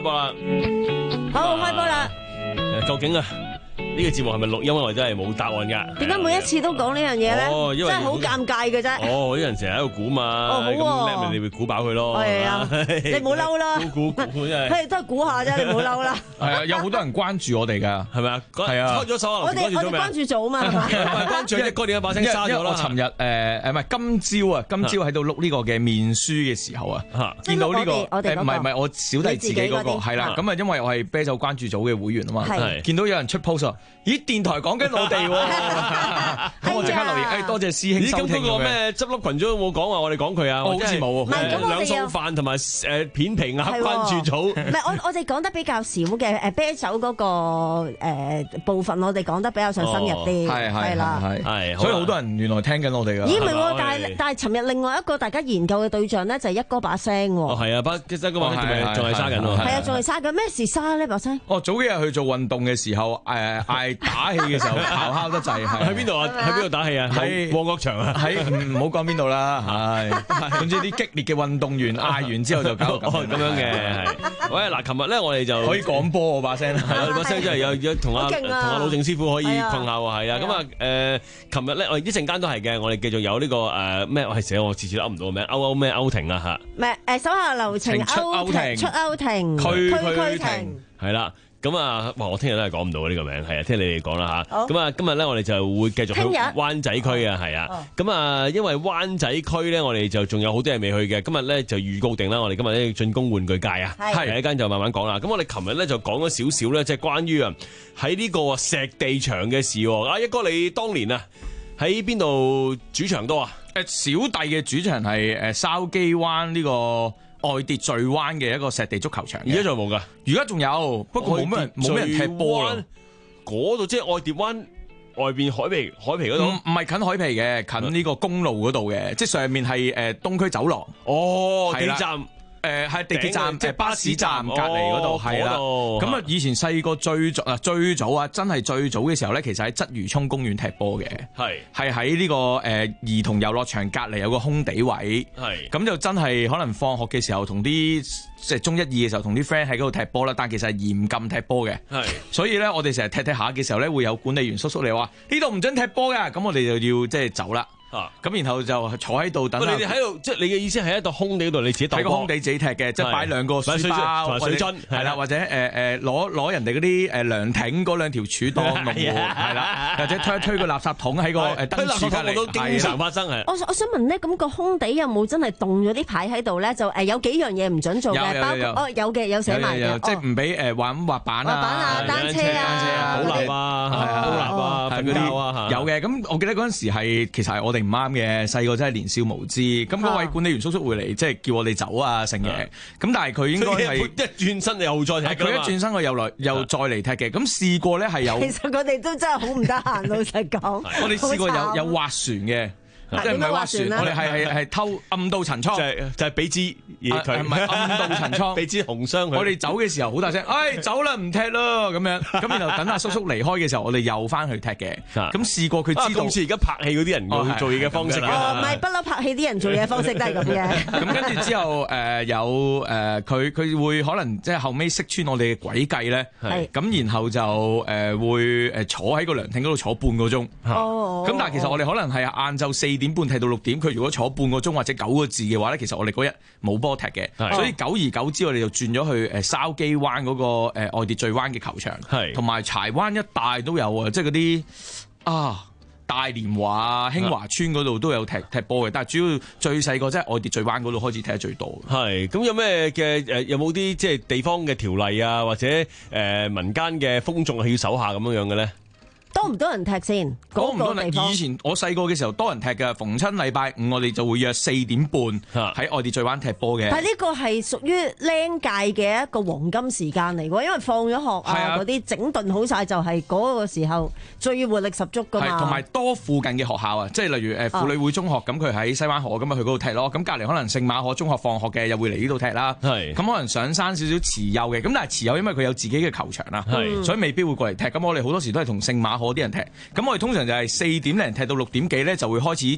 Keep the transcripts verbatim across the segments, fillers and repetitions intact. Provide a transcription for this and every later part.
波啦， 好開波啦！ 誒，究竟啊呢個節目係咪錄音啊，或者係冇答案㗎？ 點解每一次都講呢樣嘢咧？ 哦，因為真係好尷尬嘅啫。 哦，啲人成日喺度估嘛， 哦好喎咁叻咪你會估飽佢咯。 係啊，你唔好嬲啦。 估估估真係。 佢哋都係估下啫，你唔好嬲啦。 係啊，有好多人關注我哋㗎， 係咪啊？ 係啊開咗手啊！ 我哋我哋關注組啊嘛，係嘛？ 關注一哥點解把聲沙咗啦？ 因為我尋日誒誒唔係今朝啊，今朝喺度錄呢個嘅面書嘅時候啊，見到呢個誒唔係唔係我小弟自己嗰個係啦，咁啊因為我係啤酒關注組嘅會員啊嘛，見到有人出 post 啊，咦電台講緊我哋喎，咁我即刻留言，誒多謝師兄收聽。 咦咁嗰個咩執笠群組有冇講話我哋講佢啊？ 好似冇唔係咁我哋兩餸飯同埋誒片皮鴨關注組。 唔係我我哋講得比較少嘅誒啤酒嗰個誒部分，我哋講得比較上深入啲， 係係啦， 係係，所以好多人原來聽緊我哋㗎。 咦唔係喎，但係但係尋日另外一個大家研究嘅對象咧就係一哥把聲喎。 哦係啊，把其實嗰把聲仲係仲係沙緊喎。 係啊，仲係沙緊，咩事沙咧把聲？ 哦，早幾日去做運動嘅時候，誒嗌打氣嘅時候咆哮得滯，係喺邊度啊？喺邊度打氣啊？喺旺角場啊？ 喺唔好講邊度啦，係。總之啲激烈嘅運動員嗌完之後就搞到咁咁樣嘅。係。喂，嗱，琴日咧我哋就可以講波喎把聲， 係啊，把聲真係有有同阿同阿老鄭師傅可以困下喎，係啊。咁啊誒，琴日咧我哋一陣間都係嘅，我哋繼續有呢個誒咩？我係寫我次次噏唔到個名，歐歐咩歐婷啊嚇。 咩誒手下留情歐婷出歐婷， 區區婷係啦。咁啊，哇！我聽日都係講唔到呢個名，係啊，聽你哋講啦嚇。咁啊，今日咧我哋就會繼續去灣仔區啊，係啊。咁啊，因為灣仔區咧，我哋就仲有好多人未去嘅。今日咧就預告定啦，我哋今日咧進攻玩具界啊，係第一間就慢慢講啦。咁我哋琴日咧就講咗少少咧，即係關於啊喺呢個石地場嘅事。啊，一哥你當年啊喺邊度主場多啊？ 誒，小弟嘅主場係誒筲箕灣呢個愛蝶聚灣嘅一個石地足球場， 而家仲有冇噶？ 而家仲有，不過冇咩人冇咩人踢波啦。 嗰度即係愛蝶灣外邊海皮海皮嗰度， 唔唔係近海皮嘅，近呢個公路嗰度嘅，即係上面係誒東區走廊。 哦，地鐵站。 誒係地鐵站，即係巴士站隔離嗰度，係啦。咁啊，以前細個最早啊，最早啊，真係最早嘅時候咧，其實喺鰂魚涌公園踢波嘅，係係喺呢個誒兒童遊樂場隔離有個空地位，係咁就真係可能放學嘅時候同啲即係中一二嘅時候同啲 friend 喺嗰度踢波啦，但其實係嚴禁踢波嘅，係所以咧我哋成日踢踢下嘅時候咧會有管理員叔叔嚟話呢度唔准踢波㗎，咁我哋就要即係走啦。啊！咁然後就坐喺度等。你哋喺度，即係你嘅意思係喺度空地嗰度，你自己喺個空地自己踢嘅，即係擺兩個書包同埋水樽， 係啦，或者誒誒攞攞人哋嗰啲誒涼亭嗰兩條柱當龍門，係啦，或者推一推個垃圾桶喺個誒燈柱隔離， 都經常發生係。 我我想問咧，咁個空地有冇真係棟咗啲牌喺度咧？就誒有幾樣嘢唔準做嘅，包括哦有嘅有寫埋嘅， 即係唔俾誒滑滑板啊、 滑板啊、單車啊、 倒立啊、倒立啊、瞓覺啊， 有嘅。咁我記得嗰陣時係其實係我哋唔啱嘅。細個真係年少無知，咁嗰位管理員叔叔會嚟，即係叫我哋走啊，成嘢。咁但係佢應該係一轉身又再踢， 佢一轉身佢又來又再嚟踢嘅。咁試過咧係有， 其實佢哋都真係好唔得閒，老實講。 我哋試過有有划船嘅。即係唔係划船，我哋係係係偷暗度陳倉， 就係就係俾支嘢佢， 唔係暗度陳倉， 俾支紅箱佢。 我哋走嘅時候好大聲，哎走啦唔踢咯咁樣，咁然後等阿叔叔離開嘅時候，我哋又翻去踢嘅。咁試過佢知道， 好似而家拍戲嗰啲人做嘢嘅方式啊，唔係不嬲拍戲啲人做嘢嘅方式都係咁嘅。 咁跟住之後誒有誒佢佢會可能即係後尾識穿我哋嘅詭計咧，咁然後就誒會誒坐喺個涼亭嗰度坐半個鐘。 哦， 咁但係其實我哋可能係晏晝四點半踢到六點，佢如果坐半個鐘或者九個字嘅話咧，其實我哋嗰日冇波踢嘅，所以久而久之我哋就轉咗去誒筲箕灣嗰個誒愛蝶聚灣嘅球場，同埋柴灣一帶都有啊，即係嗰啲啊大連華啊、興華村嗰度都有踢踢波嘅，但係主要最細個即係愛蝶聚灣嗰度開始踢得最多。 係咁有咩嘅誒？有冇啲即係地方嘅條例啊，或者誒、呃、民間嘅風俗係要守下咁樣樣嘅咧？ 多唔多人踢先？ 多唔多人？以前我細個嘅時候多人踢嘅，逢親禮拜五我哋就會約四點半喺愛蝶聚灣踢波嘅。 但係呢個係屬於僆界嘅一個黃金時間嚟嘅，因為放咗學啊嗰啲整頓好晒就係嗰個時候最活力十足㗎嘛。 同埋多附近嘅學校啊，即係例如誒婦女會中學，咁佢喺西灣河，咁啊去嗰度踢咯。咁隔離可能聖馬可中學放學嘅又會嚟呢度踢啦。係咁可能上山少少慈幼嘅，咁但係慈幼因為佢有自己嘅球場啦，所以未必會過嚟踢。咁我哋好多時都係同聖馬可啲人踢，咁我哋通常就係四點零踢到六點幾咧，就會開始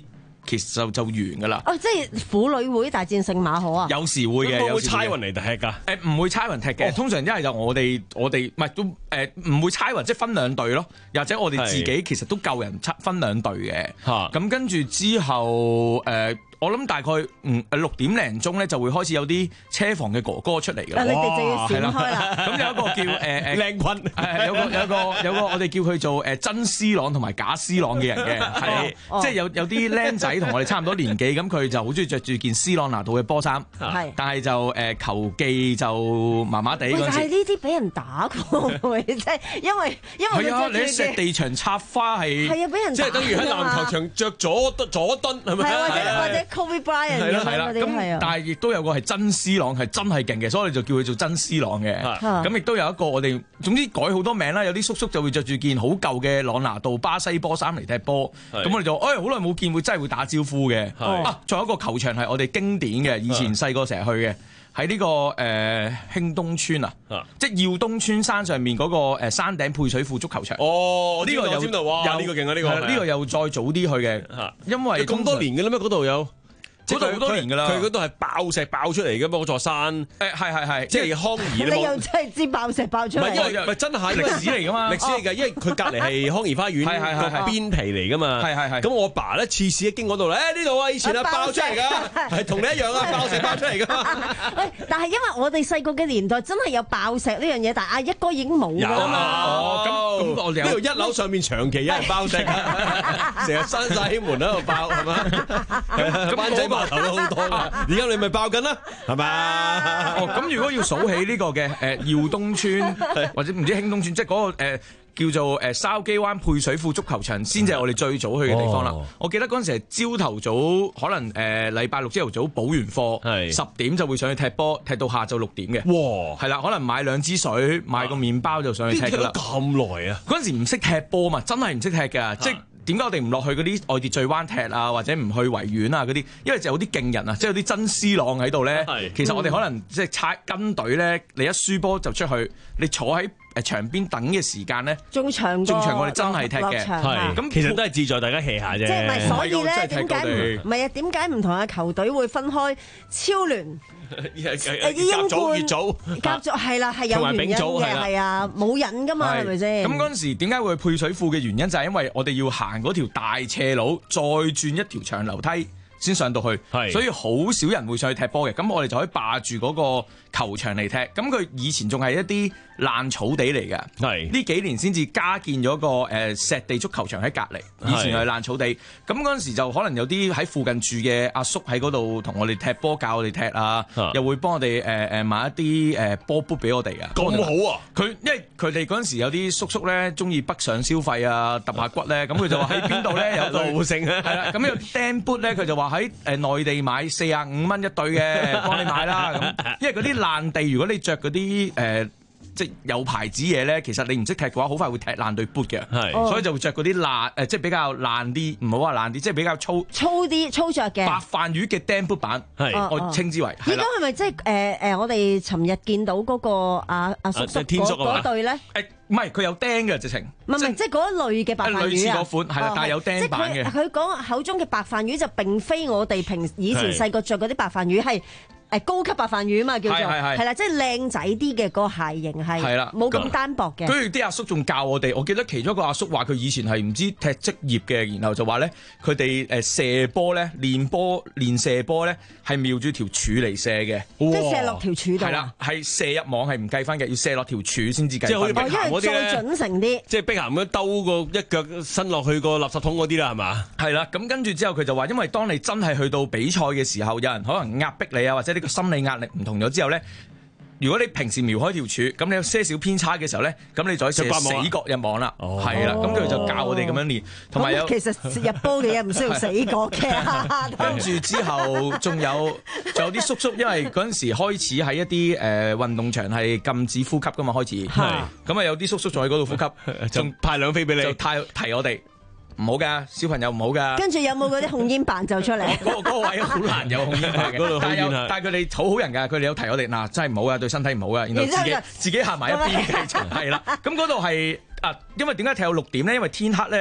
其實就就完㗎啦。 哦，即係婦女會大戰聖馬可啊？ 有時會嘅， 有時會猜勻嚟踢㗎。 誒唔會猜勻踢嘅，通常一係就我哋我哋唔係都誒唔會猜勻，即係分兩隊咯，或者我哋自己其實都夠人分兩隊嘅。咁跟住之後誒。我諗大概嗯六點零鐘咧就會開始有啲車房嘅哥哥出嚟㗎啦。 你哋就要閃開啦。 咁有一個叫誒誒靚坤， 係有個有個有個我哋叫佢做誒真 C 朗同埋假 C 朗嘅人嘅，係即係有有啲僆仔同我哋差唔多年紀，咁佢就好中意着住件 C 朗拿度嘅波衫，係，但係就誒球技就麻麻地嗰陣時。 但係呢啲俾人打過喎，即係因為因為係啊，你喺石地場插花係係啊，俾人即係等於喺籃球場着左左蹲係咪？ 或者或者 Kobe Bryant 係啦係啦，咁但係亦都有個係真 C 朗係真係勁嘅，所以我哋就叫佢做真 C 朗嘅。咁亦都有一個我哋總之改好多名啦，有啲叔叔就會着住件好舊嘅朗拿度巴西波衫嚟踢波，咁我哋就誒好耐冇見，會真係會打招呼嘅。啊，仲有一個球場係我哋經典嘅，以前細個成日去嘅，喺呢個誒興東村啊，即係耀東村山上面嗰個誒山頂配水庫足球場。 哦，呢個有有呢個勁啊！呢個呢個又再早啲去嘅，因為咁多年嘅啦咩？嗰度有。 嗰度好多年㗎啦， 佢嗰度係爆石爆出嚟嘅嘛，嗰座山。誒係係係， 即係康怡。 你又真係知爆石爆出嚟？ 唔係因為唔係真係歷史嚟㗎嘛， 歷史嚟㗎，因為佢隔離係康怡花園個邊皮嚟㗎嘛。 係係係。咁我阿爸咧次次一經嗰度咧，誒呢度啊以前啊爆出嚟㗎，係同你一樣啊爆石爆出嚟㗎嘛。 喂，但係因為我哋細個嘅年代真係有爆石呢樣嘢，但係阿一哥已經冇㗎嘛。 哦，咁咁我哋呢度一樓上面長期有人爆石，成日閂曬啲門喺度爆係嘛？灣仔碼頭都好多。而家你咪爆緊啦，係嘛？ 哦，咁如果要數起呢個嘅誒耀東村或者唔知興東村，即係嗰個誒叫做誒筲箕灣配水庫足球場，先至係我哋最早去嘅地方啦。我記得嗰陣時係朝頭早，可能誒禮拜六朝頭早補完課，十點就會上去踢波，踢到下晝六點嘅。哇！係啦，可能買兩支水，買個麵包就上去踢㗎啦。 咁耐啊！ 嗰陣時唔識踢波嘛，真係唔識踢㗎，即係。點解我哋唔落去嗰啲愛秩序灣踢啊，或者唔去維園啊嗰啲？因為就有啲勁人啊，即係有啲真 C 朗喺度咧。其實我哋可能即係猜跟隊咧，你一輸波就出去，你坐喺誒場邊等嘅時間咧， 仲長仲長我哋真係踢嘅。 係咁，其實都係志在大家 hea 下啫。 即係咪所以咧？點解唔唔係啊？點解唔同嘅球隊會分開超聯？ 誒英組、乙組、 甲組係啦，係有原因嘅，係啊，冇癮噶嘛，係咪先？ 咁嗰陣時點解會配水庫嘅原因就係因為我哋要行嗰條大斜路，再轉一條長樓梯先上到去，所以好少人會上去踢波嘅。咁我哋就可以霸住嗰個球場嚟踢。咁佢以前仲係一啲爛草地嚟嘅，係呢幾年先至加建咗個誒石地足球場喺隔離，以前係爛草地。咁嗰陣時就可能有啲喺附近住嘅阿叔喺嗰度同我哋踢波，教我哋踢啊，又會幫我哋誒誒買一啲誒波 boot 俾我哋啊。 咁好啊！ 佢因為佢哋嗰陣時有啲叔叔咧中意北上消費啊，揼下骨咧，咁佢就話喺邊度咧有路性啊，係啦，咁有釘 boot 咧，佢就話喺誒內地買四十五蚊一對嘅，幫你買啦咁。因為嗰啲爛地，如果你着嗰啲誒。即係有牌子嘢咧，其實你唔識踢嘅話，好快會踢爛對 boot 嘅，係，所以就會着嗰啲爛誒，即係比較爛啲，唔好話爛啲，即係比較粗粗啲粗着嘅白飯魚嘅釘 boot 版，係我稱之為。 依家係咪即係誒誒？我哋尋日見到嗰個阿阿叔叔嗰嗰對咧？ 誒唔係，佢有釘嘅直情， 唔係唔係，即係嗰一類嘅白飯魚啊， 類似嗰款係啦，但係有釘版嘅。 佢講口中嘅白飯魚就並非我哋平以前細個着嗰啲白飯魚係。誒高級白飯魚啊嘛，叫做係啦，即係靚仔啲嘅個鞋型係，係啦，冇咁單薄嘅。 跟住啲阿叔仲教我哋，我記得其中一個阿叔話佢以前係唔知踢職業嘅，然後就話咧佢哋誒射波咧練波練射波咧係瞄住條柱嚟射嘅， 即係射落條柱度。 係啦，係射入網係唔計分嘅，要射落條柱先至計分。 即係好似碧咸嗰啲咧， 再準成啲。 即係碧咸咁樣兜個一腳伸落去個垃圾桶嗰啲啦，係嘛？ 係啦，咁跟住之後佢就話，因為當你真係去到比賽嘅時候，有人可能壓迫你啊，或者呢個心理壓力唔同咗之後咧，如果你平時瞄開條柱，咁你有些少偏差嘅時候咧，咁你就可以射死角入網啦。係啦，咁佢就教我哋咁樣練，同埋有其實入波嘅嘢唔需要死角嘅。 跟住之後仲有仲有啲叔叔，因為嗰陣時開始喺一啲誒運動場係禁止呼吸噶嘛，開始係咁啊，有啲叔叔仲喺嗰度呼吸， 仲派兩飛俾你， 就太提我哋。唔好噶，小朋友唔好噶。 跟住有冇嗰啲控煙棒就出嚟？ 嗰個位好難有控煙棒嘅，但係有，但係佢哋好好人㗎，佢哋有提我哋嗱，真係唔好噶，對身體唔好噶，然後自己自己行埋一邊繼續係啦。咁嗰度係啊，因為點解踢到六點咧？因為天黑咧，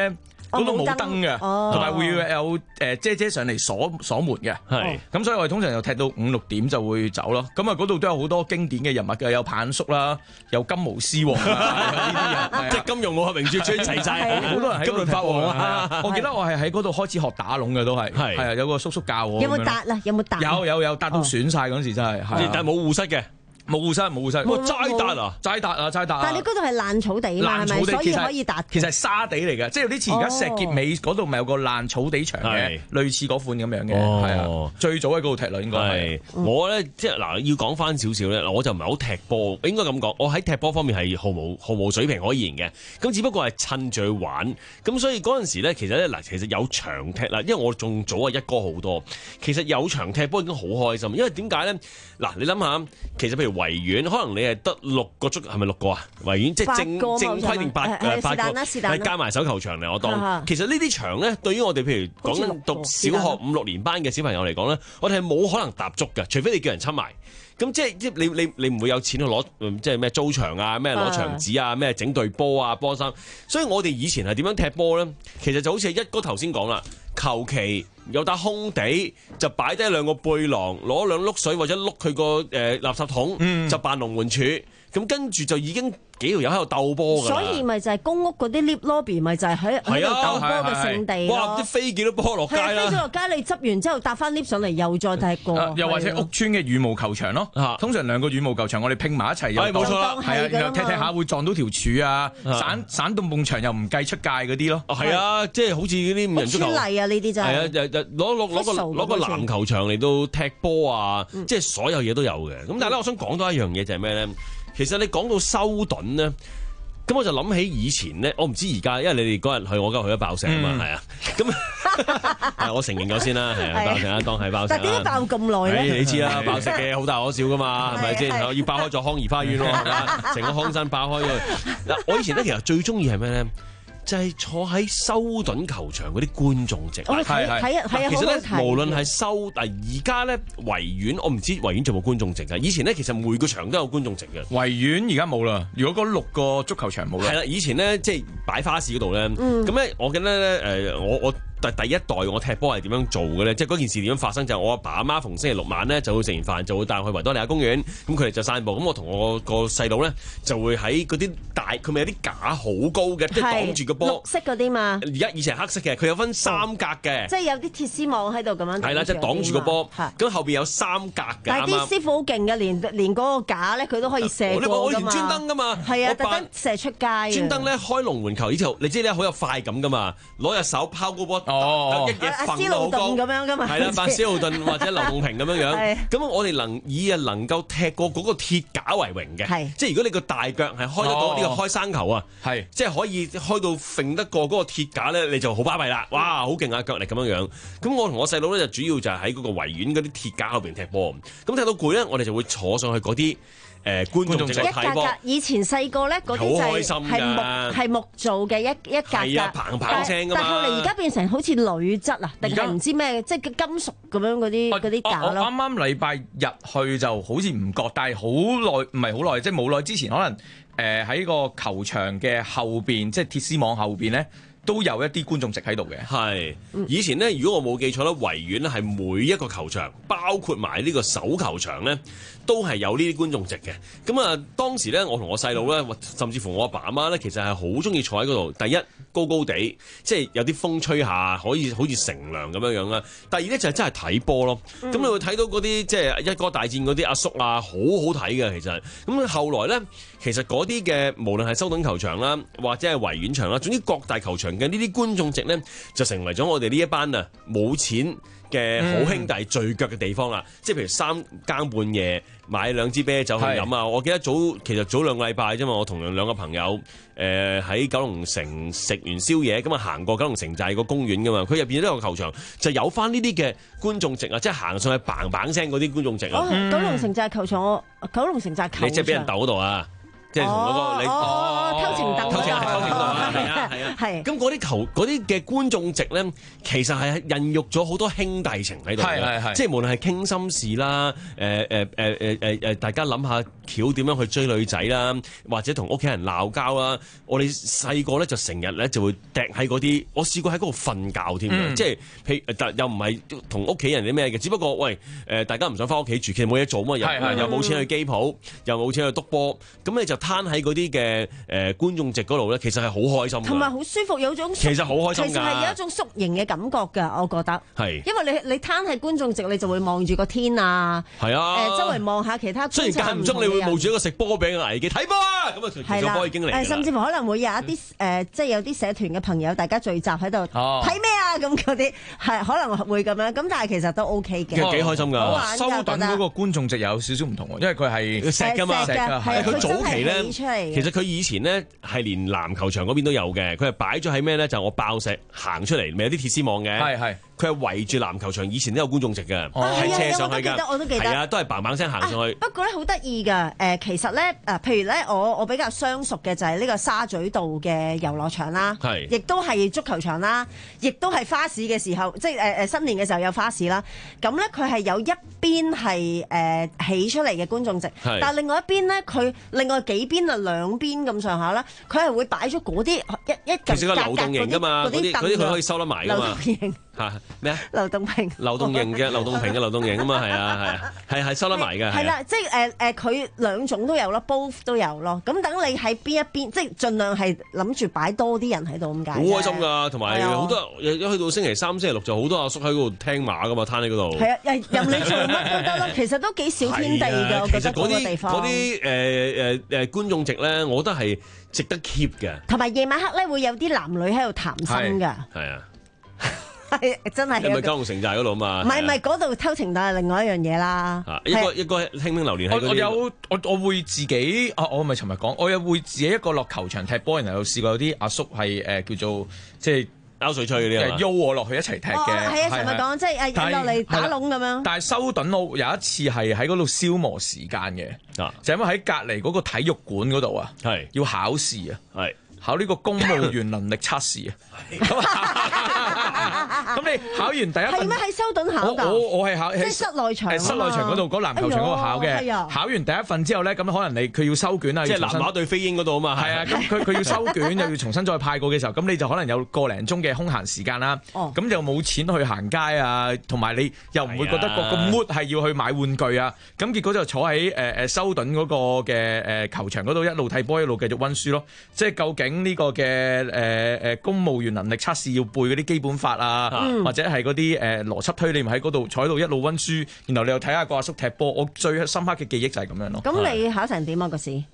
嗰度冇燈嘅，同埋會有誒姐姐上嚟鎖鎖門嘅。係咁，所以我哋通常就踢到五六點就會走咯。咁啊，嗰度都有好多經典嘅人物嘅，有棒叔啦，有金毛獅王啊，呢啲人即係金庸武俠名著追齊晒，好多人喺金輪法王啊。我記得我係喺嗰度開始學打龍嘅，都係係啊，有個叔叔教我。 有冇搭啦？有冇搭？ 有有有搭到損晒嗰陣時真係， 但係冇護膝嘅。 冇護膝，冇護膝。哇！齋搭啊，齋搭啊，齋搭。 但係你嗰度係爛草地嘛，係咪？所以可以搭。 其實係沙地嚟嘅，即係有啲似而家石硤尾嗰度咪有個爛草地場嘅，類似嗰款咁樣嘅。係啊，最早喺嗰度踢啦，應該係。我咧即係嗱，要講翻少少咧，我就唔係好踢波，應該咁講。我喺踢波方面係毫無毫無水平可言嘅。咁只不過係趁住去玩。咁所以嗰陣時咧，其實咧嗱，其實有場踢啦，因為我仲早啊一哥好多。其實有場踢波已經好開心，因為點解咧？嗱，你諗下，其實譬如維園，可能你係得六個足，係咪六個啊？維園即係正正規定八誒八個，係加埋手球場嚟我當。其實呢啲場咧，對於我哋譬如講緊讀小學五六年班嘅小朋友嚟講咧，我哋係冇可能踏足嘅，除非你叫人親埋。咁即係即係你你你唔會有錢去攞即係咩租場啊，咩攞場紙啊，咩整隊波啊波衫。所以我哋以前係點樣踢波咧？其實就好似一哥頭先講啦，求其有笪空地就擺低兩個背囊，攞兩碌水或者碌佢個誒垃圾桶，嗯、就扮龍門柱。咁跟住就已經幾條友喺度鬥波㗎啦。所以咪就係公屋嗰啲 lift lobby 咪就係喺喺度鬥波嘅聖地咯。 哇！啲飛幾多波落街啦！ 飛咗落街，你執完之後搭翻 lift 上嚟又再踢過。 又或者屋村嘅羽毛球場咯，通常兩個羽毛球場我哋拼埋一齊又冇錯啦， 係啊，然後踢踢下會撞到條柱啊，散散洞埲牆又唔計出界嗰啲咯。 係啊，即係好似嗰啲五人足球。 出嚟啊！呢啲真係。係啊，就就攞攞攞個攞個籃球場嚟到踢波啊！即係所有嘢都有嘅。咁但係咧，我想講多一樣嘢就係咩咧？其實你講到修頓咧，咁我就諗起以前咧，我唔知而家，因為你哋嗰日去我今日去咗爆石啊嘛，係啊，咁我承認咗先啦，係啊，爆石啊，當係爆石啦。但點解爆咁耐咧？你知啦，爆石嘅好大可小噶嘛，係咪先？要爆開咗康怡花園咯，係嘛？成個康山爆開咗。嗱，我以前咧其實最中意係咩咧？就係坐喺修頓球場嗰啲觀眾席， 係係係啊！ 其實咧，無論係修，但而家咧維園，我唔知維園仲有冇觀眾席㗎。以前咧，其實每個場都有觀眾席嘅。 維園而家冇啦。如果嗰六個足球場冇啦。 係啦，以前咧即係擺花市嗰度咧，咁咧、嗯、我記得咧誒，我我。但第一代我踢波係點樣做嘅咧？即係嗰件事點樣發生？就係、我阿爸阿媽逢星期六晚咧就會食完飯就會帶我去維多利亞公園，咁佢哋就散步。咁我同我個細佬咧就會喺嗰啲大，佢咪有啲架好高嘅，即係擋住個波。 綠色嗰啲嘛。而家以前係黑色嘅，佢有分三格嘅、哦。即係有啲鐵絲網喺度咁樣。係啦，即係擋住個波。咁後邊有三格嘅。但係啲師傅好勁嘅，連連嗰個架咧佢都可以射過㗎嘛。我連專登㗎嘛。係啊，特登射出街。專登咧開龍門球，以後你知咧好有快感㗎嘛，攞隻手拋高波。哦，一嘢揈到好高咁樣噶嘛，係啦，扮斯勞頓或者劉夢萍咁樣樣。咁我哋能以啊能夠踢過嗰個鐵架為榮嘅，即係如果你個大腳係開得到呢個開山球啊，係即係可以開到揈得過嗰個鐵架咧，你就好巴閉啦！哇，好勁啊腳力咁樣樣。咁我同我細佬咧就主要就係喺嗰個維園嗰啲鐵架後邊踢波。咁踢到攰咧，我哋就會坐上去嗰啲。誒觀眾席睇波，以前細個咧嗰啲就係係木係木做嘅一一格格，係啊，砰砰聲㗎嘛。但係後嚟而家變成好似鋁質啊，定係唔知咩，即係金屬咁樣嗰啲嗰啲架咯。我啱啱禮拜日去就好似唔覺，但係好耐唔係好耐，即係冇耐之前可能誒喺個球場嘅後邊，即係鐵絲網後邊咧。都有一啲觀眾席喺度嘅，係以前咧，如果我冇記錯咧，維園咧係每一個球場，包括埋呢個手球場咧，都係有呢啲觀眾席嘅。咁啊，當時咧，我同我細佬咧，甚至乎我阿爸阿媽咧，其實係好中意坐喺嗰度。第一，高高地，即係有啲風吹下，可以好似乘涼咁樣樣啦。第二咧就係真係睇波咯。咁、嗯、你會睇到嗰啲即係一哥大戰嗰啲阿叔啊，好好睇嘅其實。咁後來咧，其實嗰啲嘅無論係修頓球場啦，或者係維園場啦，總之各大球場嘅呢啲觀眾席咧，就成為咗我哋呢一班啊冇錢嘅好兄弟聚腳嘅地方啦。嗯、即係譬如三更半夜買兩支啤酒去飲啊！是我記得早其實早兩個禮拜啫嘛，我同兩個朋友誒喺、呃、九龍城食完宵夜，咁啊行過九龍城寨個公園噶嘛，佢入邊都有個球場，就有翻呢啲嘅觀眾席啊，即係行上去嘭嘭聲嗰啲觀眾席啊！嗯、九龍城寨球場，我九龍城寨球場，你即係俾人鬥嗰度啊！即係同嗰個你哦偷情鬥偷情偷情鬥啊！ 係啊係啊係。咁嗰啲球嗰啲嘅觀眾席咧，其實係孕育咗好多兄弟情喺度嘅，即係無論係傾心事啦，誒誒誒誒誒誒，大家諗下橋點樣去追女仔啦，或者同屋企人鬧交啦。我哋細個咧就成日咧就會趯喺嗰啲，我試過喺嗰度瞓覺添嘅，即係譬如但又唔係同屋企人啲咩嘅，只不過喂誒大家唔想翻屋企住，其實冇嘢做嘛，又又冇錢去機鋪，又冇錢去督波，咁你就攤喺嗰啲嘅誒觀眾席嗰度咧，其實係好開心，同埋好舒服，有種其實好開心，其實係有一種宿營嘅感覺㗎，我覺得係，因為你你攤喺觀眾席，你就會望住個天啊，係啊，誒周圍望下其他，雖然間唔中你會冒住一個食波餅嘅危機睇波啊，咁啊其實波已經嚟啦，甚至乎可能會有一啲誒，即係有啲社團嘅朋友，大家聚集喺度睇咩啊，咁嗰啲係可能會咁樣，咁但係其實都 OK 嘅，幾開心㗎。修頓嗰個觀眾席有少少唔同喎，因為佢係石㗎嘛，石㗎，係佢早期咧，其實佢以前咧係連籃球場嗰邊都有嘅，佢係擺咗喺咩咧？就我爆石行出嚟，咪有啲鐵絲網嘅，係係。佢係圍住籃球場，以前都有觀眾席嘅，喺車上去㗎。我都記得，係啊，都係嘭嘭聲行上去。不過咧好得意㗎，誒其實咧誒，譬如咧我我比較相熟嘅就係呢個沙咀道嘅遊樂場啦，係，亦都係足球場啦，亦都係花市嘅時候，即係誒誒新年嘅時候有花市啦。咁咧佢係有一邊係誒起出嚟嘅觀眾席，但係另外一邊咧佢另外幾邊啊兩邊咁上下啦，佢係會擺咗嗰啲一一格格嗰啲嗰啲嗰啲佢可以收得埋㗎嘛。嚇咩啊？流動屏，流動型嘅流動屏嘅流動型啊嘛，係啊係啊，係係收得埋嘅。係啦，即係誒誒，佢兩種都有咯 both 都有咯。咁等你喺邊一邊，即係盡量係諗住擺多啲人喺度咁解。好開心㗎，同埋好多一去到星期三、星期六就好多阿叔喺嗰度聽馬㗎嘛，攤喺嗰度。係啊，任任你做乜都得咯。其實都幾小天地㗎，我覺得嗰個地方。嗰啲誒誒誒觀眾席咧，我覺得係值得 keep 嘅。同埋夜晚黑咧會有啲男女喺度談心㗎。係啊。係真係，係咪九龍城寨嗰度啊嘛？唔係唔係，嗰度偷情但係另外一樣嘢啦。啊，一個一個輕輕榴蓮喺嗰度。我有我我會自己啊，我咪尋日講，我又會自己一個落球場踢波，然後有試過有啲阿叔係誒叫做即係拗水吹嗰啲啊，邀我落去一齊踢嘅。係啊，尋日講即係誒落嚟打籠咁樣。但係修頓路有一次係喺嗰度消磨時間嘅，就因為喺隔離嗰個體育館嗰度啊，係要考試啊，係。考呢個公務員能力測試啊！咁你考完第一份係咩？喺修頓考㗎？我我係考即係室內場，室內場嗰度嗰籃球場嗰度考嘅。考完第一份之後咧，咁可能你佢要收卷啊，即係南華對飛鷹嗰度啊嘛。係啊，咁佢佢要收卷又要重新再派過嘅時候，咁你就可能有個零鐘嘅空閒時間啦。哦，咁又冇錢去行街啊，同埋你又唔會覺得個個 mood 係要去買玩具啊。咁結果就坐喺誒誒修頓嗰個嘅誒球場嗰度一路睇波一路繼續溫書咯。即係究竟呢個嘅誒誒公務員能力測試要背嗰啲基本法啊，嗯、或者係嗰啲誒邏輯推理，咪喺嗰度坐喺度一路溫書，然後你又睇下個阿叔踢波。我最深刻嘅記憶就係咁樣咯。咁你考成點啊？個試？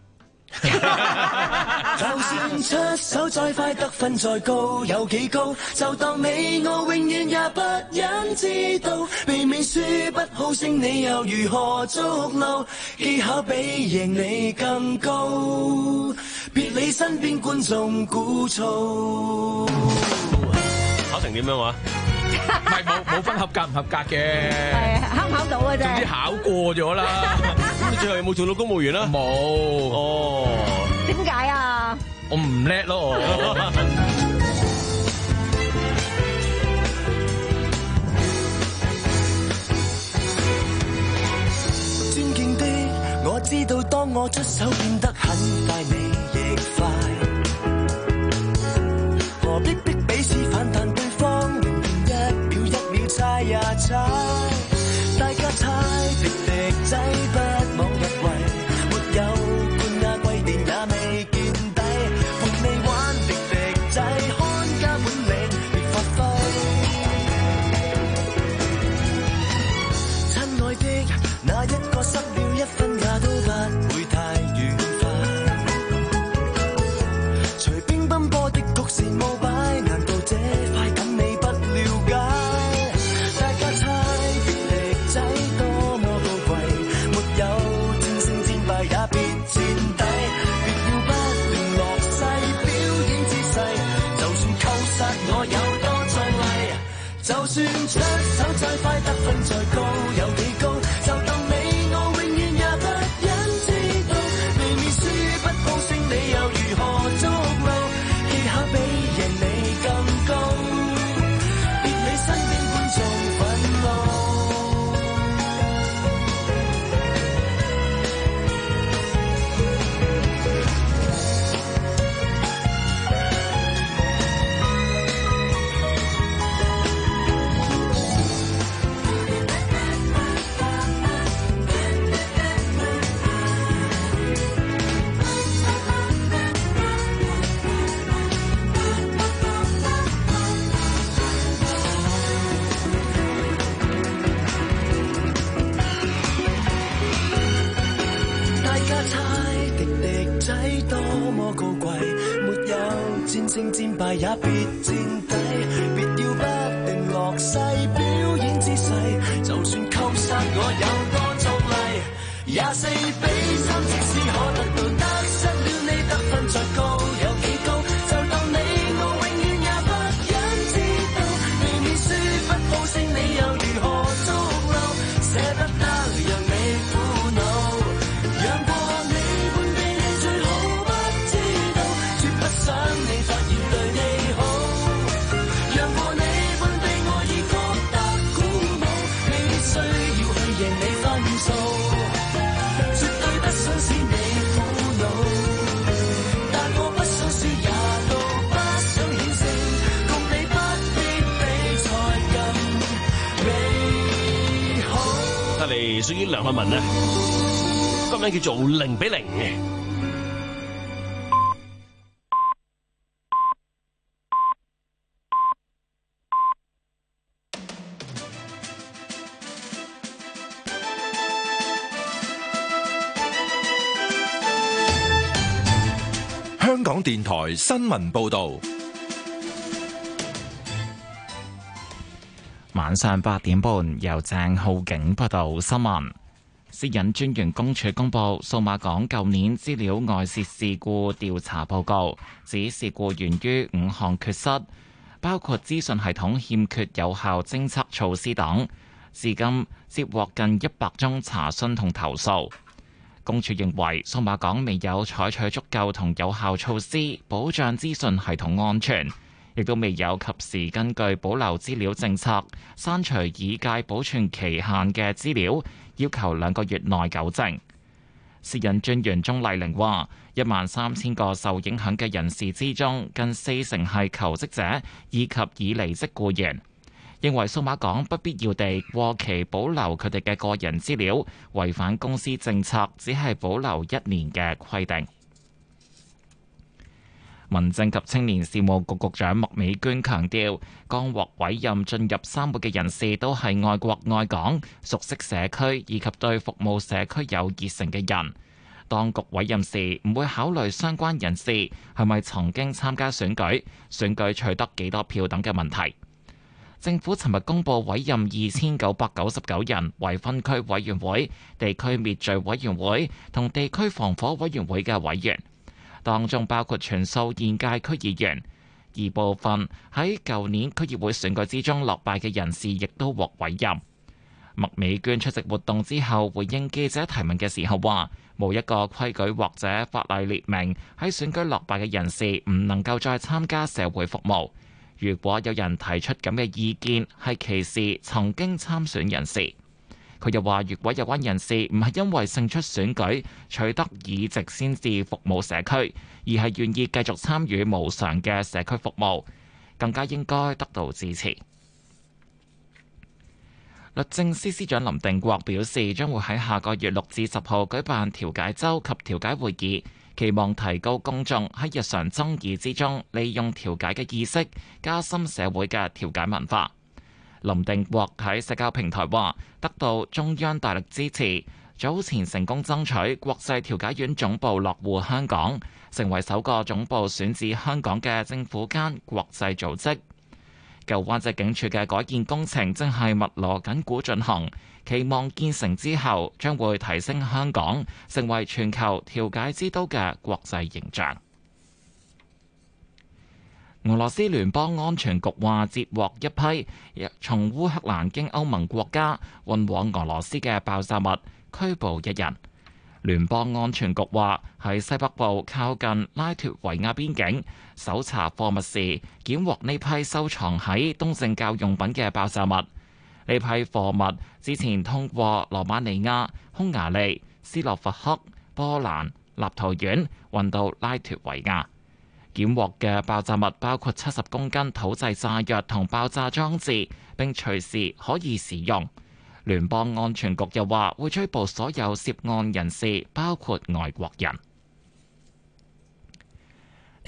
就算出手再快，得分再高，有幾高？就當你我永遠也不忍知道，避免輸不好勝，你又如何捉路？技巧比贏你更高，別理身邊觀眾鼓噪。考成點樣話？唔係冇冇分合格唔合格嘅，係考唔考到嘅啫。總之考過咗啦。咁你最後有冇做到公務員啊？冇。哦。點解啊？我唔叻咯。尊敬的，我知道當我出手變得很快，你亦快，何必逼彼此反彈對方？猜呀猜，大家猜，滴滴仔不妄入圍，沒有冠亞季殿也未見底，陪你玩滴滴仔，看家本領別發揮。親愛的，那一個失了一分也都不會太愉快，隨乒乓波的曲線舞擺，難道這快感你不了解？ 多麼高貴，沒有戰勝戰敗也別墊底，別要不定落勢表演姿勢，就算扣殺我有多壯麗，廿四比三即使可得到得失了你得分再高有幾高，就當你我永遠也不忍知道，避免輸不好勝你又如何捉漏，捨不得讓你苦惱，讓過你半臂你最好不知道，絕不想你發現對你好，讓過你半臂我已覺得鼓舞，未必需要去贏你分數，絕對不想使你苦惱，但我不想輸也都不想顯勝，共你不必比賽更美好。 得嚟屬於梁漢文咧，個名叫做零比零嘅。 香港電台新聞報道， 晚上八點半由鄭浩景報道新聞。私隱專員公署公布數碼港舊年資料外泄事故調查報告，指事故源於五項缺失，包括資訊系統欠缺有效偵測措施等。至今接獲近一百宗查詢同投訴。公署認為數碼港未有採取足夠同有效措施保障資訊系統安全，亦都未有及時根據保留資料政策刪除已屆保存期限嘅資料，要求兩個月內糾正。私隱專員鍾麗玲話：一萬三千個受影響嘅人士之中，近四成係求職者以及已離職僱員。認為數碼港不必要地過期保留佢哋嘅個人資料，違反公司政策，只係保留一年嘅規定。民政及青年事務局局長麥美娟強調，剛獲委任進入三會嘅人士都係愛國愛港、熟悉社區以及對服務社區有熱誠嘅人。當局委任時唔會考慮相關人士係咪曾經參加選舉、選舉取得幾多票等嘅問題。政府尋日公布委任二千九百九十九人為分區委員會、地區滅罪委員會同地區防火委員會嘅委員，當中包括全數現屆區議員，而部分喺舊年區議會選舉之中落敗嘅人士亦都獲委任。麥美娟出席活動之後回應記者提問嘅時候話：冇一個規矩或者法例列明喺選舉落敗嘅人士唔能夠再參加社會服務。如果有人提出咁嘅意見，係歧視曾經參選人士。佢又話：如果有關人士唔係因為勝出選舉取得議席先至服務社區，而係願意繼續參與無償嘅社區服務，更加應該得到支持。律政司司長林定國表示，將會喺下個月六至十號舉辦調解週及調解會議。期望提高公眾喺日常爭議之中利用調解嘅意識，加深社會嘅調解文化。林定國喺社交平台話，得到中央大力支持，早前成功爭取國際調解院總部落戶香港，成為首個總部選址香港嘅政府間國際組織。舊灣仔警署嘅改建工程正係密鑼緊鼓進行，期望建成之後將會提升香港成為全球調解之都嘅國際形象。俄羅斯聯邦安全局話，截獲一批從烏克蘭經歐盟國家運往俄羅斯嘅爆炸物，拘捕一人。聯邦安全局話，喺西北部靠近拉脫維亞邊境搜查貨物時，檢獲呢批收藏喺東正教用品嘅爆炸物。呢批貨物之前通過羅馬尼亞、匈牙利、斯洛伐克、波蘭、立陶宛運到拉脫維亞。檢獲嘅爆炸物包括七十公斤土製炸藥同爆炸裝置，並隨時可以使用。聯邦安全局又話會追捕所有涉案人士，包括外國人。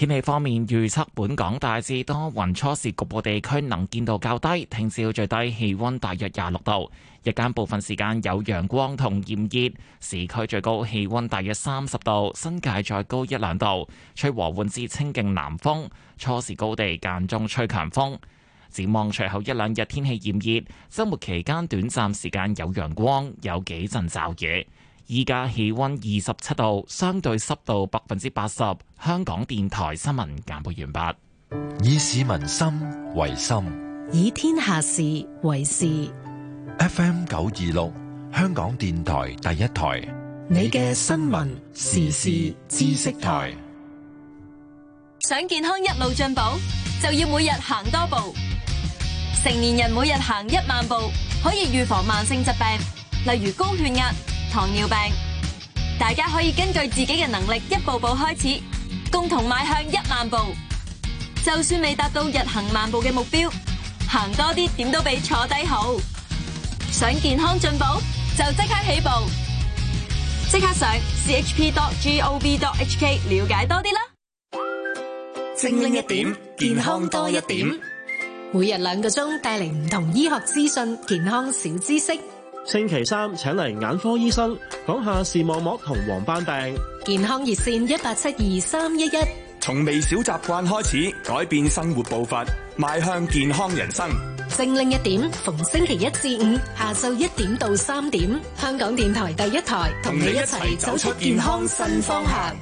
天氣方面預測，本港大致多雲，初時局部地區能見度較低。聽朝最低氣溫大約廿六度，日間部分時間有陽光同炎熱，市區最高氣溫大約三十度，新界再高一兩度。吹和緩至清勁南風，初時高地間中吹強風。展望隨後一兩日天氣炎熱，週末期間短暫時間有陽光，有幾陣驟雨。依家氣溫二十七度，相對濕度百分之八十。香港電台新聞簡報完畢。以市民心為心， 以天下事為事。 F M 九二六，香港電台第一台， 你嘅新聞時事知識台。 想健康一路進步，就要每日行多步。成年人每日行一萬步，可以預防慢性疾病，例如高血壓、糖尿病。大家可以根據自己嘅能力一步步開始，共同邁向一萬步。就算未達到日行萬步嘅目標，行多啲點都比坐低好。想健康進步，就即刻起步，即刻上 c h p dot gov dot h k 了解多啲啦。 精靈一點，健康多一點。每日兩個鐘帶嚟唔同醫學資訊、健康小知識。 星期三請嚟眼科醫生講下視網膜同黃斑病。 健康熱線一八七二三一一。 從微小習慣開始，改變生活步伐，邁向健康人生。 精靈一點，逢星期一至五下晝一點到三點，香港電台第一台同你一齊走出健康新方向。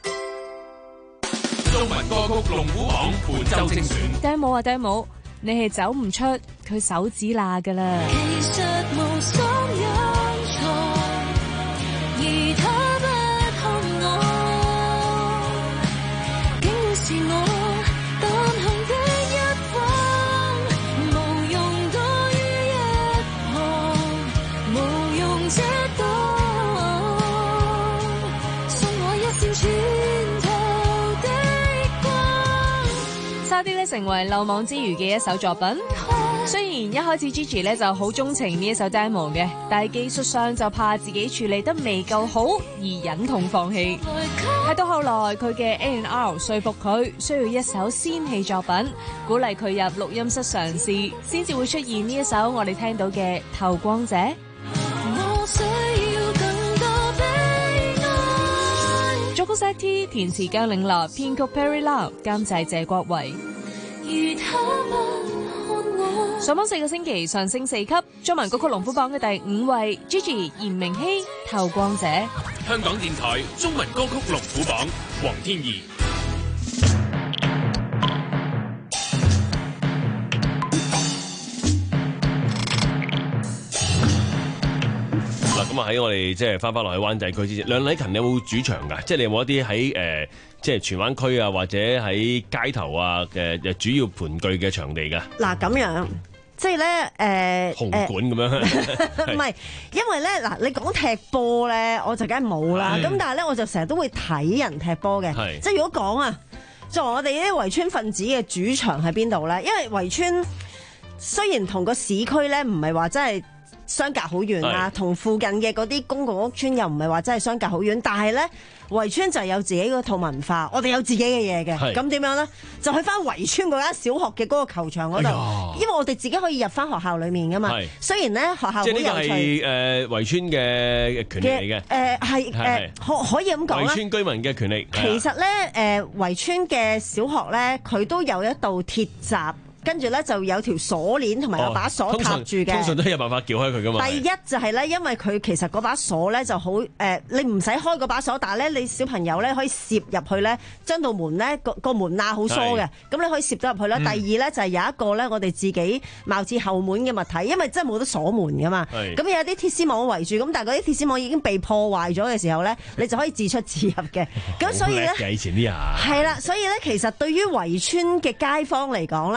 中文歌曲龍虎榜本周精選。 爹母啊爹母，你係走唔出佢手指罅噶啦。 其實無心隱藏，而他不看我，竟會是我單行的一方，無用多於一旁，無用遮擋，送我一線穿透的光， 差啲咧成為漏網之魚嘅一首作品。雖然一開始 Gigi 咧就好鍾情呢一首 demo 嘅，但係技術上就怕自己處理得未夠好而忍痛放棄。係到後來佢嘅 A and R 說服佢需要一首仙氣作品，鼓勵佢入錄音室嘗試，先至會出現呢一首我哋聽到嘅《透光者》。 我需要更多悲哀。 作曲 Z T 填詞姜嶺樂，編曲 Perry Lau， 監製謝國維。 如他們上榜四個星期上升四級，中文歌曲龍虎榜嘅第五位 Gigi 嚴明熙《透光者》。 香港電台中文歌曲龍虎榜，黃天怡。 嗱，咁啊喺我哋即係翻返落去灣仔區之前，梁禮勤你有冇主場㗎？即係你有冇一啲喺誒即係荃灣區啊，或者喺街頭啊嘅主要盤踞嘅場地㗎？ 嗱，咁樣。即係咧，誒、呃， 紅館咁樣， 唔係，因為咧，嗱，你講踢波咧，我就梗係冇啦。咁但係咧，我就成日都會睇人踢波嘅。即係如果講啊，作為我哋啲圍村分子嘅主場喺邊度咧？因為圍村雖然同個市區咧唔係話真係相隔好遠啊，同附近嘅嗰啲公共屋邨又唔係話真係相隔好遠，但係咧。圍村就有自己嗰套文化，我哋有自己嘅嘢嘅。咁點樣咧？就去翻圍村嗰間小學嘅嗰個球場嗰度，哎，因為我哋自己可以入翻學校裡面噶嘛。雖然咧學校好有趣。即係呢個係誒圍村嘅權利嚟嘅。誒係誒可可以咁講啦。圍村居民嘅權利。其實咧誒圍村嘅小學咧，佢都有一道鐵閘。跟住咧就有條鎖鏈同埋有把鎖插住嘅， 通常都有辦法撬開佢噶嘛。第一就係咧，因為佢其實嗰把鎖咧就好誒、呃，你唔使開嗰把鎖，但係咧你小朋友咧可以攝入去咧，將道門咧個個門罅好疏嘅，咁你可以攝咗入去啦。嗯、第二咧就係有一個咧，我哋自己貌似後門嘅物體，因為真係冇得鎖門噶嘛。咁有啲鐵絲網圍住，咁但係嗰啲鐵絲網已經被破壞咗嘅時候咧，你就可以自出自入嘅。咁所以咧， 以前啲人係啦， 所以咧其實對於圍村嘅街坊嚟講咧，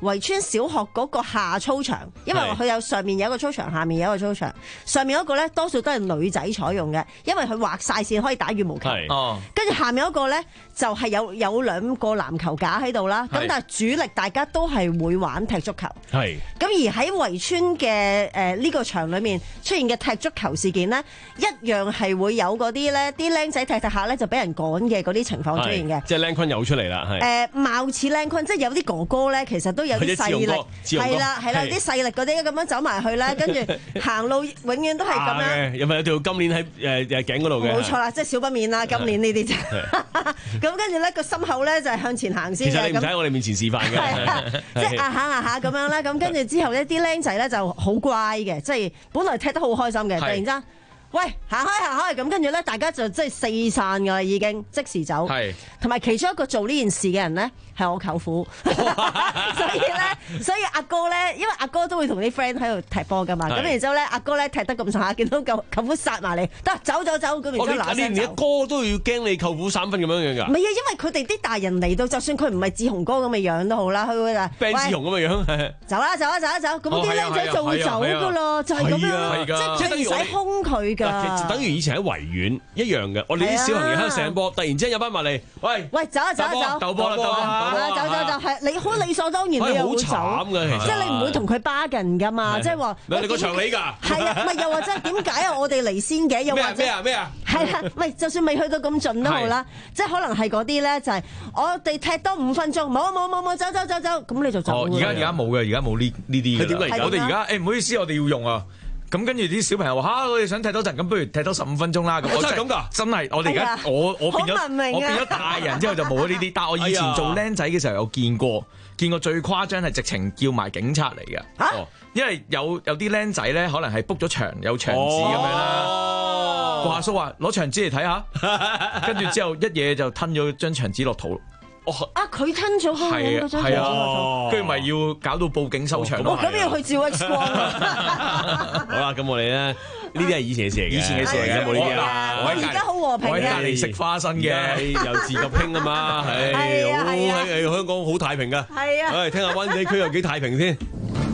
圍村小學嗰個下操場，因為佢有上面有一個操場，下面有一個操場。上面嗰個咧多數都係女仔採用嘅，因為佢畫晒線可以打羽毛球。 哦， 跟住下面嗰個咧就係有有兩個籃球架喺度啦。咁但係主力大家都係會玩踢足球。係。咁而喺圍村嘅誒呢個場裏面出現嘅踢足球事件呢，一樣係會有嗰啲咧啲僆仔踢踢下咧就俾人趕嘅嗰啲情況出現嘅。 即係僆坤有出嚟啦，係。誒貌似僆坤，即係有啲哥哥咧，其實都有啲勢力，係啦係啦，啲勢力嗰啲咁樣走埋去咧，跟住行路永遠都係咁樣。 有咪有條金鏈喺誒誒頸嗰度嘅？ 冇錯啦，即係少不免啦，金鏈呢啲啫。咁跟住咧個心口咧就係向前行先嘅。 其實你唔使喺我哋面前示範嘅， 即係壓下壓下咁樣啦。咁跟住之後呢啲僆仔咧就好乖嘅，即係本來踢得好開心嘅，突然之間。喂，行開行開，咁跟住咧，大家就即係四散㗎啦，已經即時走。係，同埋其中一個做呢件事嘅人咧，係我舅父。所以咧，所以阿哥咧，因為阿哥都會同啲 friend 喺度踢波㗎嘛。咁然之後咧，阿哥咧踢得咁上下，見到舅舅父殺埋嚟，得走走走咁，然之後嗱聲走。我連你阿哥都要驚你舅父三分咁樣樣㗎？唔係啊，因為佢哋啲大人嚟到，就算佢唔係志雄哥咁嘅樣都好啦，佢會話，Ben 志雄咁嘅樣，走啦走啦走啦走，咁啲僆仔就會走㗎咯，就係咁樣，即係唔使兇佢㗎。 就等於以前喺維園一樣嘅，我哋啲小朋友喺度成波，突然之間有班埋嚟，喂喂，走啊走啊走， 鬥波啦鬥波啦， 走走走，係你好理所當然，你又會走，即係你唔會同佢巴緊㗎嘛，即係話你個場你㗎， 係啊，唔係又或者點解啊？我哋嚟先嘅，又或者咩啊咩啊， 係啊，唔係就算未去到咁盡都好啦，即係可能係嗰啲咧，就係我哋踢多五分鐘，冇冇冇冇，走走走走，咁你就走。 而家而家冇嘅，而家冇呢呢啲嘅。我哋而家誒唔好意思，我哋要用啊。咁跟住啲小朋友話嚇，我哋想踢多陣，咁不如踢多十五分鐘啦。咁我真係咁㗎，真係我哋而家我我變咗我變咗大人之後就冇咗呢啲。但係我以前做僆仔嘅時候有見過，見過最誇張係直情叫埋警察嚟嘅。嚇，因為有有啲僆仔咧，可能係 book 咗場有場紙咁樣啦。個阿叔話攞場紙嚟睇下，跟住之後一嘢就吞咗張場紙落肚。 哦，啊佢吞咗嗰嗰張紙落肚， 跟住咪要搞到報警收場咯。 咁要去照 X 光啊！ 好啦，咁我哋咧呢啲係以前嘅事嚟嘅，以前嘅事嚟嘅，冇呢啲啦。 我而家好和平嘅， 我喺隔離食花生嘅， 由治及興啊嘛，係好喺香港好太平㗎。係啊，誒聽下灣仔區有幾太平先。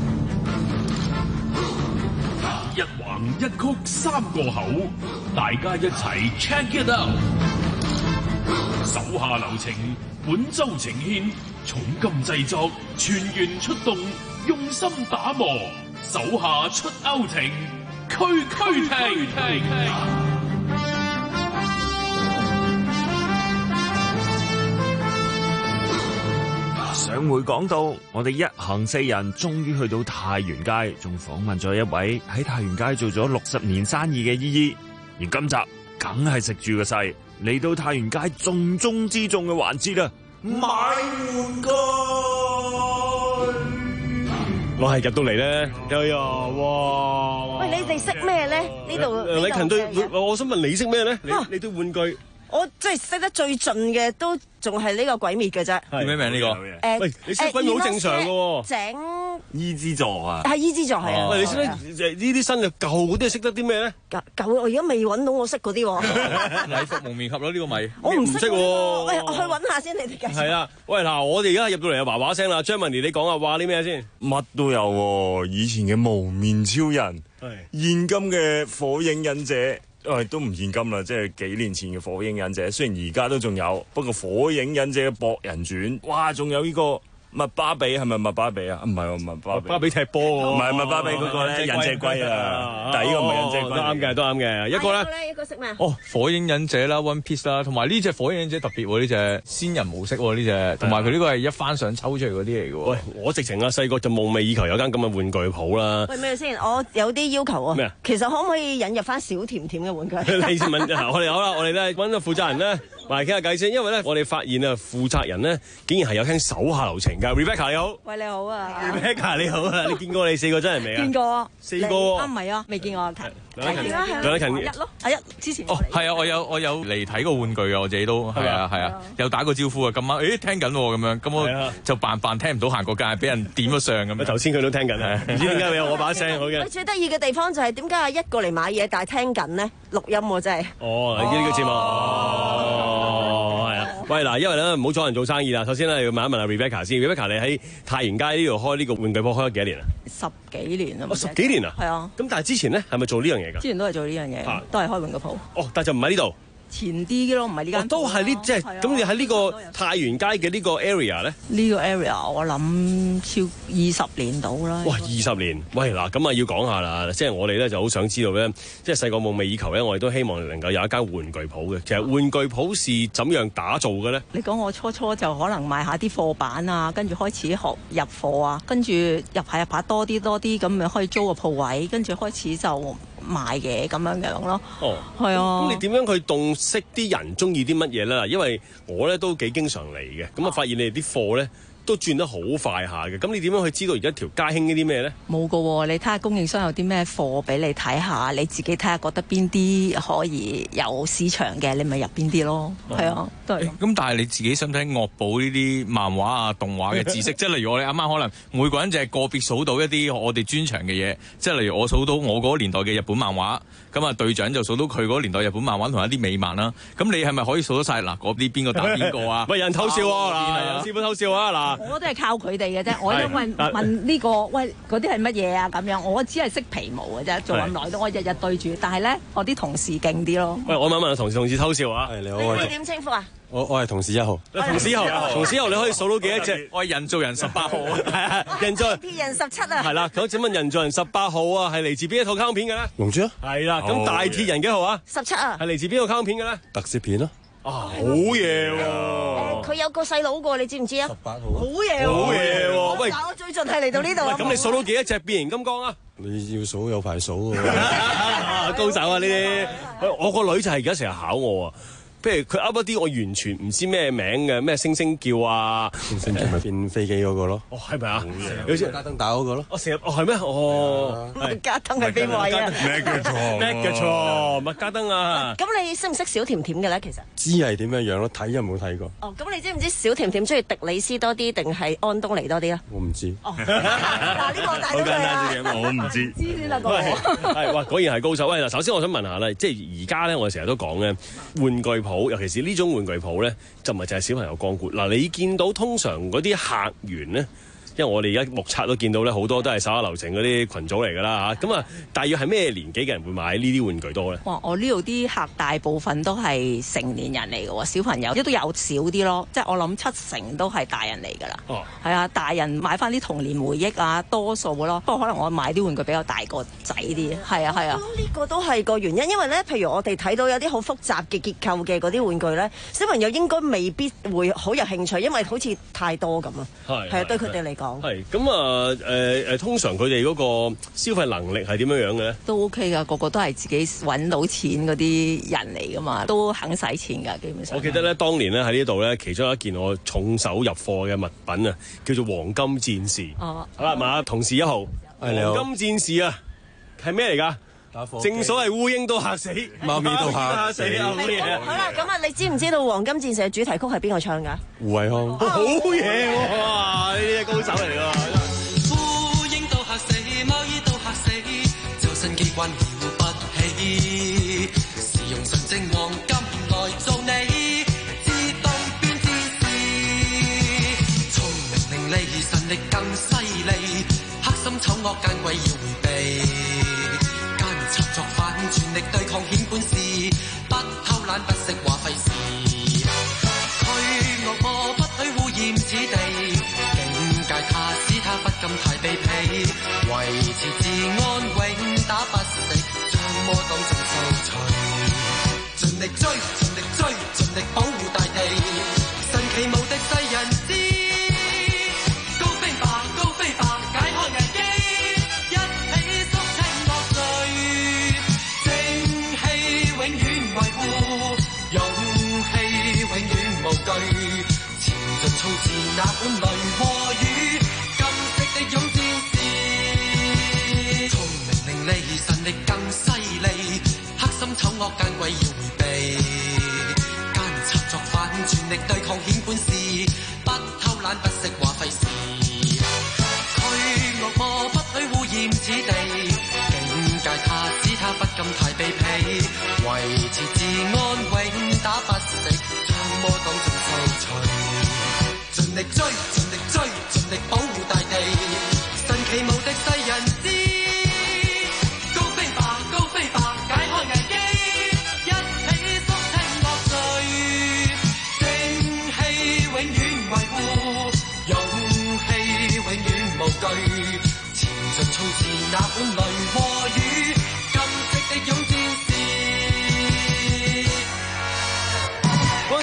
一橫一曲三個口，大家一齊 check it out。手下留情，本周呈獻重金製作，全員出動，用心打磨，手下出歐情，區區停。 上回講到，我哋一行四人終於去到太原街，仲訪問咗一位喺太原街做咗六十年生意嘅姨姨。而今集梗係食住個勢，嚟到太原街重中之重嘅環節啦，買玩具。 我係入到嚟咧，哎呀，哇！ 喂，你哋識咩咧？呢度李勤對，我想問你識咩咧？你你對玩具？ 我即係識得最盡嘅都仲係呢個鬼滅嘅啫。 叫咩名呢個？ 誒， 喂，你識鬼滅好正常嘅喎。 整伊之助啊， 係伊之助係啊。 喂，你識得呢啲新嘅舊嗰啲，識得啲咩咧？ 舊舊我而家未揾到我識嗰啲喎。 禮服蒙面俠咯，呢個咪我唔識喎。喂，我去揾下先，你哋繼續。 係啊，喂嗱，我哋而家入到嚟啊，話話聲啦，張文妮你講下話啲咩先？ 乜都有喎，以前嘅無面超人，現今嘅火影忍者。誒都唔現今啦，即係幾年前嘅火影忍者，雖然而家都仲有，不過火影忍者嘅博人傳，哇，仲有呢個麥巴比係咪麥巴比啊？唔係喎，麥巴比。 巴比踢波喎。 唔係麥巴比嗰個咧，忍者龜啊，但係呢個唔係忍者龜。 都啱嘅，都啱嘅。一個咧，一個識咩？ 哦，火影忍者啦 ，One Piece 啦，同埋呢隻火影忍者特別喎，呢隻仙人模式喎，呢隻，同埋佢呢個係一翻上抽出嚟嗰啲嚟嘅喎。 喂，我直情啊細個就夢寐以求有間咁嘅玩具鋪啦。 喂，咩先？我有啲要求啊。 咩啊？ 其實可唔可以引入翻小甜甜嘅玩具？ 你先問，我哋好啦，我哋咧揾個負責人咧，埋嚟傾下偈先，因為咧我哋發現啊，負責人咧竟然係有聽手下留情㗎。Rebecca 你好。 喂，你好啊 Rebecca 你好啊，你見過你四個真係未啊？ 見過， 四個喎。 啊唔係啊，未見過。 梁禮勤， 梁禮勤一咯，阿一之前。 哦，係啊，我有我有嚟睇過玩具啊，我自己都係啊係啊，有打過招呼啊，咁啱，誒聽緊喎咁樣，咁我就扮扮聽唔到行過街，俾人點咗上咁樣。 頭先佢都聽緊啊，唔知點解有我把聲好嘅。 最得意嘅地方就係點解阿一個嚟買嘢，但係聽緊呢錄音喎真係。 哦，呢個節目。哦，係啊。 喂嗱，因為咧唔好阻人做生意啦。首先咧要問一問阿 Rebecca 先 ，Rebecca 你喺太原街呢度開呢個玩具鋪開咗幾多年啊？ 十幾年啊！ 哦，十幾年啊？ 係啊。 咁但係之前咧係咪做呢樣嘢㗎？ 之前都係做呢樣嘢，都係開玩具鋪。 哦，但係就唔喺呢度。 前啲咯，唔係呢間。 都係呢，即係咁。你喺呢個太原街嘅呢個 area 咧？ 呢個 area 我諗超二十年到啦。 哇！二十年，喂嗱，咁啊要講下啦。即係我哋咧就好想知道咧，即係細個夢寐以求咧，我哋都希望能夠有一間玩具鋪嘅。其實玩具鋪是怎樣打造嘅咧？ 你講我初初就可能賣下啲貨板啊，跟住開始學入貨啊，跟住入下入下多啲多啲，咁咪可以租個鋪位，跟住開始就賣嘢咁樣樣咯。 哦， 係啊。 咁你點樣去洞悉啲人中意啲乜嘢咧？因為我咧都幾經常嚟嘅，咁啊發現你哋啲貨咧都轉得好快下嘅。咁你點樣去知道而家條街興呢啲咩咧？ 冇噶喎，你睇下供應商有啲咩貨俾你睇下，你自己睇下覺得邊啲可以有市場嘅，你咪入邊啲咯。係、哦、啊，都係。咁但係你自己想唔想惡補呢啲漫畫啊、動畫嘅知識？即係例如我哋啱啱可能每個人就係個別數到一啲我哋專長嘅嘢，即係例如我數到我嗰個年代嘅日本漫畫，咁啊隊長就數到佢嗰個年代日本漫畫同一啲美漫啦。咁你係咪可以數得晒嗱嗰啲邊個打邊個啊？ 喂，有人偷笑啊！嗱，師傅偷笑啊！嗱。 我都係靠佢哋嘅啫，我因為問呢、呢個喂嗰啲係乜嘢啊咁樣，我只係識皮毛嘅啫，做咁耐都我日日對住，但係咧我啲同事勁啲咯。 喂，我問問同事，同事偷笑啊！ 你好， 你點稱呼啊？ 我我係同事一號。 同事一號，同事一號你可以數到幾多隻？ 我係人造人十八號， 係啊，人造鐵人十七啊。 係啦，咁請問人造人十八號啊，係嚟自邊一套卡通片嘅咧？ 龍珠啊。 係啦，咁大鐵人幾號啊？ 十七啊。 係嚟自邊套卡通片嘅咧？ 特攝片咯。 啊，好嘢喎！ 佢有個細佬過，你知唔知啊？ 十八號。 好嘢喎！ 好嘢喎！喂， 我最近係嚟到呢度。 咁你數到幾多隻變形金剛啊？ 你要數有排數喎。 高手啊呢啲！我個女就係而家成日考我啊。譬如佢噏一啲我完全唔知咩名嘅，咩星星叫啊， 星星叫咪變飛機嗰個咯。 哦，係咪啊？ 有隻加登打嗰個咯。 我成日哦係咩？哦， 加登係邊位啊？ 咩嘅錯？咩嘅錯？麥加登啊！ 咁你識唔識小甜甜嘅咧？其實知係點樣樣咯，睇有冇睇過？ 哦，咁你知唔知小甜甜中意迪里斯多啲定係安東尼多啲啊？ 我唔知。 哦，嗱呢個大咗啦。 我唔知。 知先啦，個係哇，果然係高手。喂嗱，首先我想問下咧，即係而家咧，我哋成日都講咧，玩具鋪，尤其是呢種玩具鋪咧，就唔係淨係小朋友光顧。嗱，你見到通常嗰啲客源咧，因為我哋而家目測都見到咧，好多都係手下留情嗰啲群組嚟㗎啦嚇。咁啊，大約係咩年紀嘅人會買呢啲玩具多咧？ 哇！我呢度啲客大部分都係成年人嚟嘅喎，小朋友亦都有少啲咯。即係我諗七成都係大人嚟㗎啦。哦，係啊，大人買翻啲童年回憶啊，多數咯。不過可能我買啲玩具比較大個仔啲。係啊，係啊。 呢個都係個原因，因為咧，譬如我哋睇到有啲好複雜嘅結構嘅嗰啲玩具咧，小朋友應該未必會好有興趣，因為好似太多咁啊。係係啊，對佢哋嚟講。 係咁啊，誒誒，通常佢哋嗰個消費能力係點樣樣嘅咧？ 都 OK 噶，個個都係自己揾到錢嗰啲人嚟噶嘛，都肯使錢噶，基本上。 我記得咧，當年咧喺呢度咧，其中一件我重手入貨嘅物品啊，叫做黃金戰士。哦，好啦，馬同事一號，黃金戰士啊，係咩嚟㗎？正所謂烏蠅都嚇死， 貓咪都嚇死啊！好嘢！ 好啦，咁啊，你知唔知道《黃金戰士》嘅主題曲係邊個唱㗎？ 胡偉康。 好嘢喎！哇，呢啲係高手嚟㗎。 烏蠅都嚇死，貓兒都嚇死，周身機關了不起，是用純正黃金來做你，自動變戰士，聰明伶俐，神力更犀利，黑心醜惡奸鬼要迴避。作反全力對抗顯本事，不偷懶不識話費事，驅惡魔不許污染此地，境界他使他不敢太卑鄙，維持治安永打不死，將魔黨盡掃除，盡力追盡力追盡力保護大地，神奇無敵世人知。前進衝刺那管雷和雨，金色的勇戰士，聰明伶俐，神力更犀利，黑心醜惡奸鬼要迴避，奸賊作反全力對抗顯本事，不偷懶不識話費事，驅惡魔不許污染此地，境界他使他不敢太卑鄙，維持治安永打不死，將魔黨盡掃。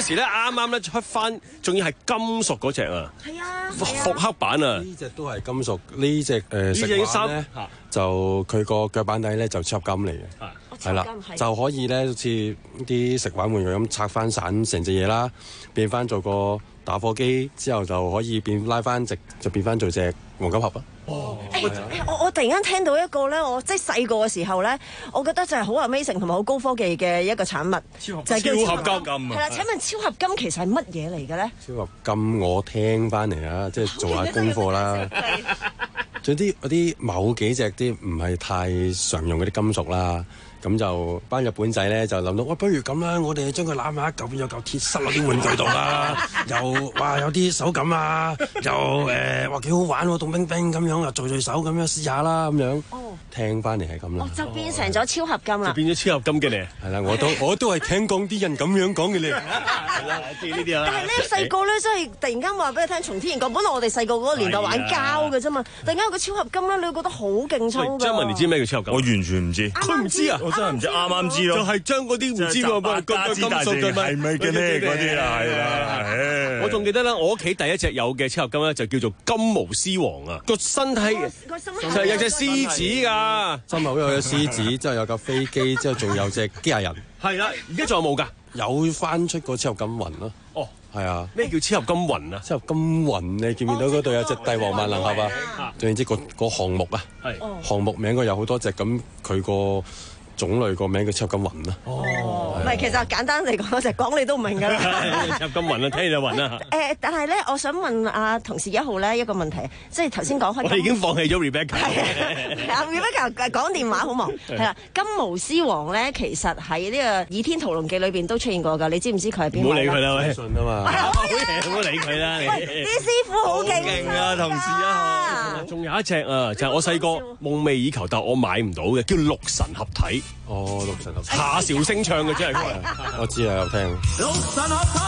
時咧啱啱咧出翻，仲要係金屬嗰隻啊！ 係啊， 復刻版啊！ 呢隻都係金屬，呢隻誒食隻玩咧就佢個腳板底咧就超合金嚟嘅，係啦，就可以咧好似啲食玩玩具咁拆翻散成隻嘢啦，變翻做個打火機之後就可以變拉翻直，就變翻做隻黃金盒啊！ 哦，欸、我我突然間聽到一個咧，我即係細個嘅時候咧，我覺得就係好 amazing 同埋好高科技嘅一個產物，就係叫超合金。係啦，請問超合金其實係乜嘢嚟嘅咧？ 超合金我聽翻嚟啊，即係做下功課啦。仲有啲嗰啲某幾隻啲唔係太常用嗰啲金屬啦。咁就班日本仔咧就諗到，喂，不如咁啦，我哋將佢攬埋一嚿，變有嚿鐵塞落啲玩具度啦，又哇有啲手感啊，又誒話幾好玩喎，凍冰冰咁樣，又聚聚手咁樣試下啦咁樣。哦，聽翻嚟係咁啦。 哦，就變成咗超合金啦。 就變咗超合金嘅咧。 係啦，我都我都係聽講啲人咁樣講嘅咧。 係啦，知呢啲啊。 但係咧細個咧真係突然間話俾你聽，從天而降。本來我哋細個嗰個年代玩膠嘅啫嘛，突然間有個超合金咧，你會覺得好勁抽㗎。 張文，你知咩叫超合金？ 我完全唔知。 佢唔知啊？ 我真係唔知，啱啱知咯。 就係將嗰啲唔知喎，乜金金屬嘅係咪嘅咧？嗰啲啊，係啦。 我仲記得咧，我屋企第一隻有嘅超合金咧，就叫做金毛獅王啊！個身體就係有隻獅子㗎， 身後有隻獅子，之後有架飛機，之後仲有隻機械人。 係啦，而家仲有冇㗎？ 有翻出個超合金雲咯。哦，係啊。 咩叫超合金雲啊？ 超合金雲，你見唔見到嗰度有隻帝王萬能俠啊？總之個個項目啊，項目名嗰有好多隻，咁佢個種類個名叫超合金雲啦。 哦，唔係，其實簡單嚟講，就講你都唔明㗎啦。 超合金雲啊，聽你就暈啦。 誒，但係咧，我想問阿同事一號咧一個問題，即係頭先講開。 我哋已經放棄咗 Rebecca。 係啊，Rebecca 講電話好忙。係啦，金毛獅王咧，其實喺呢個《倚天屠龍記》裏邊都出現過㗎。你知唔知佢係邊個？ 唔好理佢啦，喂。信啊嘛。 好嘢，唔好理佢啦。 啲師傅好勁。 勁啊，同事啊！仲有一隻啊，就係我細個夢寐以求，但我買唔到嘅，叫六神合體。 哦，六神合體。 夏韶聲唱嘅真係。 我知啊，有聽。 六神合體，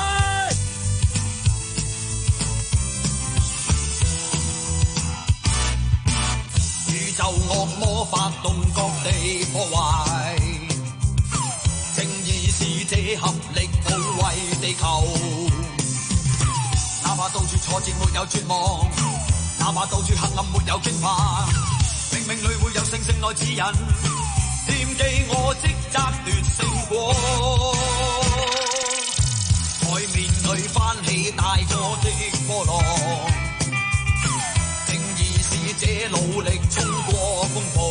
宇宙惡魔發動各地破壞，正義使者合力保衛地球。哪怕到處挫折沒有絕望，哪怕到處黑暗沒有驚怕，冥冥裏會有星星來指引，惦記我職責奪勝果。海面裏翻起大過的波浪，正義使者努力衝過風暴，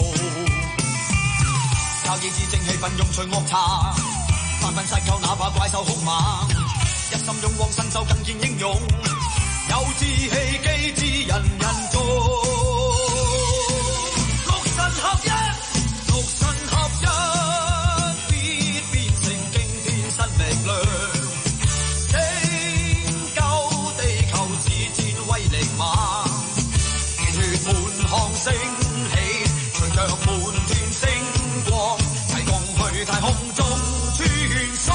靠意志正氣奮勇除惡賊，發奮殺救哪怕怪獸兇猛，一心勇往神就更見英勇，有志氣機智人人做，六神合一，六神合一，必變成驚天新力量，拯救地球自戰威力猛，熱血滿腔升起，隨着滿天星光，齊共去太空中穿梭。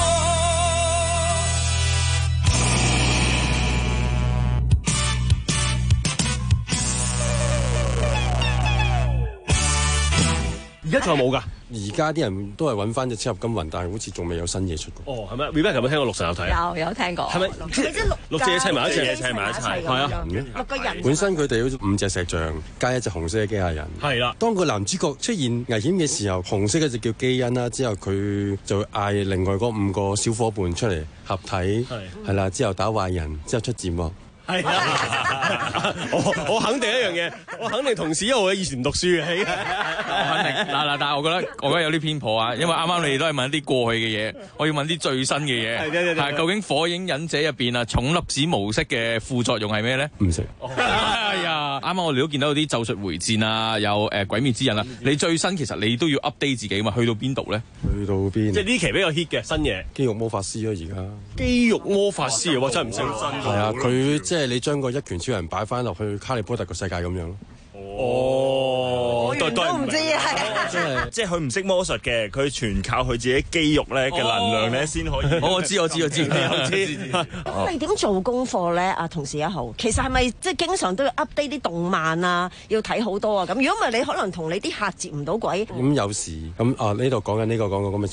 而家仲有冇㗎？ 而家啲人都係揾翻隻超合金雲，但係好似仲未有新嘢出過。 哦，係咩 Rebecca 有冇聽過六神合體？ 有有聽過。 係咪即係六六隻嘢砌埋一齊？ 砌埋一齊。 係啊， 六個人。 本身佢哋好似五隻石像加一隻紅色嘅機械人。 係啦。 當個男主角出現危險嘅時候，紅色嗰隻叫基因啦，之後佢就嗌另外嗰五個小伙伴出嚟合體，係啦，之後打壞人，之後出字幕。 係啊！我我肯定一樣嘢，我肯定同事一號以前唔讀書嘅， 我肯定嗱嗱，但係我覺得我覺得有啲偏頗啊，因為啱啱你哋都係問一啲過去嘅嘢，我要問啲最新嘅嘢，係係究竟《火影忍者》入邊啊重粒子模式嘅副作用係咩咧？ 唔識。 哎呀，啱啱我哋都見到有啲咒術迴戰啊，有誒、呃、鬼滅之刃啊，你最新其實你都要 update 自己嘛？去到邊度咧？ 去到邊？ 即係呢期比較 hit 嘅新嘢， 肌肉魔法師咯，而家。 肌肉魔法師啊！哇，真係唔識新。 係啊，佢即係你將個一拳超人擺翻落去哈利波特個世界咁樣咯。 哦， 都唔知啊， 即係即係佢唔識魔術嘅，佢全靠佢自己肌肉咧嘅能量咧先可以。 我知我知我知，我知。 咁你點做功課咧？啊，同事一號，其實係咪即係經常都要 update 啲動漫啊？要睇好多啊？咁如果唔係，你可能同你啲客接唔到軌。 咁有時咁啊，呢度講緊呢個講過，咁咪真係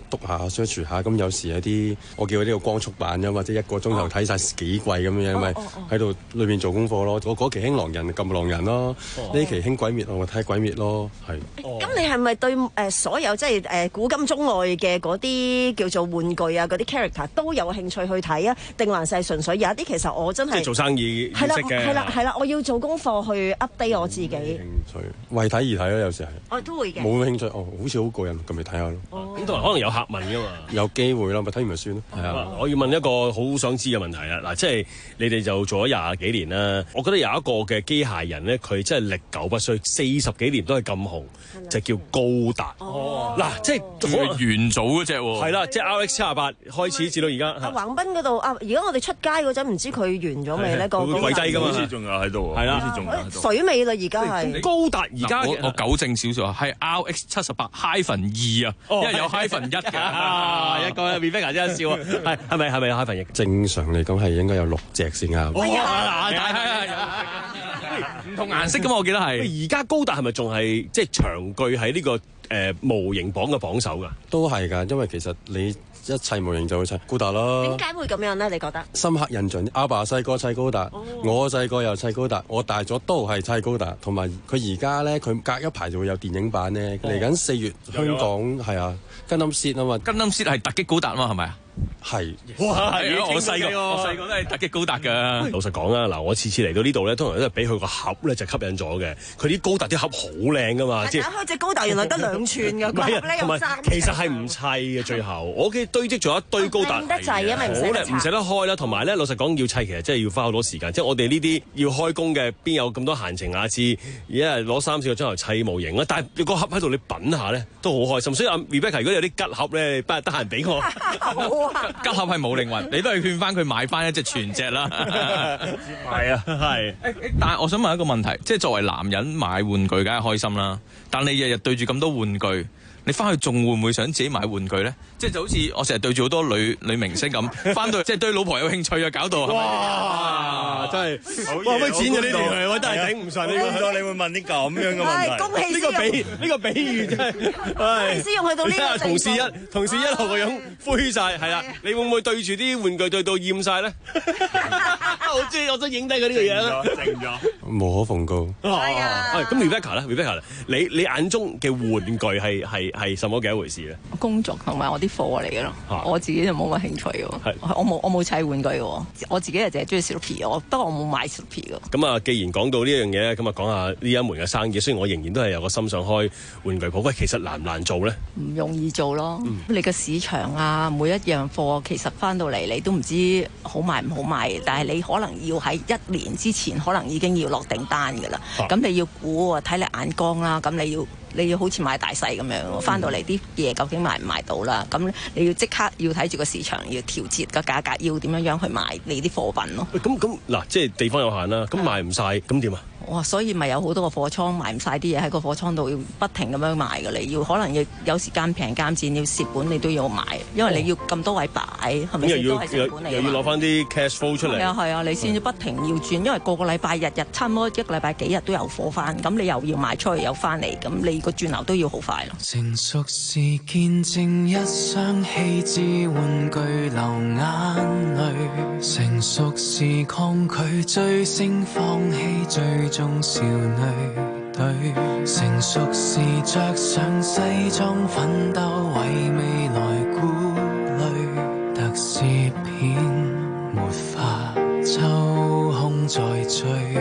篤下 search 下，咁有時有啲我叫佢呢個光速版啫嘛，即係一個鐘頭睇晒幾季咁樣，因為喺度裏邊做功課咯。我嗰期興狼人撳狼人咯，呢期興鬼滅我睇鬼滅咯，係。 咁你係咪對誒所有即係誒古今中外嘅嗰啲叫做玩具啊嗰啲 character 都有興趣去睇啊？定還是純粹有一啲其實我真係即係做生意要識嘅。 係啦係啦，我要做功課去 update 我自己。 興趣為睇而睇咯，有時係。 我都會嘅。 冇興趣哦，好似好過癮，咁咪睇下咯。 咁同埋可能有客問㗎嘛。 有機會啦，咪睇完咪算咯。係啊， 我要問一個好想知嘅問題啦。嗱，即係你哋就做咗廿幾年啦，我覺得有一個嘅機械人咧，佢真係歷久不衰，四十幾年都係咁紅，就叫高達。哦，嗱，即係佢元祖嗰隻喎。 係啦，即係 R X 七十八開始至到而家。 阿橫濱嗰度啊，而家我哋出街嗰陣，唔知佢完咗未呢？個會跪低㗎嘛？ 好似仲有喺度。 係啦， 好似仲有喺度。 水尾啦，而家係。 高達而家我我糾正少少啊，係 R X 七十八 hyphen 二啊，因為有 hyphen 一嘅。 啊，一個 Rebecca 真係笑啊，係係咪係咪有 hyphen 一？ 正常嚟講係應該有六隻先啱。 哇！大係唔同顏色㗎嘛，我記得係。 而家高達係咪仲係即係長居喺呢個誒模型榜嘅榜首㗎？ 都係㗎，因為其實你一砌模型就會砌高達啦。 點解會咁樣咧？你覺得？ 深刻印象，阿爸細個砌高達，哦、我細個又砌高達，我大咗都係砌高達，同埋佢而家咧，佢隔一排就會有電影版咧，嚟緊四月香港係啊，跟冧 set 啊嘛， 跟冧 set 係突擊高達嘛，係咪啊？ 係， 哇！係我細個，我細個都係突擊高達㗎。 老實講啊，嗱，我次次嚟到呢度咧，通常都係俾佢個盒咧就吸引咗嘅。佢啲高達啲盒好靚㗎嘛，即係打開隻高達原來得兩寸㗎，個盒咧有三。 其實係唔砌嘅，最後我屋企堆積咗一堆高達， 得滯啊，咪唔好靚，唔捨得開啦。同埋咧，老實講要砌其實真係要花好多時間。即係我哋呢啲要開工嘅，邊有咁多閒情雅致？而家係攞三四個鐘頭砌模型啊！但係個盒喺度，你品下咧都好開心。所以阿 Rebecca 如果有啲吉盒咧，不如得閒俾我。 吉盒係冇靈魂，你都係勸翻佢買翻一隻全隻啦。 係啊，係。 但係我想問一個問題，即係作為男人買玩具梗係開心啦，但你日日對住咁多玩具，你翻去仲會唔會想自己買玩具咧？即係就好似我成日對住好多女女明星咁，翻到即係對老婆有興趣啊，搞到哇！真係哇！乜錢嘅呢條係，我真係頂唔順。你估到你會問啲咁樣嘅問題？ 恭喜呢個比呢個比喻真係，唉！ 先用去到呢個同事一同事一號個樣灰晒，係啦。你會唔會對住啲玩具對到厭晒咧？我中意，我想影低佢呢個樣。靜咗， 無可奉告。 係啊。咁 Rebecca 咧 ，Rebecca 你你眼中嘅玩具係係係什麼嘅一回事咧？ 工作同埋我啲課嚟嘅咯，啊、我自己就冇乜興趣嘅。我冇我冇砌玩具嘅，我自己係淨係中意 Snoopy，我不過我冇買 Snoopy 嘅。 咁啊，既然講到呢樣嘢咧，咁啊講下呢一門嘅生意。雖然我仍然都係有個心想開玩具鋪，喂，其實難唔難做咧？ 唔容易做咯，嗯、你個市場啊，每一樣貨其實翻到嚟你都唔知好賣唔好賣，但係你可能要喺一年之前可能已經要落訂單㗎啦。咁、啊、你要估啊，睇你眼光啦，咁你要。你要好似買大細咁樣，翻到嚟啲嘢究竟賣唔賣到啦？咁你要即刻要睇住個市場，要調節個價格，要點樣樣去賣你啲貨品咯。 咁咁嗱，即係地方有限啦，咁賣唔晒，咁點啊？ 哇！所以咪有好多個貨倉賣唔晒啲嘢喺個貨倉度，要不停咁樣賣㗎。你要可能要有時間平間戰，要蝕本你都要賣，因為你要咁多位擺，係咪先都係成本嚟？ 又要攞翻啲 cash flow 出嚟。 係啊係啊，你先至不停要轉，因為個個禮拜日日差唔多一個禮拜幾日都有貨翻，咁你又要賣出去又翻嚟，咁你個轉流都要好快咯。 成熟時見證一雙棄置玩具流眼淚，成熟時抗拒追星放棄最終少女隊，成熟時着上西裝奮鬥為未來顧慮，特攝片沒法抽空再追，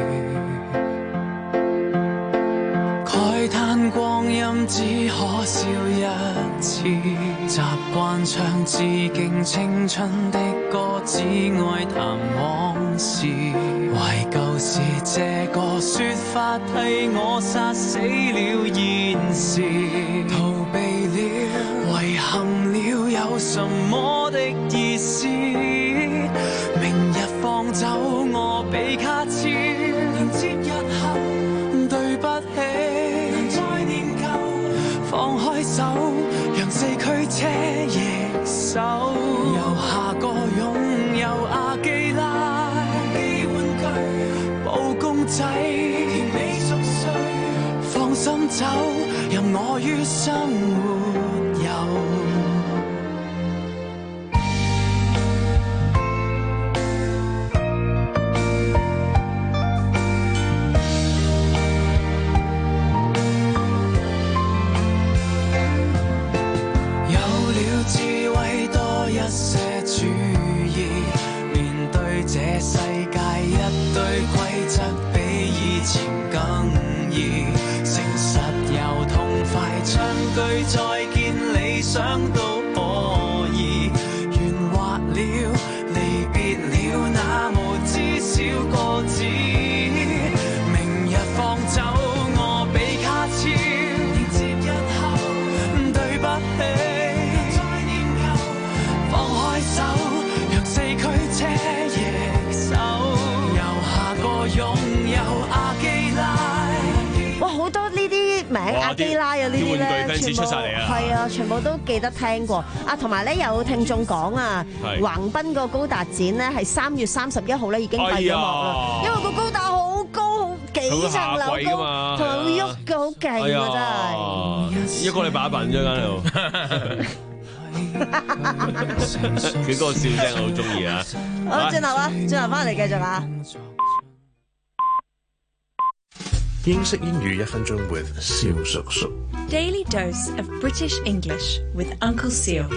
慨嘆光陰只可笑一次，習慣唱致敬青春的歌，只愛談往事，懷舊是這個說法替我殺死了現時，逃避了遺憾了有什麼的意思，明日放走我比卡超，連接日後對不起，能再念舊，放開手讓四驅車易手，由下個擁有阿基拉機玩具布公仔，甜美熟睡，放心走，任我於生活遊。 出晒嚟啊！ 係啊，全部都記得聽過啊，同埋咧有聽眾講啊，橫濱個高達展咧係三月三十一號咧已經閉咗幕啦，因為個高達好高，好幾層樓高，同埋會喐嘅，好勁啊！真係一個禮拜一辦啫間度。佢嗰個笑聲我好中意啊！ 好，轉頭啦，轉頭翻嚟繼續啊！ 英式英語一分鐘 with 蕭叔叔。 Daily dose of British English with Uncle Seal。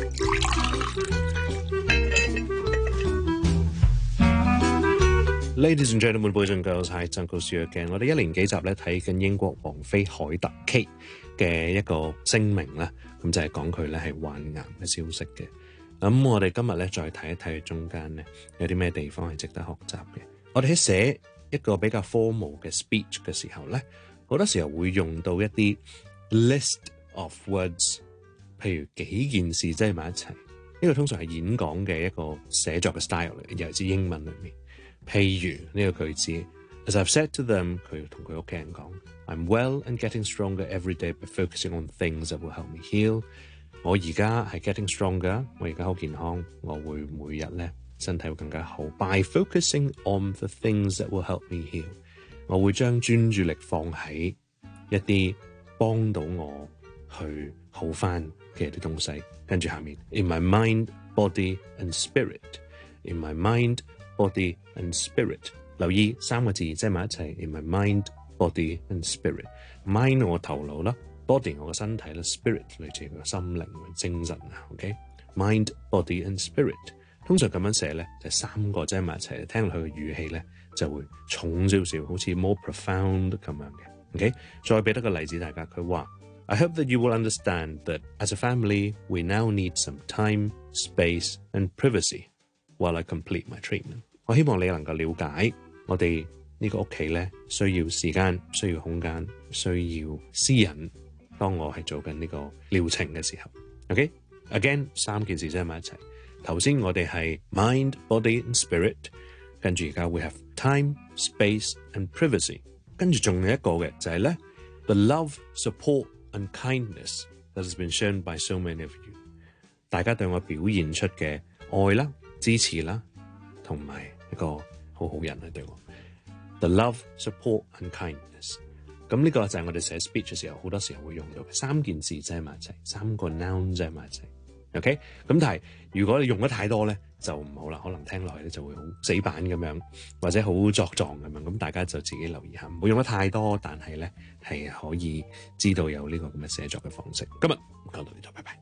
Ladies and gentlemen, boys and girls, hi, Uncle Seal again。我哋一連幾集咧睇緊英國王妃凱特 Kate 嘅一個聲明啦，咁就係講佢咧係患癌嘅消息嘅。咁我哋今日咧再睇一睇佢中間咧有啲咩地方係值得學習嘅。我哋喺寫一個比較 formal 嘅 speech 嘅時候咧，好多時候會用到一啲 list of words， 譬如幾件事擠埋一齊。呢、這個通常係演講嘅一個寫作嘅 style 嚟，尤其是英文裏面。譬如呢個句子 ，As I've said to them， 佢同佢屋企人講 ，I'm well and getting stronger every day by focusing on things that will help me heal。我而家係 getting stronger， 我而家好健康，我會每日咧身體會更加好。By focusing on the things that will help me heal， 我會將專注力放喺一啲幫到我去好翻嘅一啲東西。跟住下面 ，In my mind, body and spirit。In my mind。Body and spirit， 留意三個字擠埋一齊 ，in my mind, body and spirit。mind 我頭腦啦 ，body 我個身體啦 ，spirit 類似個心靈、精神啊。OK，mind、okay? body and spirit， 通常咁樣寫咧，就係、三個擠埋一齊，聽落去嘅語氣咧就會重少少，好似 more profound 咁樣嘅。OK， 再俾多個例子大家，佢話 I hope that you will understand that as a family we now need some time, space and privacy while I complete my treatment。我希望你能夠了解，我哋呢個屋企咧需要時間、需要空間、需要私隱。當我係做緊呢個療程嘅時候 ，OK，again、okay? 三件事擠埋一齊。頭先我哋係 mind, body and spirit， 跟住而家 we have time, space and privacy， 跟住仲有一個嘅就係咧 the love, support and kindness that has been shown by so many of you。大家對我表現出嘅愛啦、支持啦，同埋一個好好人啊，對我 the love, support and kindness。咁呢個就係我哋寫 speech 嘅時候，好多時候會用到嘅三件事擠埋一齊，三個 noun 擠埋一齊。OK， 咁但係如果你用得太多咧，就唔好啦，可能聽落去咧就會好死板咁樣，或者好作狀咁樣。咁大家就自己留意下，唔好用得太多，但係咧係可以知道有呢個咁嘅寫作嘅方式。今日講到呢度，拜拜。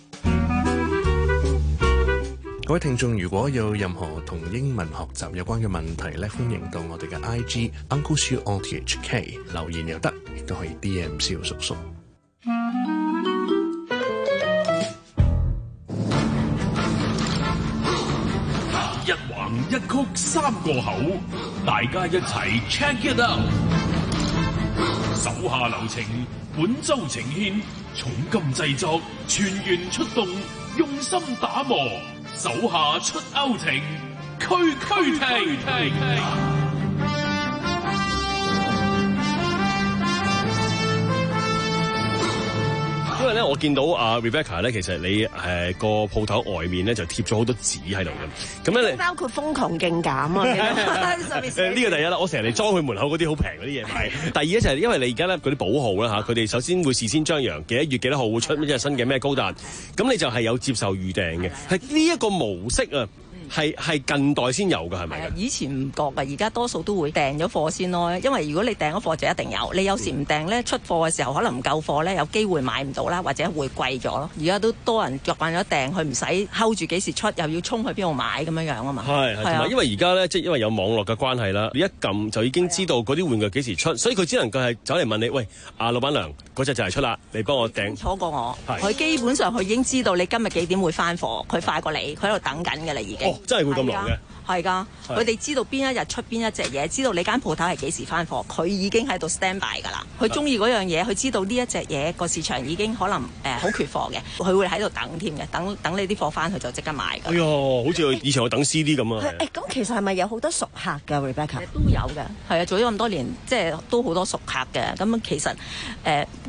各位聽眾，如果有任何同英文學習有關嘅問題咧，歡迎到我哋嘅 I G Uncle Siu R T H K 留言又得，亦都可以 D M 蕭叔叔。 一橫一曲三個口，大家一齊 check it out。手下留情，本周呈獻，重金製作，全員出動，用心打磨。手下出歐情，區區停。 因為咧，我見到阿 Rebecca 咧，其實你誒個鋪頭外面咧就貼咗好多紙喺度嘅，咁咧你包括瘋狂競減啊！呢個第一啦，我成日嚟裝佢門口嗰啲好平嗰啲嘢賣。第二咧就係因為你而家咧嗰啲保號啦嚇，佢哋首先會事先張揚幾多月幾多號會出咩新嘅咩高達，咁你就係有接受預訂嘅，係呢一個模式啊。係係近代先有㗎，係咪？ 以前唔覺㗎，而家多數都會訂咗貨先咯。因為如果你訂咗貨就一定有，你有時唔訂咧，出貨嘅時候可能唔夠貨咧，有機會買唔到啦，或者會貴咗咯。而家都多人習慣咗訂，佢唔使 hold 住幾時出，又要衝去邊度買咁樣樣啊嘛。 係係啊，因為而家咧即係因為有網絡嘅關係啦，你一撳就已經知道嗰啲玩具幾時出，所以佢只能夠係走嚟問你，喂，阿老闆娘嗰隻就係出啦，你幫我訂。 清楚過我，佢基本上佢已經知道你今日幾點會翻貨，佢快過你，佢喺度等緊㗎啦已經。 哦，真係會咁耐嘅。 係㗎，佢哋知道邊一日出邊一隻嘢，知道你間鋪頭係幾時翻貨，佢已經喺度 stand by 㗎啦。佢中意嗰樣嘢，佢知道呢一隻嘢個市場已經可能誒好、呃、缺貨嘅，佢會喺度等添嘅，等等你啲貨翻去就即刻買㗎。 哎呀，好似以前我等 C D 咁啊！ 誒咁、欸、其實係咪有好多熟客㗎 Rebecca？ 都有嘅，係啊，做咗咁多年，即係都好多熟客嘅。咁其實誒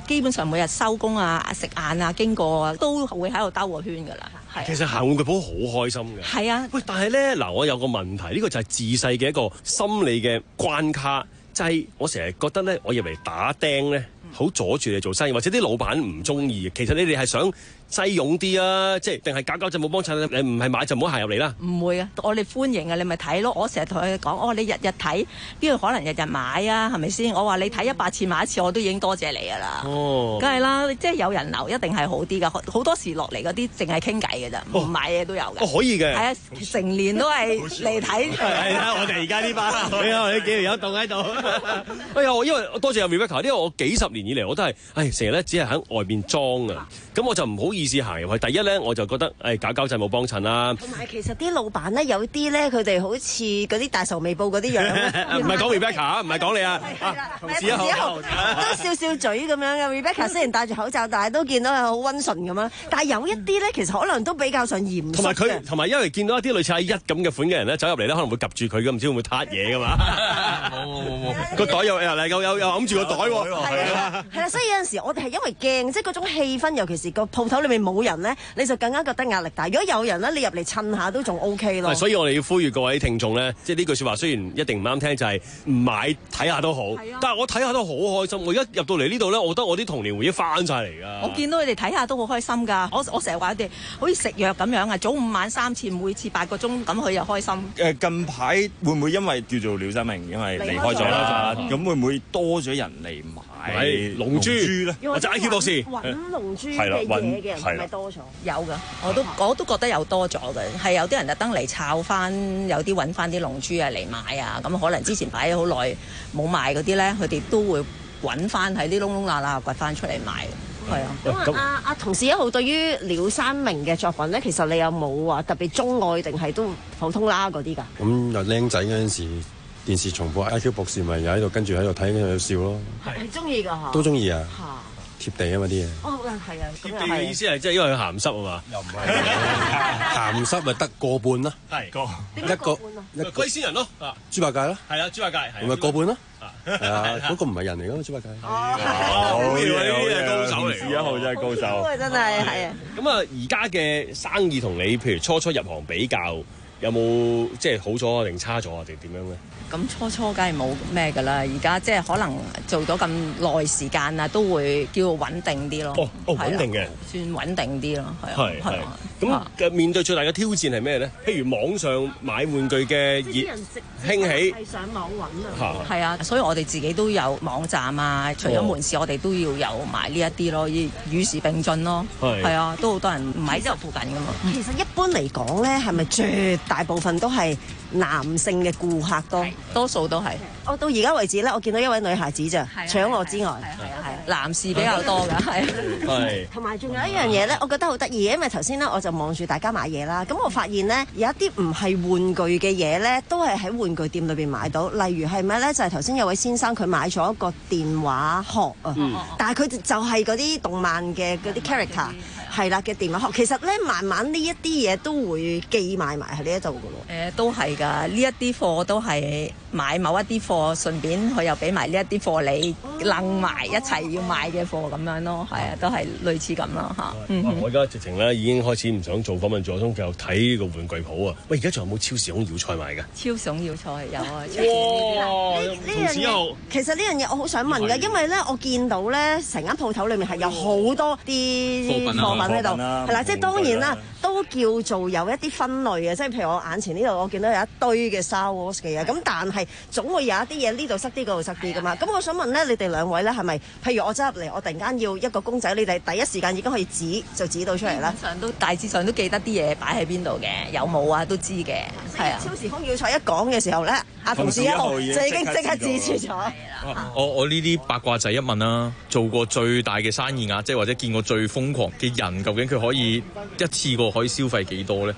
基本上每日收工啊、食晏啊、經過啊，都會喺度兜個圈㗎啦。 其實行玩具鋪好開心嘅。 係啊， 喂，但係咧嗱，我有個問題，呢、呢個就係自細嘅一個心理嘅關卡，就係、是、我成日覺得咧，我以為打釘咧好阻住你做生意，或者啲老闆唔中意。其實你哋係想擠擁啲啊，即係定係搞搞就冇幫襯，你唔係買就唔好行入嚟啦。 唔會啊，我哋歡迎啊，你咪睇咯。我成日同佢講，哦，你日日睇，邊度可能日日買啊？係咪先？我話你睇一百次買一次，我都已經多謝你噶啦。哦，梗係啦，即係有人流一定係好啲噶。好多時落嚟嗰啲淨係傾偈嘅咋，唔、哦、買嘢都有嘅。 哦，可以嘅。係啊，成年都係嚟睇。 係啊，我哋而家呢班，你睇你幾條友棟喺度。哎呀，因為多謝阿 Rebecca，因為我幾十年以嚟我都係，唉，成日咧只係喺外邊裝啊，咁我就唔好意思行入去。第一咧，我就覺得誒搞搞震冇幫襯啦。 同埋其實啲老闆咧，有啲咧佢哋好似嗰啲大仇未報嗰啲樣。 唔係講 Rebecca，唔係講你啊。 係啦，同事一號都笑笑嘴咁樣嘅。Rebecca 雖然戴住口罩，但係都見到係好溫順咁樣。但係有一啲咧，其實可能都比較上嚴肅。 同埋佢，同埋因為見到一啲類似阿一咁嘅款嘅人咧，走入嚟咧，可能會及住佢嘅，唔知會唔會撻嘢㗎嘛？冇冇冇冇，個袋又又又又又揞住個袋喎。 係啊，係啦，所以有陣時我哋係因為驚，即係嗰種氣氛，尤其是個鋪頭裏面冇人咧，你就更加覺得壓力大。如果有人咧，你入嚟襯下都仲 O K 咯。 所以我哋要呼籲各位聽眾咧，即係呢句説話雖然一定唔啱聽，就係、是、唔買睇下都好。啊、但係我睇下都好開心。我而家入到嚟呢度咧，我覺得我啲童年回憶翻晒嚟㗎。 我見到你哋睇下都好開心㗎。我我成日話佢哋好似食藥咁樣啊，早午晚三次，每次八個鐘，咁佢又開心。 誒近排會唔會因為叫做廖生明因為離開咗啦，咁會唔會多咗人嚟買龍珠咧？ 或者 I Q 博士揾龍珠嘅嘢嘅人係咪多咗？ 有㗎，我都我都覺得有多咗嘅，係有啲人特登嚟抄翻，有啲揾翻啲龍珠啊嚟買啊，咁可能之前擺咗好耐冇賣嗰啲咧，佢哋都會揾翻喺啲窿窿罅罅掘翻出嚟賣。係啊， 咁啊阿阿同事一號對於廖三明嘅作品咧，其實你有冇話特別鍾愛定係都普通啦嗰啲㗎？ 咁又僆仔嗰陣時，電視重播 I Q 博士咪又喺度跟住喺度睇，跟住喺度笑咯。 係中意㗎嚇， 都中意啊！貼地啊嘛啲嘢。 哦，係啊， 貼地嘅意思係即係因為佢鹹濕啊嘛。又唔係鹹濕咪得個半啦。 係個一個一個龜仙人咯。 豬八戒咯。 係啊，豬八戒係。 咪個半咯。係啊，嗰個唔係人嚟㗎嘛，豬八戒。 哦，好嘢呢啲係高手嚟。 一號真係高手。 真係係啊。 咁啊，而家嘅生意同你譬如初初入行比較，有冇即係好咗啊，定差咗啊，定點樣咧？ 咁初初梗係冇咩㗎啦，而家即係可能做咗咁耐時間啊，都會叫穩定啲咯。 哦哦，穩定嘅， 算穩定啲咯，係啊。 係係。咁嘅面對最大嘅挑戰係咩咧？譬如網上買玩具嘅熱興起， 係上網揾啊。係啊，所以我哋自己都有網站啊，除咗門市，我哋都要有埋呢一啲咯，要與時並進咯。係。係啊，都好多人唔喺呢度附近㗎嘛。 其實一般嚟講咧，係咪絕大部分都係男性嘅顧客多？ 多數都係。 我到而家為止咧，我見到一位女孩子咋，除咗我之外， 係啊係。男士比較多㗎，係。 係。 同埋仲有一樣嘢咧，我覺得好得意，因為頭先咧我就望住大家買嘢啦，咁我發現咧有一啲唔係玩具嘅嘢咧，都係喺玩具店裏邊買到。例如係咩咧？就係頭先有位先生佢買咗一個電話殼啊，嗯、但係佢就係嗰啲動漫嘅嗰啲 character。係啦嘅電話殼，其實咧慢慢呢一啲嘢都會寄賣埋喺呢一度㗎咯。 誒、呃，都係㗎，呢一啲貨都係買某一啲貨，順便佢又俾埋呢一啲貨你擸埋一齊要買嘅貨咁樣咯。係啊，都係類似咁咯嚇。嗯、 我而家直情咧已經開始唔想做訪問，做想繼續睇呢個玩具鋪啊。喂，而家仲有冇超時空要塞賣㗎？ 超時空要塞有啊。 哇！呢樣嘢其實呢樣嘢我好想問㗎，因為咧我見到咧成間鋪頭裏面係有好多啲貨品。喺度係啦，即係當然啦，都叫做有一啲分類嘅，即係譬如我眼前呢度，我見到有一堆嘅 Star Wars 嘅嘢，咁但係總會有一啲嘢呢度塞啲，嗰度塞啲噶嘛。咁我想問咧，你哋兩位咧係咪？譬如我走入嚟，我突然間要一個公仔，你哋第一時間已經可以指就指到出嚟啦。 基本上都大致上都記得啲嘢擺喺邊度嘅，有冇啊都知嘅。係啊， 超時空要塞一講嘅時候咧，阿同事一號就已經即刻指出咗。 我我呢啲八卦仔一問啦，做過最大嘅生意額，即係或者見過最瘋狂嘅人，究竟佢可以一次過可以消費幾多咧？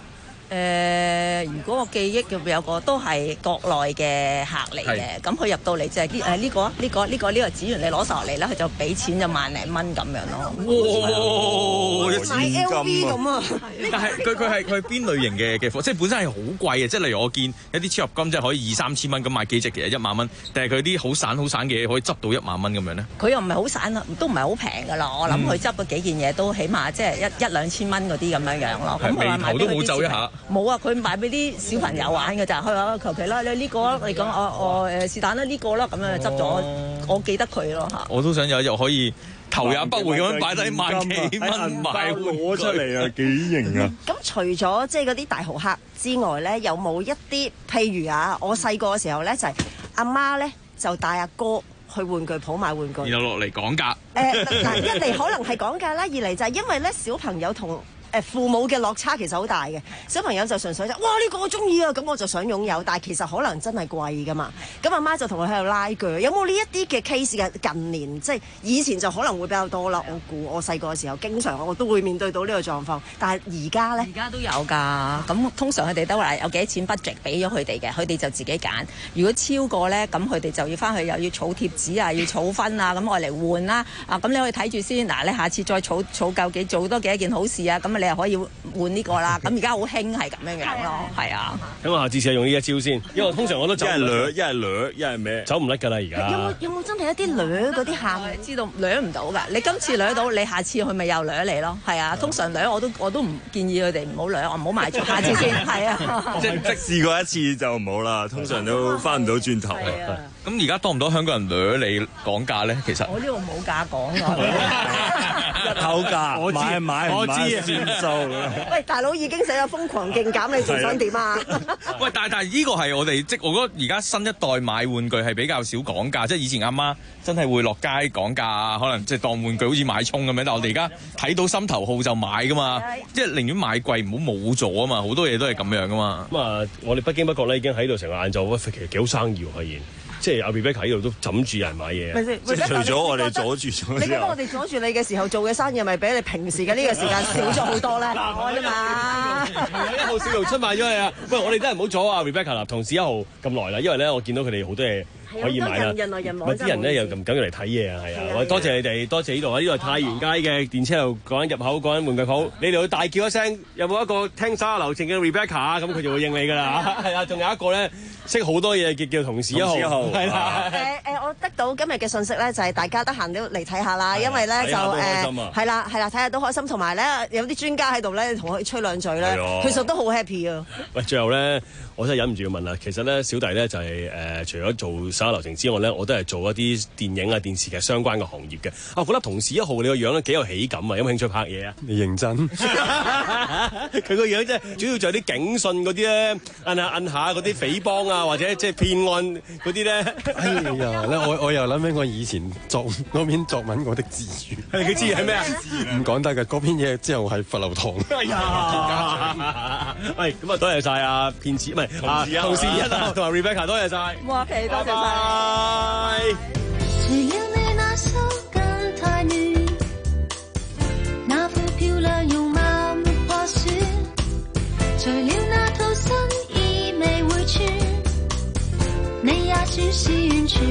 誒，如果我記憶入有個都係國內嘅客嚟嘅，咁佢入到嚟就係誒呢個啊，呢個呢個呢個紙員你攞晒落嚟啦，佢就俾錢就萬零蚊咁樣咯。 哇！ 買 L V 咁啊！ 但係佢佢係佢係邊類型嘅嘅貨？即係本身係好貴嘅，即係例如我見一啲超合金即係可以二三千蚊咁買幾隻，其實一萬蚊。定係佢啲好散好散嘅嘢可以執到一萬蚊咁樣咧？ 佢又唔係好散啊，都唔係好平㗎啦。我諗佢執嗰幾件嘢都起碼即係一一兩千蚊嗰啲咁樣樣咯。咁佢話買俾佢啲小朋友冇啊，佢買俾啲小朋友玩㗎咋。佢話求其啦，你呢個你講我我誒是但啦呢個啦，咁樣就執咗。我記得佢咯嚇。 我都想有一日可以頭也不回咁樣擺低萬幾蚊買攞出嚟啊，幾型啊！ 咁除咗即係嗰啲大豪客之外咧，有冇一啲譬如啊，我細個嘅時候咧就係阿媽咧就帶阿哥去玩具鋪買玩具， 然後落嚟講價。 誒嗱，一嚟可能係講價啦，二嚟就係因為咧小朋友同誒父母嘅落差其實好大嘅，小朋友就純粹就哇呢個我中意啊，咁我就想擁有，但係其實可能真係貴噶嘛。咁阿媽就同佢喺度拉鋸，有冇呢一啲嘅 case 嘅？近年即係以前就可能會比較多啦。我估我細個嘅時候經常我都會面對到呢個狀況，但係而家咧， 而家都有㗎。咁通常佢哋都話有幾多錢 budget 俾咗佢哋嘅，佢哋就自己揀。如果超過咧，咁佢哋就要翻去又要儲貼紙啊，要儲分啊，咁我嚟換啦。啊，咁你可以睇住先。嗱，你下次再儲儲夠幾做多幾多件好事啊，咁你又可以換呢個啦。咁而家好興係咁樣樣咯，係啊。 咁我下次試下用呢一招先，因為通常我都走一係掠，一係掠，一係咩？ 走唔甩㗎啦而家。 有冇有冇真係一啲掠嗰啲客知道掠唔到㗎？你今次掠到，你下次佢咪又掠你咯？係啊，通常掠我都我都唔建議佢哋唔好掠，我唔好買咗，下次先。係啊， 即即試過一次就唔好啦，通常都翻唔到轉頭。 咁而家多唔多香港人掠你講價咧？其實我呢度冇價講㗎， 一口價，我買買唔買算數。 喂，大佬已經寫咗瘋狂競減，你仲想點啊？ 喂，但係但係呢個係我哋即我覺得而家新一代買玩具係比較少講價，即係以前阿媽真係會落街講價，可能即係當玩具好似買葱咁樣。但係我哋而家睇到心頭好就買㗎嘛，即係寧願買貴唔好冇咗啊嘛，好多嘢都係咁樣㗎嘛。 咁啊，我哋不經不覺咧已經喺度成個晏晝，喂，其實幾好生意喎，發現。即係阿 Rebecca 喺度都枕住人買嘢， 即係除咗我哋阻住咗。 你覺得我哋阻住你嘅時候做嘅生意，咪比你平時嘅呢個時間少咗好多咧？我啫嘛。 一號小龍出賣咗你啊！喂，我哋真係唔好阻啊 Rebecca 啦，同事一號咁耐啦，因為咧我見到佢哋好多嘢可以買啦。 人來人往， 啲人咧又咁緊要嚟睇嘢啊，係啊！喂，多謝你哋，多謝呢度啊！呢度係太原街嘅電車路嗰間入口嗰間玩具鋪，你哋去大叫一聲，有冇一個聽沙流程嘅 Rebecca 咁佢就會應你㗎啦。係啊，仲有一個咧識好多嘢嘅叫同事一號，係啦。 誒誒，我得到今日嘅信息咧，就係大家得閒都嚟睇下啦，因為咧就誒係啦係啦，睇下都開心，同埋咧有啲專家喺度咧，同佢吹兩嘴咧，其實都好 happy 啊！ 喂，最後咧，我真係忍唔住要問啦。其實咧，小弟咧就係誒，除咗做沙流程之外咧，我都係做一啲電影啊、電視劇相關嘅行業嘅。啊，我覺得同事一號你個樣咧幾有喜感啊！有冇興趣拍嘢啊？ 你認真？ 佢個樣即係主要就係啲警訊嗰啲咧，摁下摁下嗰啲匪幫啊，或者即係騙案嗰啲咧。 哎呀，咧我我又諗起我以前作嗰篇作文我的志願。 係佢知係咩啊？ 唔講得嘅嗰篇嘢之後係佛流堂。 哎呀！喂，咁啊多謝晒啊騙子，唔係啊同事一啊，同埋 Rebecca 多謝晒。 哇，皮多謝晒。 除了你那手感太暖，那副漂亮容貌沒話說，除了那套新衣未會穿，你也算是完全，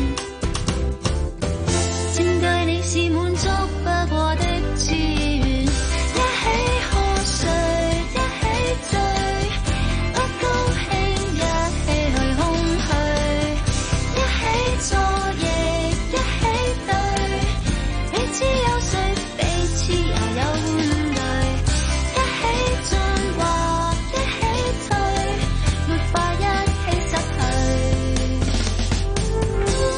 佔據你是滿足不過的志願，一起喝水，一起醉，不高興一起去空虛，一起坐亦一起對，彼此有誰彼此也有換對，一起進或一起退，沒法一起失去。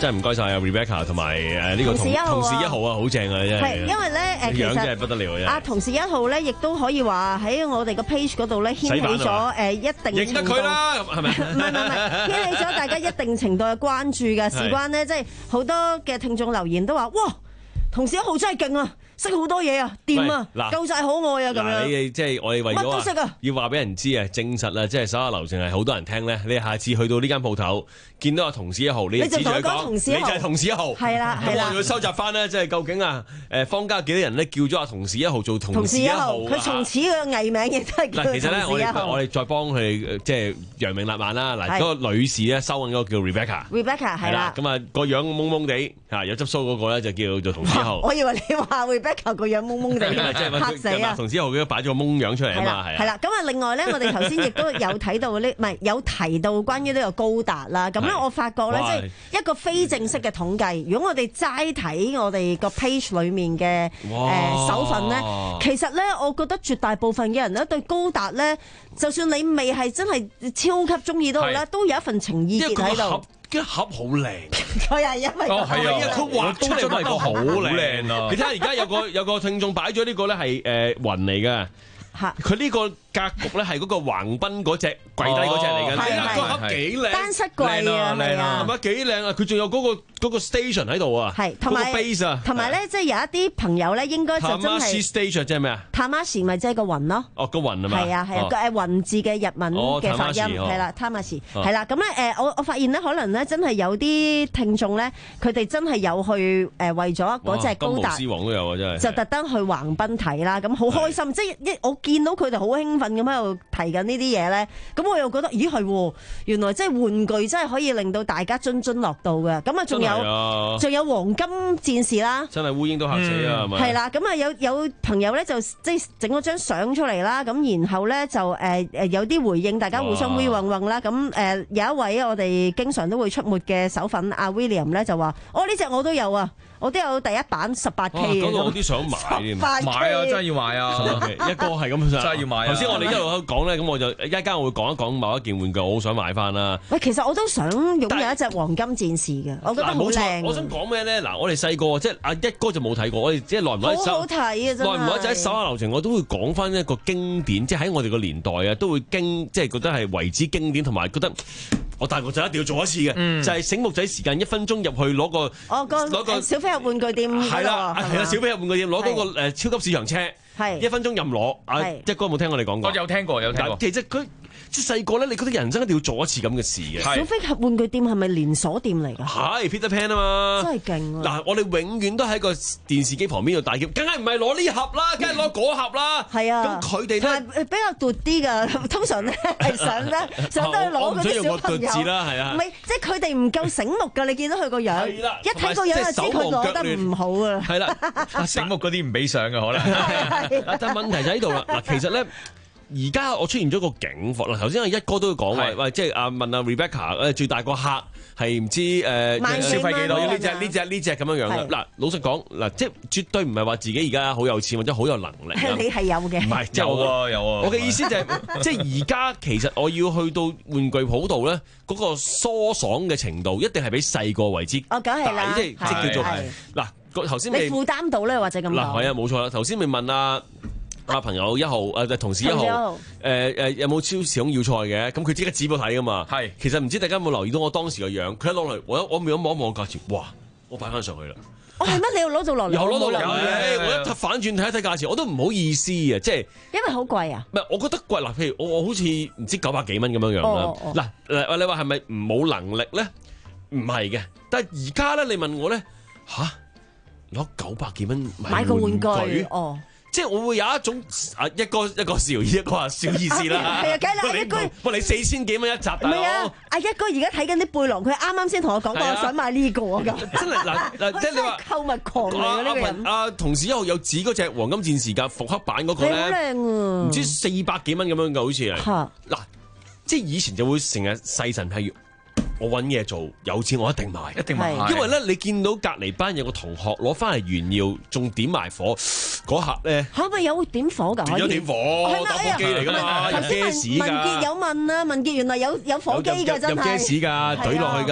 真係唔該晒啊 Rebecca 同埋誒呢個同同事一號啊，好正啊，真係。 係因為咧誒，其實樣真係不得了啊！ 同事一號咧，亦都可以話喺我哋個 page 嗰度咧掀起咗誒一定認得佢啦，係咪？ 唔係唔係，掀起咗大家一定程度嘅關注㗎。事關呢，即係好多嘅聽眾留言都話：哇，同事一號真係勁啊！識好多嘢啊，掂啊，夠晒可愛啊咁樣。 你即係我哋為咗乜都識啊，要話俾人知啊，證實啊，即係手下留情係好多人聽咧。你下次去到呢間鋪頭，見到阿同事一號，你就指住佢講，你就係同事一號。 係啦， 咁我要收集翻咧，即係究竟啊，誒坊間幾多人咧叫咗阿同事一號做同事一號？ 佢從此個藝名亦都係叫同事一號。 嗱，其實咧，我哋我哋再幫佢即係揚名立萬啦。嗱，嗰個女士咧收緊嗰個叫 Rebecca。 Rebecca 係啦。 咁啊個樣懵懵地嚇，有執鬚嗰個咧就叫做同事一號。 我以為你話 Rebecca 個樣懵懵地，嚇死啊！ 同事一號佢都擺咗個懵樣出嚟啊嘛，係。 係啦，咁啊另外咧，我哋頭先亦都有睇到呢，唔係有提到關於呢個高達啦。咁咧我發覺咧，即係一個非正式嘅統計，如果我哋齋睇我哋個 page 裡面嘅誒手份咧，其實咧，我覺得絕大部分嘅人咧對高達咧，就算你未係真係超級中意都好啦，都有一份情意結喺度。 一盒好靚， 佢係因為哦係啊，佢畫出嚟個好靚啊！你睇下而家有個有個聽眾擺咗呢個咧係誒雲嚟嘅，佢呢個格局咧係嗰個橫濱嗰隻跪低嗰隻嚟嘅，呢個盒幾靚， 單膝跪啊，係啊， 係咪幾靚啊？佢仲有嗰個嗰個 station 喺度啊， 係同埋 base 啊， 同埋咧即係有一啲朋友咧應該就真係 station 即係咩啊？ 塔馬士咪即係個雲咯， 哦個雲啊嘛， 係啊係啊個誒雲字嘅日文嘅發音係啦，塔馬士係啦，咁咧誒我我發現咧可能咧真係有啲聽眾咧佢哋真係有去誒為咗嗰隻高達， 金毛獅王都有啊真係， 就特登去橫濱睇啦，咁好開心，即係一我見到佢哋好興奮咁喺度提緊呢啲嘢咧，咁我又覺得咦係喎，原來即係玩具真係可以令到大家津津樂道嘅，咁啊仲有仲有黃金戰士啦， 真係烏蠅都嚇死啊係咪？ 係啦，咁啊有有朋友咧就即係整咗張相出嚟啦，咁然後咧就誒誒有啲回應，大家互相 we 混混啦，咁誒有一位我哋經常都會出沒嘅手粉阿 William 咧就話：哦呢隻我都有啊！我都有第一版十八 K 嘅， 講到我啲想買添， 買啊，真係要買啊！ 一個係咁想， 真係要買啊！ 頭先我哋一路喺度講咧，咁我就一間我會講一講某一件玩具，我好想買翻啦。 喂，其實我都想擁有一隻黃金戰士嘅，我覺得好靚。 我想講咩咧？嗱，我哋細個即係阿一哥就冇睇過，我哋即係耐唔耐好好睇啊！真係耐唔耐就喺手下留情，我都會講翻一個經典，即係喺我哋個年代啊，都會經即係覺得係為之經典，同埋覺得。我大個就一定要做一次嘅，嗯、就係醒目仔時間一分鐘入去攞個， 哦個攞個小飛俠玩具店， 係啦，係啦，小飛俠玩具店攞嗰個誒超級市場車， 係一分鐘任攞。啊，一哥有冇聽我哋講過？ 我有聽過，有聽過。 其實佢即係細個咧，你覺得人生一定要做一次咁嘅事嘅。 小飛俠玩具店係咪連鎖店嚟㗎？ 係 Peter Pan 啊嘛， 真係勁啊！ 嗱，我哋永遠都喺個電視機旁邊度大叫，梗係唔係攞呢盒啦，梗係攞嗰盒啦。 係啊， 咁佢哋咧比較奪啲㗎，通常咧係想咧想都去攞嗰啲小朋友。 係啊， 唔係即係佢哋唔夠醒目㗎，你見到佢個樣，一睇個樣就知佢攞得唔好啊。 係啦， 醒目嗰啲唔俾上嘅可能。 但問題就喺度啦。嗱，其實咧。而家我出現咗個警況啦，頭先阿一哥都會講話，喂，即係阿問阿 Rebecca 誒最大個客係唔知誒消費幾多？呢隻呢隻呢隻咁樣樣嘅。嗱，老實講嗱，即係絕對唔係話自己而家好有錢或者好有能力。 你係有嘅。 唔係，有啊有啊。我嘅意思就係，即係而家其實我要去到玩具鋪度咧，嗰個疏爽嘅程度一定係比細個為之大， 哦，梗係啦， 即係即係叫做嗱，頭先你負擔到咧，或者咁講。 嗱，係啊，冇錯啦。頭先咪問阿。啊朋友一號誒同事一號誒誒、呃、有冇超時空要塞嘅？咁佢即刻指俾我睇噶嘛？係是其實唔知大家有冇留意到我當時個樣？佢一攞嚟，我一我望一望一望價錢，哇！我擺翻上去啦。 哦，係乜？你又攞到落嚟？ 又攞到落嚟？我一反轉睇一睇價錢，我都唔好意思啊！即係因為好貴啊。 唔係，我覺得貴嗱。譬如我我好似唔知九百幾蚊咁樣樣啦。嗱誒，你話係咪冇能力咧？唔係嘅。但係而家咧，你問我咧吓，攞九百幾蚊買個玩具？玩具哦。即係我會有一種啊一個一個笑，一個話笑意思啦。 係啊，梗係啦，一句喂你四千幾蚊一集，大佬。唔係啊， 阿一哥而家睇緊啲背囊，佢啱啱先同我講過，我想買呢個㗎。 真係嗱嗱，即係你話購物狂嚟嘅呢個人。 阿同事一號有指嗰隻黃金戰士㗎，復刻版嗰個咧， 好靚啊！ 唔知四百幾蚊咁樣㗎，好似係。嗱，即係以前就會成日細神係。我揾嘢做，有錢我一定買， 一定買。 因為咧，你見到隔離班有個同學攞翻嚟炫耀，仲點埋火嗰刻咧， 嚇咪有點火㗎？ 點咗點火，打火機嚟㗎嘛，有 gas 㗎。 文傑有問啊，文傑原來有有火機㗎，真係。 有 gas 㗎，懟落去㗎。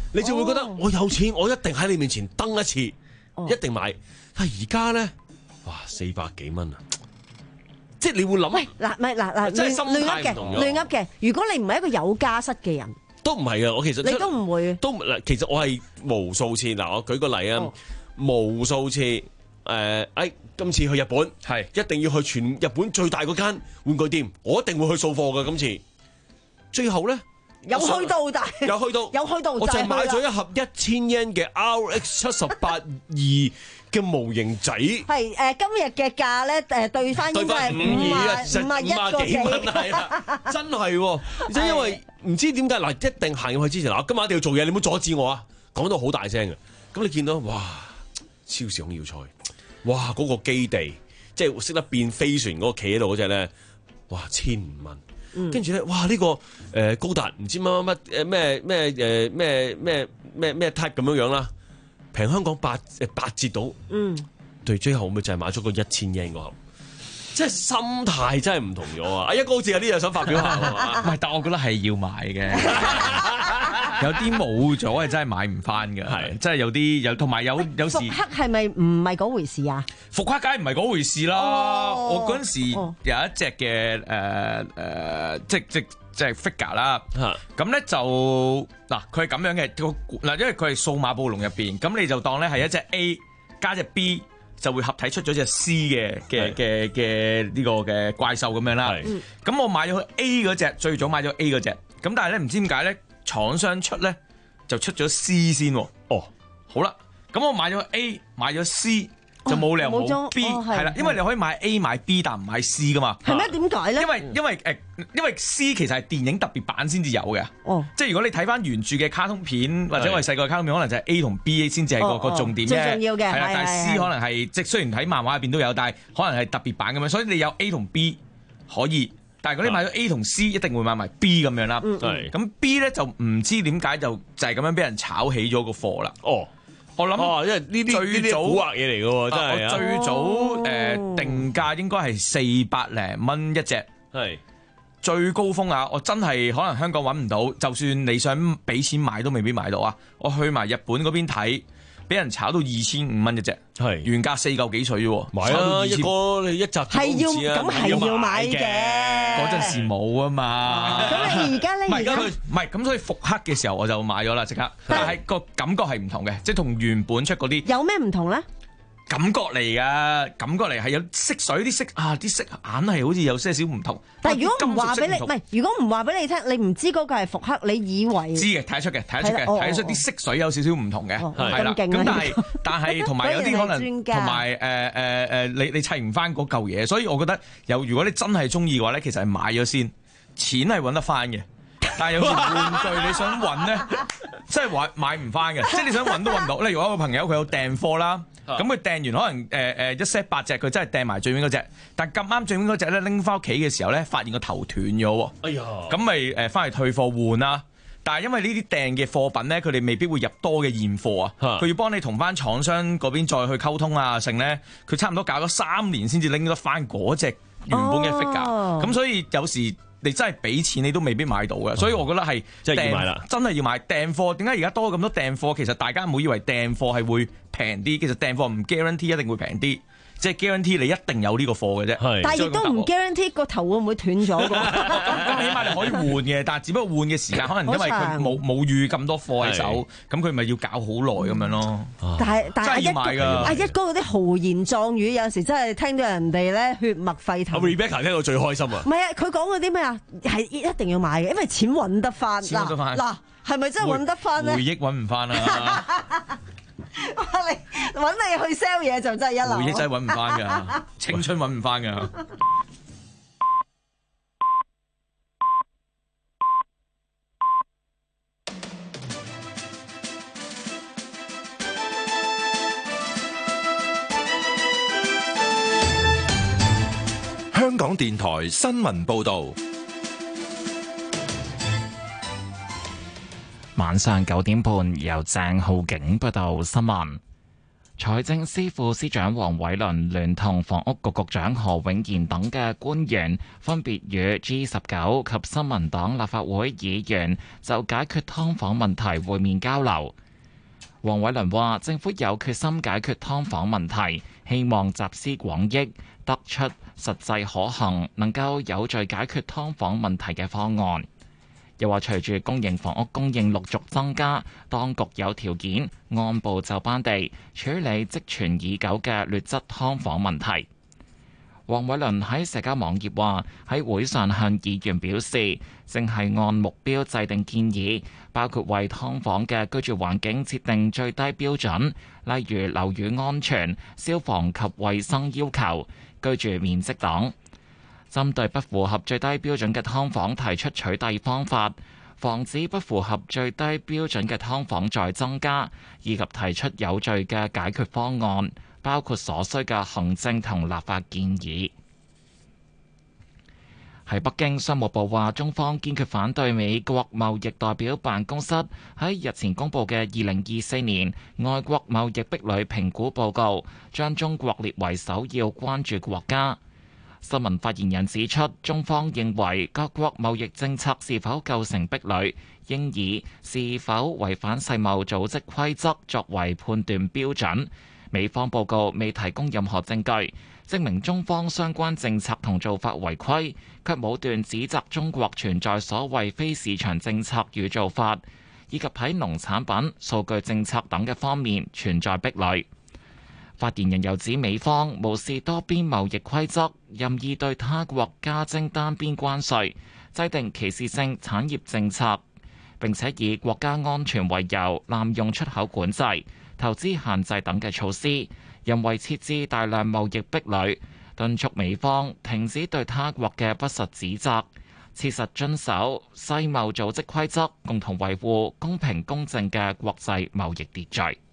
你就會覺得我有錢，我一定喺你面前登一次，哦、一定買。但係而家咧，哇，四百幾蚊啊！即係你會諗，喂，嗱，唔係嗱嗱，亂亂噏嘅，亂噏嘅。如果你唔係一個有家室嘅人，都唔係啊！我其實你都唔會，都嗱，其實我係無數次嗱，我舉個例啊，哦、無數次誒，誒、哎，今次去日本係一定要去全日本最大嗰間玩具店，我一定會去掃貨㗎。今次最後咧。有去到大，有去到，有去到，我就買咗一盒一千 yen 嘅 R X 七十八二嘅模型仔。係誒，今日嘅價咧誒，對翻應該係五啊五啊一個幾蚊係啦，真係，即係因為唔知點解嗱，一定行入去之前嗱，今晚一定要做嘢，你唔好阻止我啊！講到好大聲嘅，咁你見到哇，超市孔耀菜，哇嗰個基地，即係識得變飛船嗰個企喺度嗰隻咧，哇千五蚊。跟住咧，哇！呢、這個誒、呃、高達唔知乜乜乜誒咩咩誒咩咩咩咩 type 咁樣樣啦，平香港八誒八折到。嗯，對，最後咪就係買咗個一千 yen 嗰盒，即係心態真係唔同咗啊！阿一哥好似有啲嘢想發表下係嘛？唔係，但我覺得係要買嘅，有啲冇咗係真係買唔翻嘅，係真係有啲有，同埋有有時復刻係咪唔係嗰回事啊？復刻梗係唔係嗰回事啦！哦、我嗰陣時有一隻嘅誒誒，即即即係 figure 啦，咁咧就嗱，佢係咁樣嘅，嗱，因為佢係數碼暴龍入邊，咁你就當咧係一隻 A 加隻 B 就會合體出咗隻 C 嘅嘅嘅嘅呢個嘅怪獸咁樣啦。咁、嗯、我買咗 A 嗰隻，最早買咗 A 嗰隻，咁但係咧唔知點解咧，廠商出咧就出咗 C 先喎。哦，好啦，咁我買咗 A， 買咗 C。就冇理由冇 B 係啦，因為你可以買 A 買 B 但唔買 C 噶嘛。係咩？點解咧？因為因為誒，因為 C 其實係電影特別版先至有嘅。哦，即係如果你睇翻原著嘅卡通片或者我哋細個嘅卡通片，可能就係 A 同 B 先至係個個重點啫。最重要嘅係啦，但係 C 可能係即係雖然喺漫畫入邊都有，但係可能係特別版咁樣。所以你有 A 同 B 可以，但係如果你買咗 A 同 C，一定會買埋 B 咁樣啦。係咁 B 咧就唔知點解就就係咁樣俾人炒起咗個貨啦。哦。我諗，哦，因為呢啲最早古惑嘢嚟嘅喎，真係。我最早誒、呃、定價應該係四百零蚊一隻，係最高峰啊！我真係可能香港揾唔到，就算你想俾錢買都未必買到啊！我去埋日本嗰邊睇，俾人炒到二千五蚊一隻，係原價四嚿幾水啫喎，買啦一個你一集係要咁係要買嘅。嗰陣時冇啊嘛，咁你而家咧？唔係而家佢唔係咁，所以復刻嘅時候我就買咗啦，即刻。但係個感覺係唔同嘅，即係同原本出嗰啲有咩唔同咧？感覺嚟噶，感覺嚟係有色水啲色啊，啲色硬係好似有些少唔同。但係如果唔話俾你，唔係如果唔話俾你聽，你唔知嗰個係復刻，你以為知嘅睇得出嘅，睇得出嘅，睇得出啲色水有少少唔同嘅，係啦。咁但係但係同埋有啲可能同埋誒誒誒，你你砌唔翻嗰嚿嘢，所以我覺得有如果你真係中意嘅話咧，其實係買咗先，錢係揾得翻嘅。但係有時玩具你想揾咧，真係買買唔翻嘅，即係你想揾都揾唔到。例如我有個朋友佢有訂貨啦。咁佢訂完可能誒誒、呃、一 set 八隻，佢真係訂埋最尾嗰隻，但咁啱最尾嗰隻咧拎翻屋企嘅時候咧，發現個頭斷咗喎。哎呀！咁咪誒翻嚟退貨換啦。但係因為呢啲訂嘅貨品咧，佢哋未必會入多嘅現貨啊，佢要幫你同翻廠商嗰邊再去溝通啊，剩咧佢差唔多搞咗三年先至拎得翻嗰隻原本嘅 figure。咁、哦、所以有時你真係俾錢你都未必買到嘅，所以我覺得係真係要買啦，真係要買訂貨。點解而家多咁多訂貨？其實大家唔好以為訂貨係會平啲，其實訂貨唔 guarantee 一定會平啲，即係 guarantee 你一定有呢個貨嘅啫。但係亦都唔 guarantee 個頭會唔會斷咗㗎？咁起碼你可以換嘅，但係只不過換嘅時間可能因為佢冇冇預咁多貨喺手，咁佢咪要搞好耐咁樣咯。但係但係阿一阿一哥嗰啲豪言壯語，有陣時真係聽到人哋咧血脈沸騰。Rebecca 聽到最開心啊！唔係啊，佢講嗰啲咩啊？係一定要買嘅，因為錢揾得翻。錢揾得翻嗱，係咪真係揾得翻咧？回憶揾唔翻啦！你揾你去 sell 嘢就真係一流，回憶真係揾唔翻噶，青春揾唔翻噶。 香港電台新聞報道。 晚上九點半，由鄭浩景報道新聞。 財政司副司長黃偉綸聯同房屋局局長何永賢等嘅官員，分別與 G 十九及新民黨立法會議員就解決劏房問題會面交流。黃偉綸話：政府有決心解決劏房問題，希望集思廣益，得出實際可行、能夠有序解決劏房問題嘅方案。又話隨住公營房屋供應陸續增加，當局有條件按部就班地處理積存已久嘅劣質劏房問題。黃偉綸喺社交網頁話：喺會上向議員表示，正係按目標制定建議，包括為劏房嘅居住環境設定最低標準，例如樓宇安全、消防及衛生要求、居住面積等。針對不符合最低標準嘅劏房提出取締方法，防止不符合最低標準嘅劏房再增加，以及提出有序嘅解決方案，包括所需嘅行政同立法建議。喺北京，商務部話中方堅決反對美國貿易代表辦公室喺日前公布嘅二零二四年外國貿易壁壘評估報告，將中國列為首要關注國家。新聞發言人指出，中方認為各國貿易政策是否構成壁壘，應以是否違反世貿組織規則作為判斷標準。美方報告未提供任何證據證明中方相關政策同做法違規，卻武斷指責中國存在所謂非市場政策與做法，以及喺農產品、數據政策等嘅方面存在壁壘。發言人又指美方無視多邊貿易規則，任意對他國加徵單邊關稅，制定歧視性產業政策，並且以國家安全為由濫用出口管制、投資限制等嘅措施，人為設置大量貿易壁壘，敦促美方停止對他國嘅不實指責，切實遵守世貿組織規則，共同維護公平公正嘅國際貿易秩序。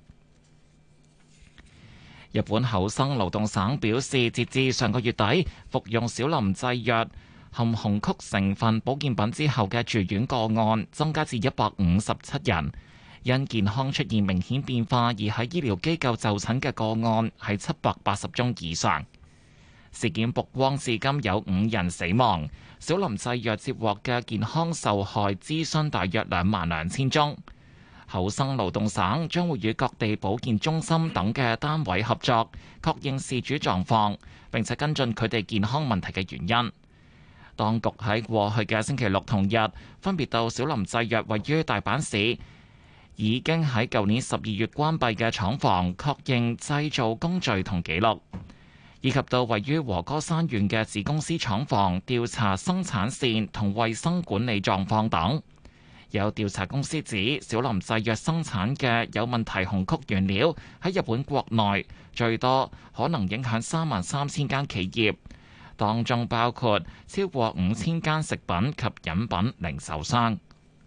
日本厚生勞動省表示，截至上個月底，服用小林製藥含紅曲成分保健品之後嘅住院個案增加至一百五十七人，因健康出現明顯變化而喺醫療機構就診嘅個案係七百八十宗以上。事件曝光至今有五人死亡，小林製藥接獲嘅健康受害諮詢大約兩萬兩千宗。厚生勞動省將會與各地保健中心等嘅單位合作，確認事主狀況，並且跟進佢哋健康問題嘅原因。當局喺過去嘅星期六同日，分別到小林製藥位於大阪市已經喺舊年十二月關閉嘅廠房確認製造工序同記錄，以及到位於和歌山縣嘅子公司廠房調查生產線同衛生管理狀況等。有調查公司指，小林製藥生產嘅有問題紅曲原料喺日本國內最多可能影響三萬三千間企業，當中包括超過五千間食品及飲品零售商。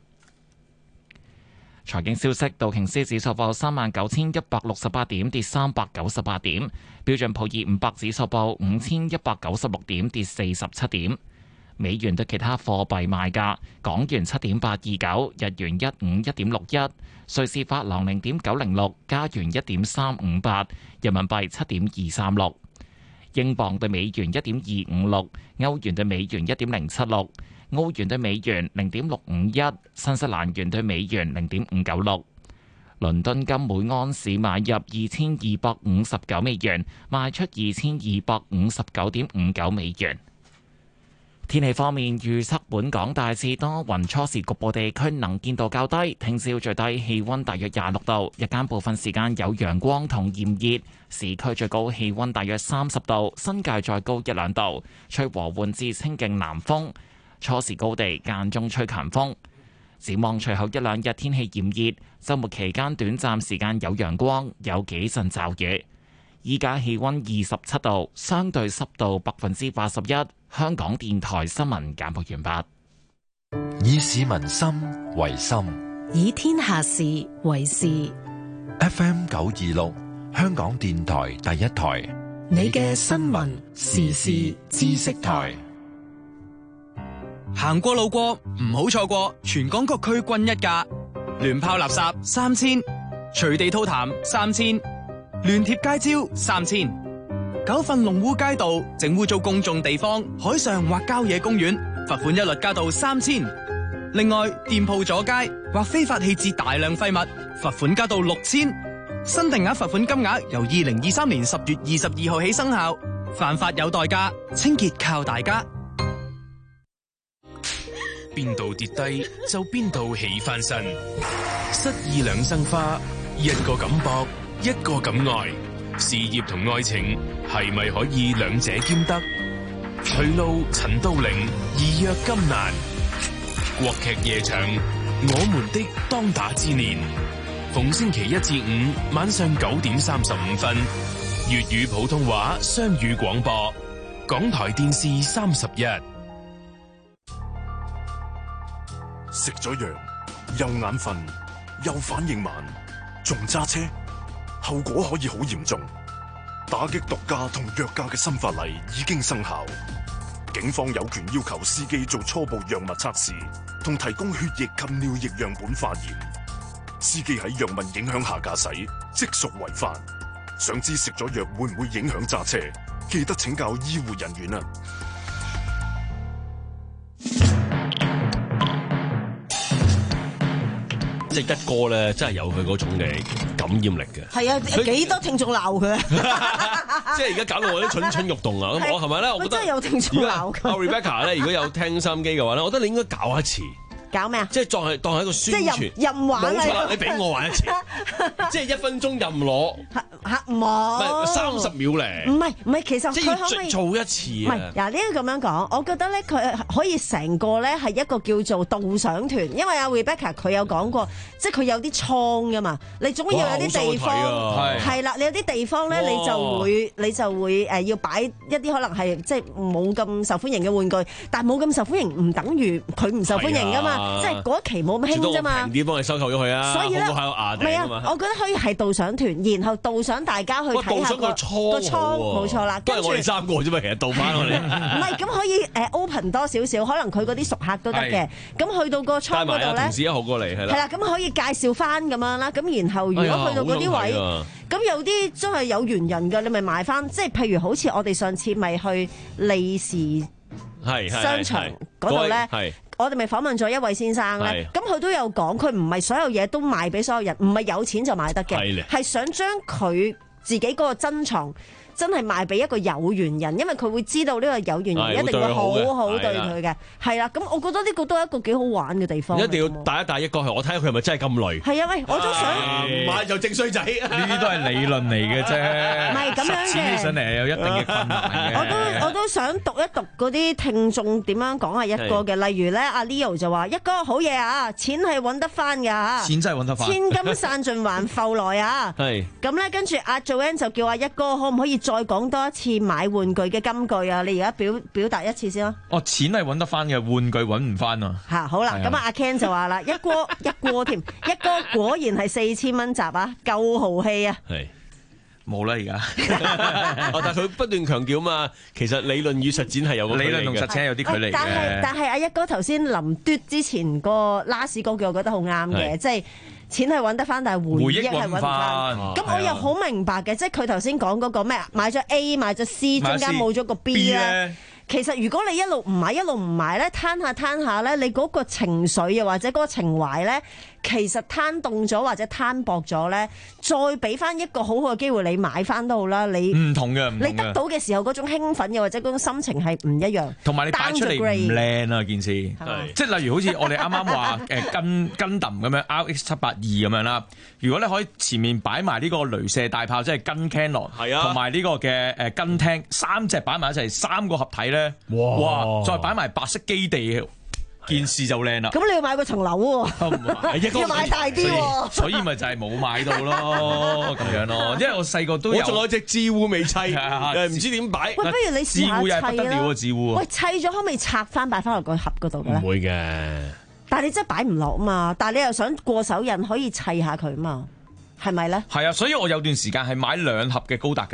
財經消息，道瓊斯指數報三萬九千一百六十八點，跌三百九十八點；標準普爾五百指數報五千一百九十六點，跌四十七點。美元對其他貨幣賣價：港元七點八二九，日元一五一點六一，瑞士法郎零點九零六，加元一點三五八，人民幣七點二三六，英鎊對美元一點二五六，歐元對美元一點零七六，澳元對美元零點六五一，新西蘭元對美元零點五九六。倫敦金每盎司買入二千二百五十九美元，賣出二千二百五十九點五九美元。天氣方面，預測本港大致多雲，初時局部地區能見度較低。聽朝最低氣溫大約廿六度，日間部分時間有陽光同炎熱，市區最高氣溫大約三十度，新界再高一兩度。吹和緩至清勁南風，初時高地間中吹強風。展望隨後一兩日天氣炎熱，週末期間短暫時間有陽光，有幾陣驟雨。依家氣溫二十七度，相對濕度百分之八十一。香港電台新聞簡報完畢。以市民心為心， 以天下事為事。 F M 九二六，香港電台第一台， 你嘅新聞時事知識台。 行過路過唔好錯過，全港各區均一價，亂拋垃圾三千，隨地吐痰三千， 亂貼街招三千；九份龍污街道整污糟公眾地方、海上或郊野公園，罰款一律加到三千。另外，店鋪阻街或非法棄置大量廢物，罰款加到六千。新定額罰款金額由二零二三年十月二十二號起生效。犯法有代價，清潔靠大家。 邊度跌低就邊度起翻身，失意兩生花，一個咁搏，一個咁愛，事業同愛情係咪可以兩者兼得？徐璐、陳都靈，義約金蘭。國劇夜場，我們的當打之年，逢星期一至五晚上九點三十五分，粵語普通話雙語廣播，港台電視三十一。 食咗藥又眼瞓又反應慢，仲揸車，後果可以好嚴重。打擊毒駕同藥駕嘅新法例已經生效，警方有權要求司機做初步藥物測試，同提供血液及尿液樣本化驗。司機喺藥物影響下駕駛，即屬違法。想知食咗藥會唔會影響揸車？記得請教醫護人員啊！ 即係一哥咧，真係有佢嗰種嘅感染力嘅。 係啊，幾多聽眾鬧佢啊！ 即係而家搞到我啲蠢蠢欲動啊！咁我係咪咧？我覺得真係有聽眾鬧佢。 阿 Rebecca 咧，如果有聽收音機嘅話咧，我覺得你應該搞一次。 搞咩啊？ 即係當係當係一個宣傳， 即係任任玩啊！ 冇錯啦，你俾我玩一次，即係一分鐘任攞。 嚇冇， 三十秒咧。 唔係唔係，其實佢可唔可以做一次啊？ 唔係嗱，呢個咁樣講，我覺得咧佢可以成個咧係一個叫做導賞團，因為阿 Rebecca 佢有講過，即係佢有啲倉噶嘛，你總要有啲地方係啦，你有啲地方咧你就會你就會誒要擺一啲可能係即係冇咁受歡迎嘅玩具，但係冇咁受歡迎唔等於佢唔受歡迎噶嘛。即係嗰一期冇咁興啫嘛， 平啲幫你收購咗佢啊！ 所以咧， 唔係啊，我覺得可以係導賞團，然後導賞大家去睇下個個倉，冇錯啦。 都係我哋三個啫嘛，其實導翻我哋。 唔係咁可以誒 open 多少少，可能佢嗰啲熟客都得嘅。咁去到個倉嗰度咧，帶埋同事一號過嚟係啦。 係啦，咁可以介紹翻咁樣啦。咁然後如果去到嗰啲位，咁有啲真係有緣人㗎，你咪買翻。即係譬如好似我哋上次咪去利時商場嗰度咧。我哋咪訪問咗一位先生咧，咁佢都有講，佢唔係所有嘢都賣俾所有人，唔係有錢就買得嘅，係想將佢自己嗰個珍藏真係賣俾一個有緣人，因為佢會知道呢個有緣人一定會好好對佢嘅，係啦。咁我覺得呢個都係一個幾好玩嘅地方。 一定要帶一帶一個去，我睇下佢係咪真係咁累。 係啊，喂，我都想唔買就正衰仔，呢啲都係理論嚟嘅啫。 唔係咁樣嘅， 實踐起上嚟有一定嘅困難嘅。 我都我都想讀一讀嗰啲聽眾點樣講係一哥嘅，例如咧，阿 Leo 就話：一哥好嘢啊，錢係揾得翻㗎嚇， 錢真係揾得翻， 千金散盡還復來啊。係咁咧，跟住阿 Joanne 就叫阿一哥可唔可以再講多一次買玩具嘅金句啊？你而家表表達一次先啦。 哦，錢係揾得翻嘅，玩具揾唔翻啊！ 嚇好啦，咁啊阿 Ken 就話啦，一哥一哥添，一哥果然係四千蚊集啊，夠豪氣啊！ 係冇啦而家， 哦，但係佢不斷強調嘛，其實理論與實踐係有個理論同實踐有啲距離嘅。 但係但係阿一哥頭先臨嘟之前個 last 嗰句，我覺得好啱嘅，即係。錢係揾得翻，但係回憶係揾唔翻。咁我又好明白嘅，即係佢頭先講嗰個咩，買咗 A 買咗 C， 中間冇咗個 B 咧。其實如果你一路唔買一路唔買咧，攤下攤下咧，你嗰個情緒又或者嗰個情懷咧，其實攤凍咗或者攤薄咗咧，再俾翻一個好好嘅機會你買翻都好啦。你唔同嘅， 你得到嘅時候嗰種興奮又或者嗰種心情係唔一樣。 同埋你擺出嚟唔靚啊件事，即係例如好似我哋啱啱話誒跟跟揼咁樣 R X 七八二咁樣啦。如果你可以前面擺埋呢個雷射大炮，即係跟 Canon，同埋呢個嘅誒跟聽三隻擺埋一齊，三個合體咧。哇！哇再擺埋白色基地，件事就靚啦。 咁你要買嗰層樓喎，要買大啲喎。 所以咪就係冇買到咯，咁樣咯。因為我細個都有， 我仲有隻智護未砌，誒唔知點擺。 喂，不如你試下砌啦。 智護喂，砌咗可唔可以拆翻擺翻落個盒嗰度嘅咧？ 唔會嘅。 但係你真係擺唔落啊嘛，但係你又想過手癮可以砌下佢啊嘛，係咪咧？ 係啊，所以我有段時間係買兩盒嘅高達㗎。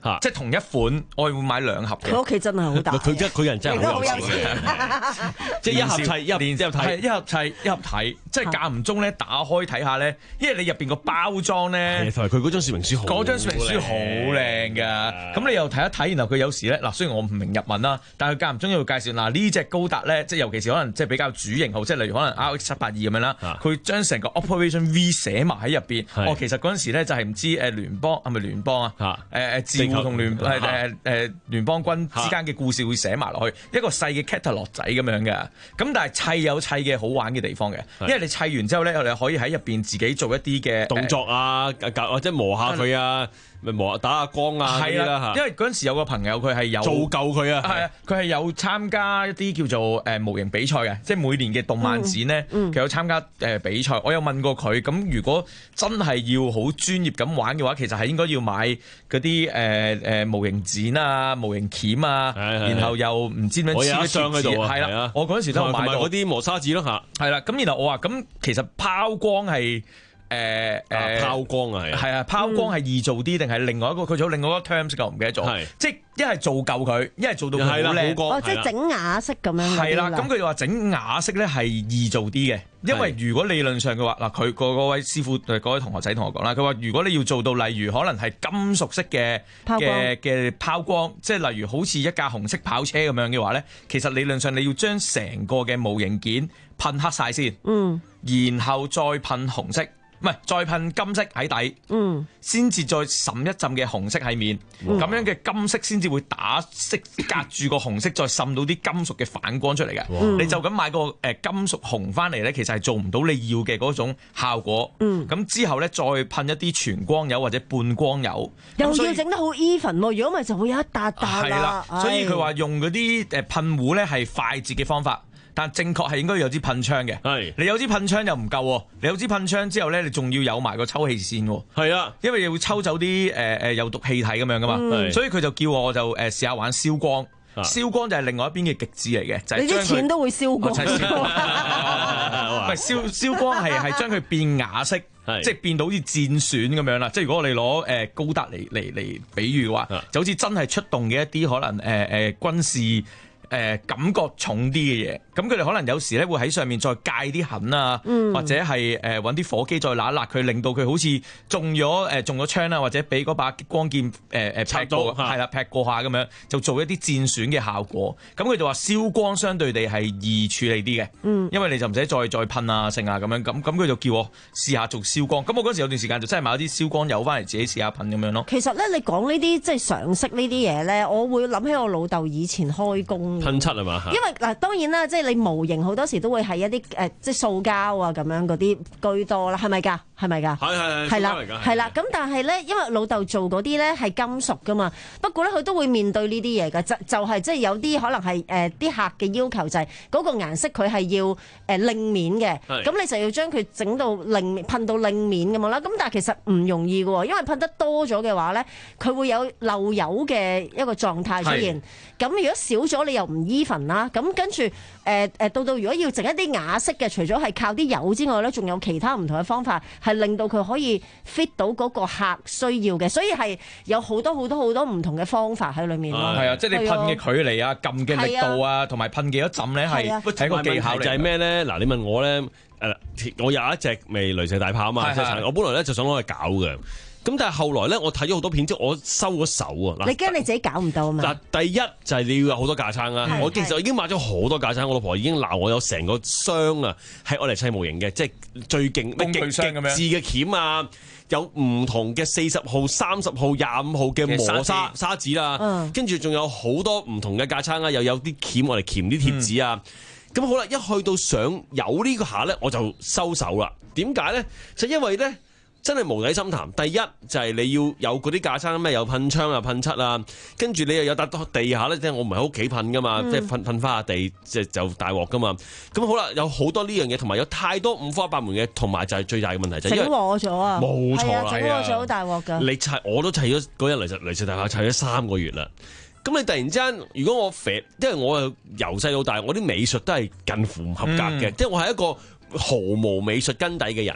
即係同一款，我係會買兩盒嘅。 佢屋企真係好大， 佢真佢人真係好有錢，即係一盒砌一盒連之後睇， 一盒砌一盒睇，即係間唔中咧打開睇下咧，因為你入邊個包裝咧， 同埋佢嗰張說明書好， 嗰張說明書好靚㗎。咁你又睇一睇，然後佢有時咧嗱，雖然我唔明日文啦，但係佢間唔中又會介紹嗱呢隻高達咧，即係尤其是可能即係比較主型號，即係例如可能 R X 七八二咁樣啦，佢將成個 Operation V 寫埋喺入邊。哦，其實嗰陣時咧就係唔知誒聯邦係咪聯邦啊？誒誒自護同聯誒誒誒聯邦軍之間嘅故事會寫埋落去，一個細嘅 catalog 仔咁樣嘅。咁但係砌有砌嘅好玩嘅地方嘅，因為你砌完之後咧，我哋可以喺入邊自己做一啲嘅動作啊，或者磨下佢啊。咪磨打下光啊！ 係啦，因為嗰陣時有個朋友佢係有做夠佢啊， 係啊，佢係有參加一啲叫做誒模型比賽嘅，即係每年嘅動漫展咧，佢有參加誒比賽。我有問過佢，咁如果真係要好專業咁玩嘅話，其實係應該要買嗰啲誒誒模型剪啊、模型鉗啊，然後又唔知點樣黐上喺度係啦，我嗰陣時都有買過嗰啲磨砂紙咯嚇。 係啦，咁然後我話咁其實拋光係。誒誒拋光啊，係係啊，拋光係易做啲定係另外一個佢做另外一個 terms 㗎，我唔記得咗。即係一係做夠佢，一係做到佢好靚。 哦，即係整瓦式咁樣。 係啦，咁佢就話整瓦式咧係易做啲嘅，因為如果理論上嘅話，嗱佢個嗰位師傅嗰位同學仔同我講啦，佢話如果你要做到例如可能係金屬式嘅嘅嘅拋光，即係例如好似一架紅色跑車咁樣嘅話咧，其實理論上你要將成個嘅模型件噴黑晒先，嗯，然後再噴紅色。唔係，再噴金色喺底，嗯，先至再滲一浸嘅紅色喺面，咁、嗯、樣嘅金色先至會打色隔住個紅色，再滲到啲金屬嘅反光出嚟嘅。嗯、你就咁買個誒金屬紅翻嚟咧，其實係做唔到你要嘅嗰種效果。嗯，咁之後咧再噴一啲全光油或者半光油， 又要整得好 even 喎，如果咪就會有一笪笪啦。 所以佢話用嗰啲誒噴壺咧係快捷嘅方法。但正確係應該有支噴槍嘅，係你有支噴槍又唔夠喎，你有支噴槍之後咧，你仲要有埋個抽氣扇喎， 係啊， 因為要抽走啲誒誒有毒氣體咁樣噶嘛，嗯、所以佢就叫我就誒試下玩燒光，啊、燒光就係另外一邊嘅極致嚟嘅，就係、是、 你啲錢都會燒光， 唔係燒燒光係係將佢變瓦色，即係變到好似戰損咁樣啦。即係如果我哋攞誒高達嚟嚟嚟比喻嘅話，啊、就好似真係出動嘅一啲可能誒誒、呃呃、軍事。誒、呃、感覺重啲嘅嘢，咁佢哋可能有時咧會喺上面再戒啲痕啊，嗯、或者係誒揾啲火機再揦一揦佢，令到佢好似中咗誒、呃、中咗槍啦，或者俾嗰把激光劍誒誒、呃、劈過，係啦劈過下咁樣，就做一啲戰損嘅效果。咁佢就話燒光相對地係易處理啲嘅，嗯、因為你就唔使再再噴啊剩啊咁樣。咁咁佢就叫我試下做燒光。咁我嗰時有段時間就真係買咗啲燒光油翻嚟自己試下噴咁樣咯。 其實咧，你講呢啲即係常識呢啲嘢咧，我會諗起我老豆以前開工。 噴漆係嘛？ 因為嗱，當然啦，即係你模型好多時都會係一啲誒，即係塑膠啊咁樣嗰啲居多啦，係咪㗎？係咪㗎？ 係係係， 係啦，係啦。咁但係咧，因為老豆做嗰啲咧係金屬㗎嘛，不過咧佢都會面對呢啲嘢㗎，就就係即係有啲可能係誒啲客嘅要求就係嗰個顏色佢係要誒靚面嘅，咁你就要將佢整到靚面噴到靚面咁樣啦。咁但係其實唔容易㗎喎，因為噴得多咗嘅話咧，佢會有漏油嘅一個狀態出現。咁如果少咗，你又唔 even 啦。咁跟住誒誒到到如果要整一啲瓦色嘅，除咗係靠啲油之外咧，仲有其他唔同嘅方法，係令到佢可以 fit 到嗰個客需要嘅。所以係有好多好多好多唔同嘅方法喺裏面咯。 係啊，即係你噴嘅距離啊、撳嘅力度啊，同埋噴幾多浸咧，係睇個技巧嚟。 就係咩咧？嗱，你問我咧，誒，我有一隻未鐳射大炮啊嘛，我本來咧就想攞去搞嘅。咁但係後來咧，我睇咗好多片之後，我收咗手啊！ 你驚你自己搞唔到啊嘛？ 嗱，第一就係你要有好多架撐啦。我其實已經買咗好多架撐，我老婆已經鬧我有成個箱啊，係我嚟砌模型嘅，即係最勁咩極極致嘅鉗啊，有唔同嘅四十號、三十號、廿五號嘅磨砂砂紙啦，跟住仲有好多唔同嘅架撐啊，又有啲鉗我嚟鉗啲貼紙啊。咁、嗯、好啦，一去到想有呢個下咧，我就收手啦。點解咧？就因為咧。真係無底深潭。第一就係、是、你要有嗰啲架撐咩，有噴槍啊、噴漆啊，跟住你又有笪地下咧，即係我唔係喺屋企噴噶嘛，嗯、即係噴噴花下地，即係就大鑊噶嘛。咁好啦，有好多呢樣嘢，同埋有太多五花八門嘅，同埋就係最大嘅問題就係整禍咗啊！ 冇錯啦， 整禍咗好大鑊㗎。 你砌我都砌咗嗰日鐳射鐳射大炮砌咗三個月啦。咁你突然之間，如果我肥，因為我由細到大，我啲美術都係近乎唔合格嘅，嗯、即係我係一個毫無美術根底嘅人。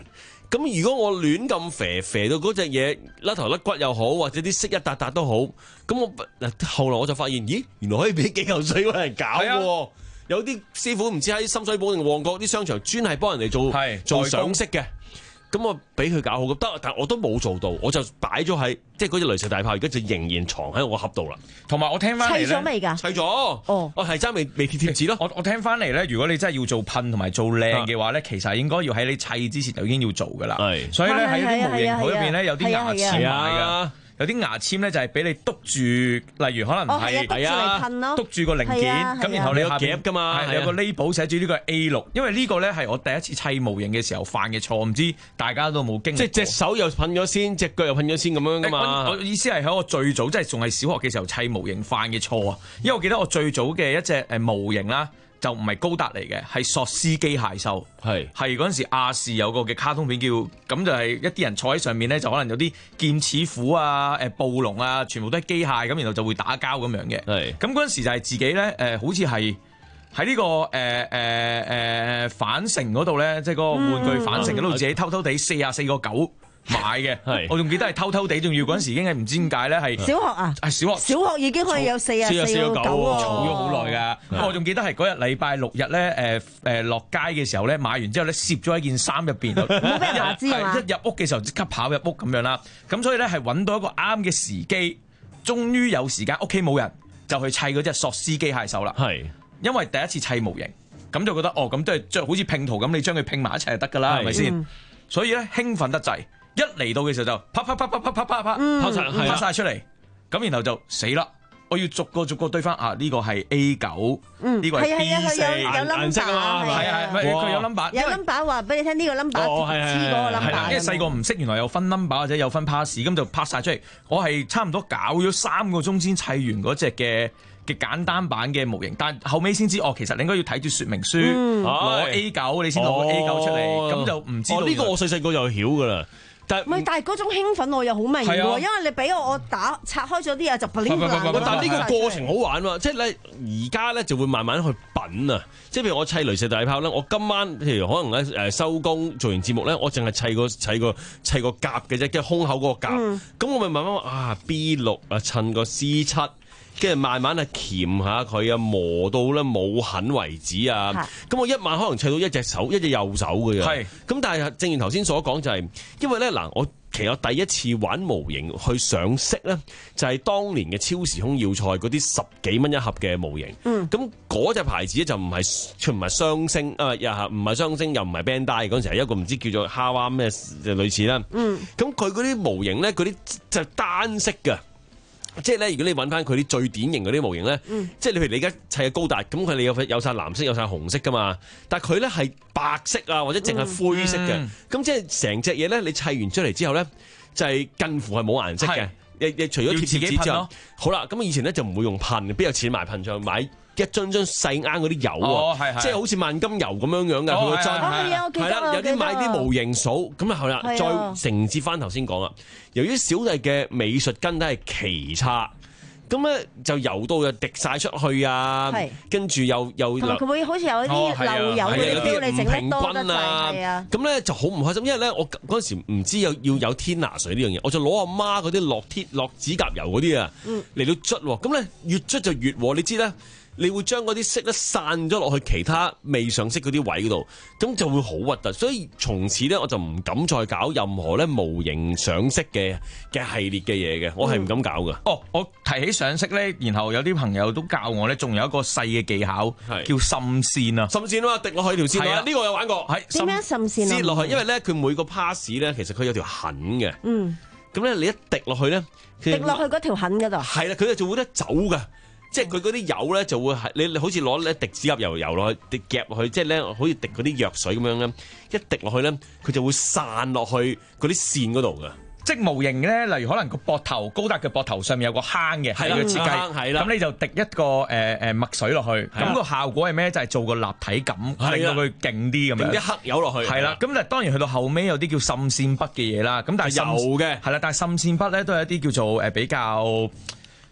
咁如果我亂咁肥肥到嗰隻嘢甩頭甩骨又好，或者啲色一笪笪都好，咁我嗱後來我就發現，咦，原來可以俾幾嚿水揾人搞嘅。啊、有啲師傅唔知喺深水埗定旺角啲商場專係幫人哋做做上色嘅。咁我俾佢搞好咁得，但我都冇做到，我就擺咗喺即係嗰隻雷射大炮，而家就仍然藏喺我盒度啦。 同埋我聽翻嚟砌咗未㗎？ 砌咗，哦，我係爭未未貼貼紙咯。 我我聽翻嚟咧，如果你真係要做噴同埋做靚嘅話咧，其實應該要喺你砌之前就已經要做㗎啦。係，所以咧喺啲模型鋪入邊咧有啲牙籤買㗎。有啲牙籤咧就係俾你篤住，例如可能係係啊，篤住個零件，咁然後你有夾㗎嘛，係有個 label 寫住呢個係 A 六，因為呢個咧係我第一次砌模型嘅時候犯嘅錯，唔知大家都冇經歷過。即係隻手又噴咗先，隻腳又噴咗先咁樣㗎嘛。我意思係喺我最早即係仲係小學嘅時候砌模型犯嘅錯啊，因為我記得我最早嘅一隻誒模型啦。就唔係高達嚟嘅，係索斯機械獸，係係嗰陣時亞視有個嘅卡通片叫，咁就係一啲人坐喺上面咧，就可能有啲劍齒虎啊、誒暴龍啊，全部都係機械咁，然後就會打交咁樣嘅。係咁嗰陣時就係自己咧，誒、呃、好似係喺呢個誒誒誒反城嗰度咧，即係嗰個玩具反城嗰度自己偷偷地四啊四個九。買嘅，係我仲記得係偷偷地，仲要嗰陣時已經係唔知點解咧，係小學啊， 係小學， 小學已經可以有四啊四個九，儲咗好耐㗎。我仲記得係嗰日禮拜六日咧，誒誒落街嘅時候咧，買完之後咧，攝咗喺件衫入邊， 冇俾人話知啊嘛。 一入屋嘅時候即刻跑入屋咁樣啦。咁所以咧係揾到一個啱嘅時機，終於有時間，屋企冇人就去砌嗰隻索斯機械獸啦。係因為第一次砌模型，咁就覺得哦，咁都係即係好似拼圖咁，你將佢拼埋一齊就得㗎啦，係咪先？所以咧興奮得滯。一嚟到嘅時候就啪啪啪啪啪啪啪啪拋晒拋晒出嚟，咁然後就死啦！我要逐個逐個對翻啊！呢個係 A 九，呢個係 B 四，顏色啊嘛，係啊係，佢有 number， 有 number 話俾你聽呢個 number 黐嗰個 number。 因為細個唔識，原來有分 number 或者有分 pass，咁就拍晒出嚟。我係差唔多搞咗三個鐘先砌完嗰隻嘅嘅簡單版嘅模型，但後尾先知哦，其實你應該要睇住說明書，攞 A 九你先攞 A 九出嚟，咁就唔知道。呢個我細細個就曉噶啦。但唔係，但係嗰種興奮我又好明喎，因為你俾我我打拆開咗啲嘢就不靈爛。 但係呢個過程好玩喎，即係咧而家咧就會慢慢去品啊，即係譬如我砌雷射大炮咧，我今晚譬如可能咧誒收工做完節目咧，我淨係砌個砌個砌個甲嘅啫，即係胸口嗰個甲，咁、嗯、我咪慢慢話啊 B 六啊襯個 C 七。跟住慢慢啊鉗下佢啊，磨到咧冇痕為止啊！咁我一晚可能砌到一隻手，一隻右手嘅啫。係咁，但係正如頭先所講，就係因為咧嗱，我其實我第一次玩模型去上色咧，就係當年嘅超時空要塞嗰啲十幾蚊一盒嘅模型。嗯，咁嗰隻牌子咧就唔係，佢唔係雙星啊，又係唔係雙星，又唔係 Bandai，嗰陣時係一個唔知叫做哈娃咩類似啦。嗯，咁佢嗰啲模型咧，嗰啲就單色嘅。即係咧，如果你揾翻佢啲最典型嗰啲模型咧，嗯、即係你譬如你而家砌嘅高達，咁佢哋有有曬藍色，有晒紅色噶嘛，但係佢咧係白色啊，或者淨係灰色嘅，咁、嗯、即係成隻嘢咧，你砌完出嚟之後咧，就係、是、近乎係冇顏色嘅。你你除咗貼貼紙之後，好啦，咁以前咧就唔會用噴，邊有錢買噴上買一樽樽細啱嗰啲油啊，哦、即係好似萬金油咁樣樣嘅佢個樽，係啦，有啲買啲模型掃，咁啊好啦，再承接翻頭先講啦。由於小弟嘅美術根底係奇差，咁咧就油到就滴晒出去啊，跟住又又佢會好似有啲漏油嗰啲標，你整得多得滯啊， 咁咧就好唔開心，因為咧我嗰陣時唔知有要有天拿水呢樣嘢，我就攞阿媽嗰啲落天落指甲油嗰啲啊嚟到捽喎，咁咧越捽就越和，你知咧。你會將嗰啲色咧散咗落去其他未上色嗰啲位嗰度，咁就會好核突。所以從此咧，我就唔敢再搞任何咧模型上色嘅嘅系列嘅嘢嘅，我係唔敢搞㗎。 哦，我提起上色咧，然後有啲朋友都教我咧，仲有一個細嘅技巧，叫滲線啊。 滲線啊嘛，滴落去條線啊，呢個有玩過。 係點樣滲線啊？ 滴落去，因為咧佢每個 pass 咧，其實佢有條痕嘅。嗯。咁咧，你一滴落去咧， 滴落去嗰條痕嗰度。係啦，佢就會得走㗎。即係佢嗰啲油咧就會係你你好似攞咧滴指甲油油落去，滴夾落去，即係咧好似滴嗰啲藥水咁樣咧，一滴落去咧，佢就會散落去嗰啲線嗰度㗎。 即係模型咧，例如可能個膊頭高達嘅膊頭上面有個坑嘅，係個設計，係啦。咁你就滴一個誒誒墨水落去，咁個效果係咩？就係做個立體感，令到佢勁啲咁樣。滴啲黑油落去。係啦，咁但係當然去到後尾有啲叫滲線筆嘅嘢啦。咁但係有嘅， 係啦，但係滲線筆咧都係一啲叫做誒比較。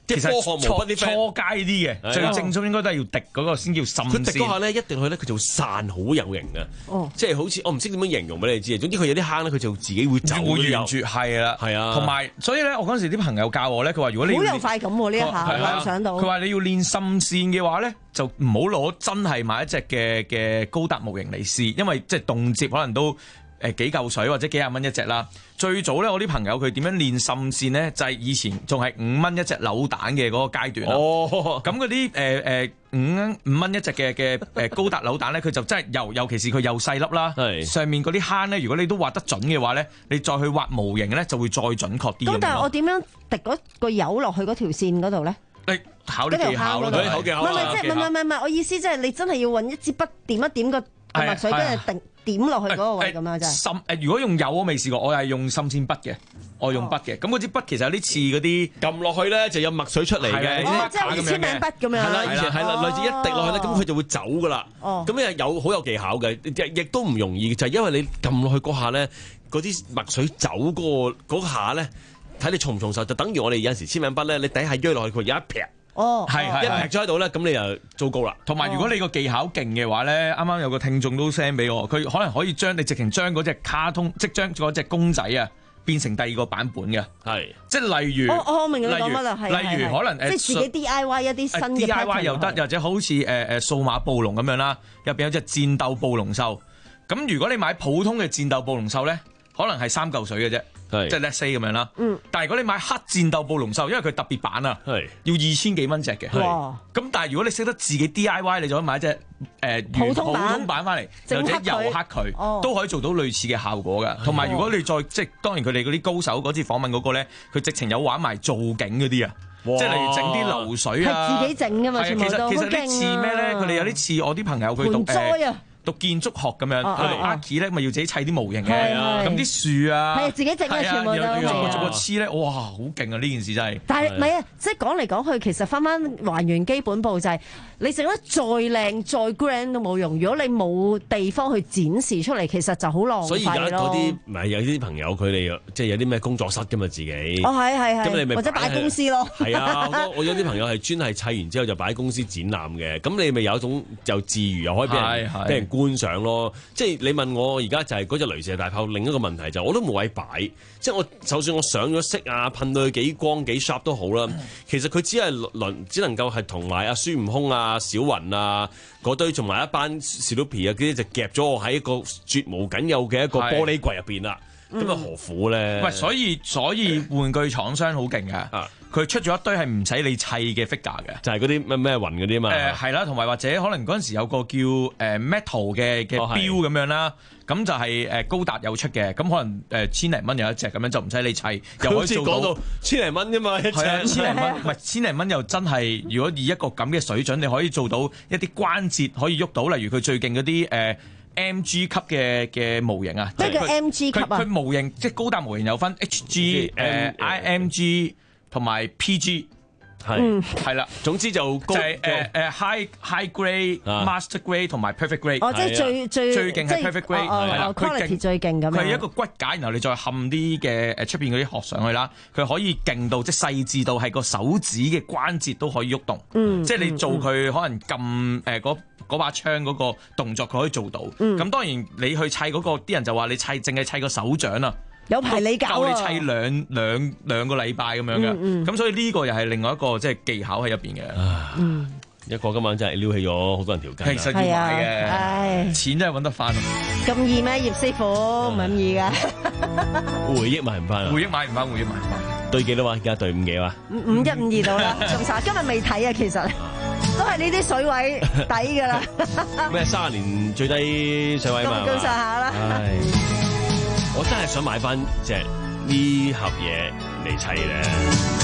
其實科學毛筆啲 friend 初階啲嘅，最正宗應該都係要滴嗰個先叫滲先。 佢滴嗰下咧，一定去咧，佢就散好有型嘅。哦，即係好似我唔識點樣形容俾你知。總之佢有啲坑咧，佢就自己會走會沿住係啦， 係啊。 同埋所以咧，我嗰陣時啲朋友教我咧，佢話如果你好有快感喎呢一下，我有想到。 佢話你要練滲線嘅話咧，就唔好攞真係買一隻嘅嘅高達模型嚟試，因為即係動輒可能都誒幾嚿水或者幾廿蚊一隻啦。最早咧，我啲朋友佢點樣練滲線咧？就係、是、以前仲係五蚊一隻扭蛋嘅嗰個階段啦。哦，咁嗰啲誒誒五五蚊一隻嘅嘅誒高達扭蛋咧，佢就真係又尤其是佢又細粒啦，上面嗰啲坑咧，如果你都畫得準嘅話咧，你再去畫模型咧，就會再準確啲。 咁但係我點樣滴嗰個油落去嗰條線嗰度咧？ 你考啲技巧咯， 考技巧。 唔係唔係，即係唔係唔係唔係，我意思即係你真係要揾一支筆點一點個墨水，跟住定點落去嗰個位咁樣啫。 滲誒，如果用油我未試過，我係用滲線筆嘅，我用筆嘅。咁嗰支筆其實有啲似嗰啲撳落去咧，就有墨水出嚟嘅， 即係好似簽名筆咁樣。 係啦，以前係啦，類似一滴落去咧，咁佢就會走噶啦。哦，咁又有好有技巧嘅，亦都唔容易，就係因為你撳落去嗰下咧，嗰啲墨水走嗰個嗰下咧。睇你重唔重手，就等於我哋有陣時簽名筆咧，你底下鋥落去佢有一劈， 哦， 係係一劈咗喺度咧，咁你就糟糕啦。 同埋如果你個技巧勁嘅話咧，啱啱有個聽眾都 send 俾我，佢可能可以將你直情將嗰隻卡通，即將嗰隻公仔啊變成第二個版本嘅，係即係例如， 我我明你講乜啦，係例如可能即係自己 D I Y 一啲新嘅 D I Y 又得，或者好似誒誒數碼暴龍咁樣啦，入邊有隻戰鬥暴龍獸，咁如果你買普通嘅戰鬥暴龍獸咧，可能係三嚿水嘅啫。即係 let's say 咁樣啦，嗯，但係如果你買黑戰鬥暴龍獸，因為佢特別版啊，係要二千幾蚊隻嘅，哇！咁但係如果你識得自己 D I Y，你就可以買隻誒普通版翻嚟，或者油黑佢，哦，都可以做到類似嘅效果㗎。同埋如果你再即係當然佢哋嗰啲高手嗰次訪問嗰個咧，佢直情有玩埋造景嗰啲啊，即係例如整啲流水啊， 係自己整㗎嘛，全部都好勁啊！ 其實啲似咩咧？佢哋有啲似我啲朋友佢讀誒。讀建築學咁樣，佢讀 arch 咧，咪要自己砌啲模型嘅，咁啲樹啊， 係自己整嘅全部都係， 逐個逐個黐咧，哇，好勁啊！呢件事真係。 但係唔係啊，即係講嚟講去，其實翻翻還原基本步就係，你整得再靚再 grand 都冇用，如果你冇地方去展示出嚟，其實就好浪費咯。 所以而家嗰啲唔係有啲朋友佢哋即係有啲咩工作室㗎嘛自己。 哦，係係係。 咁你咪或者擺公司咯。 係啊，我有啲朋友係專係砌完之後就擺喺公司展覽嘅，咁你咪有一種又自娛又可以俾人俾人觀賞咯。即係你問我而家就係嗰隻雷射大炮，另一個問題就係我都冇位擺。即係我就算我上咗色啊，噴到佢幾光幾 sharp 都好啦。其實佢只係輪只能夠係同埋阿孫悟空啊、小雲啊嗰堆，同埋一班史努比啊嗰啲就夾咗我喺一個絕無僅有嘅一個玻璃櫃入邊啦。咁啊何苦咧？ 喂，所以所以玩具廠商好勁嘅。佢出咗一堆係唔使你砌嘅 figure 嘅， 就係嗰啲咩咩雲嗰啲嘛。 誒係啦，同埋或者可能嗰陣時有個叫誒 metal 嘅嘅標咁樣啦，咁就係誒高達有出嘅，咁可能誒千零蚊有一隻咁樣就唔使你砌，又可以做到， 到千零蚊啫嘛，一隻千零蚊，唔係千零蚊又真係，如果以一個咁嘅水準，你可以做到一啲關節可以喐到，例如佢最勁嗰啲誒 M G 級嘅嘅模型啊， 咩叫 M G 級啊？ 佢模型即係高達模型有分 H G 誒 I M G。同埋 P G 係係啦， 總之就就係誒誒 high high grade、master grade 同埋 perfect grade。 哦，即係最最最勁係 perfect grade，係啦， 佢 quality 最勁咁樣。 佢係一個骨架，然後你再冚啲嘅誒出邊嗰啲殼上去啦，佢可以勁到即係細緻到係個手指嘅關節都可以喐動。嗯，即係你做佢可能撳誒嗰嗰把槍嗰個動作，佢可以做到。咁當然你去砌嗰個啲人就話你砌淨係砌個手掌啊。 有排你教啊！夠你砌兩兩兩個禮拜咁樣嘅，咁、嗯嗯、所以呢個又係另外一個即係技巧喺入邊嘅。 嗯， 一個今晚真係撩起咗好多人條筋。 其實要買嘅，唉，錢真係揾得翻。 咁易咩？葉師傅唔係咁易㗎。 回憶買唔翻， 回憶買唔翻，回憶買唔翻。 對幾多話？而家對五幾話？ 五五一五二到啦，仲差。今日未睇啊，其實都係呢啲水位抵㗎啦。 咩三十年最低水位嘛？ 咁咁上下啦。 我真係想買翻隻呢盒嘢嚟砌咧。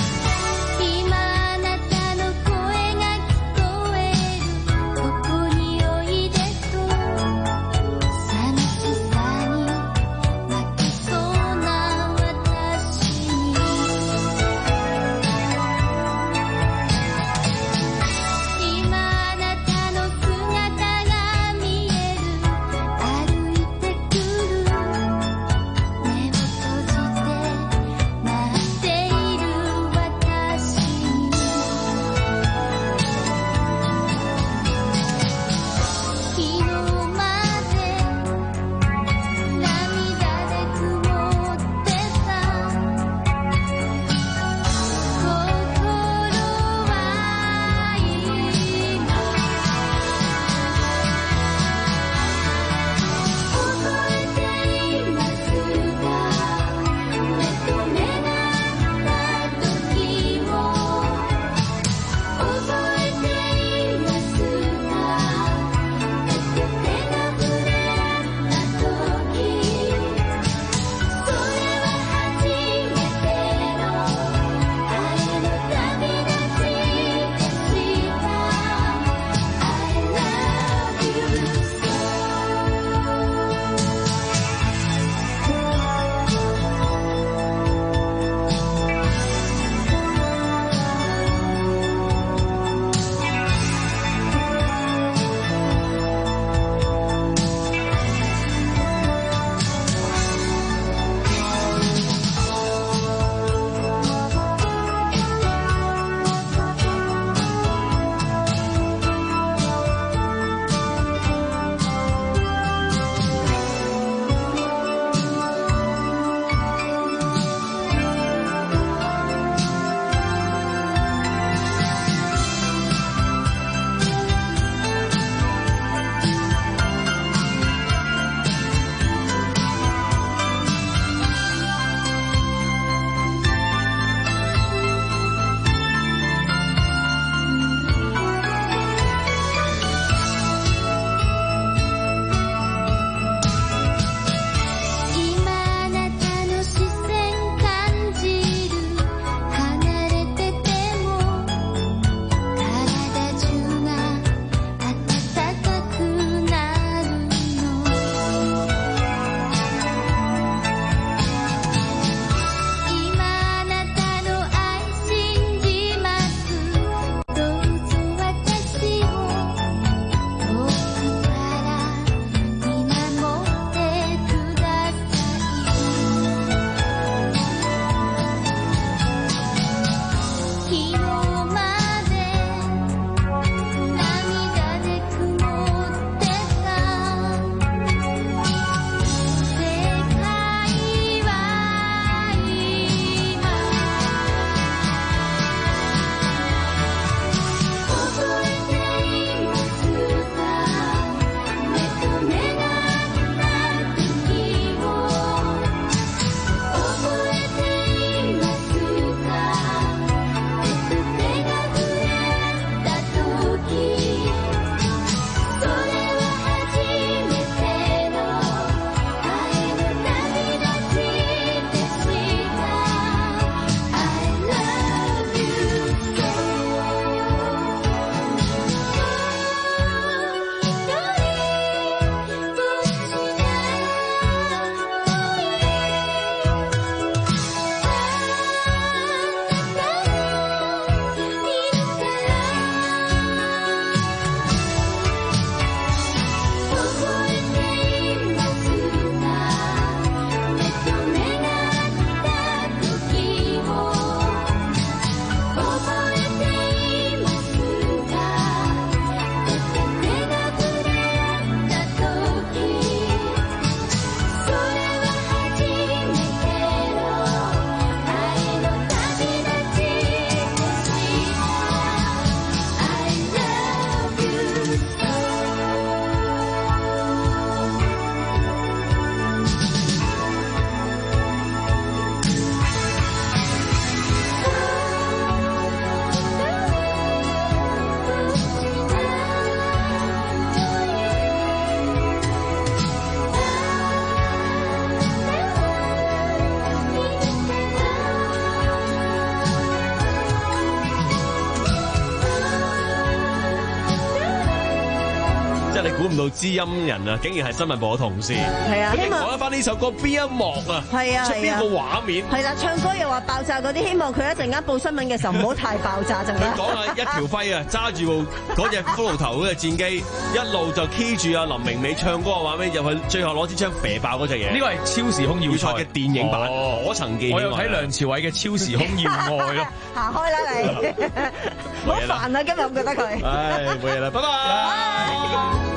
唔到知音人啊，竟然係新聞部嘅同事。 係啊， 希望講翻呢首歌邊一幕啊？ 係啊， 出邊個畫面？ 係啦，唱歌又話爆炸嗰啲，希望佢一陣間報新聞嘅時候唔好太爆炸就得。 佢講啊，一條輝啊，揸住部嗰隻骷髏頭嗰隻戰機，一路就 key 住啊林明美唱歌嘅畫面入去，最後攞支槍射爆嗰隻嘢。 呢個係超時空要塞嘅電影版，可曾記？ 我有睇梁朝偉嘅超時空要愛咯。 行開啦你，好煩啊！今日我覺得佢。 唉，冇嘢啦，拜拜。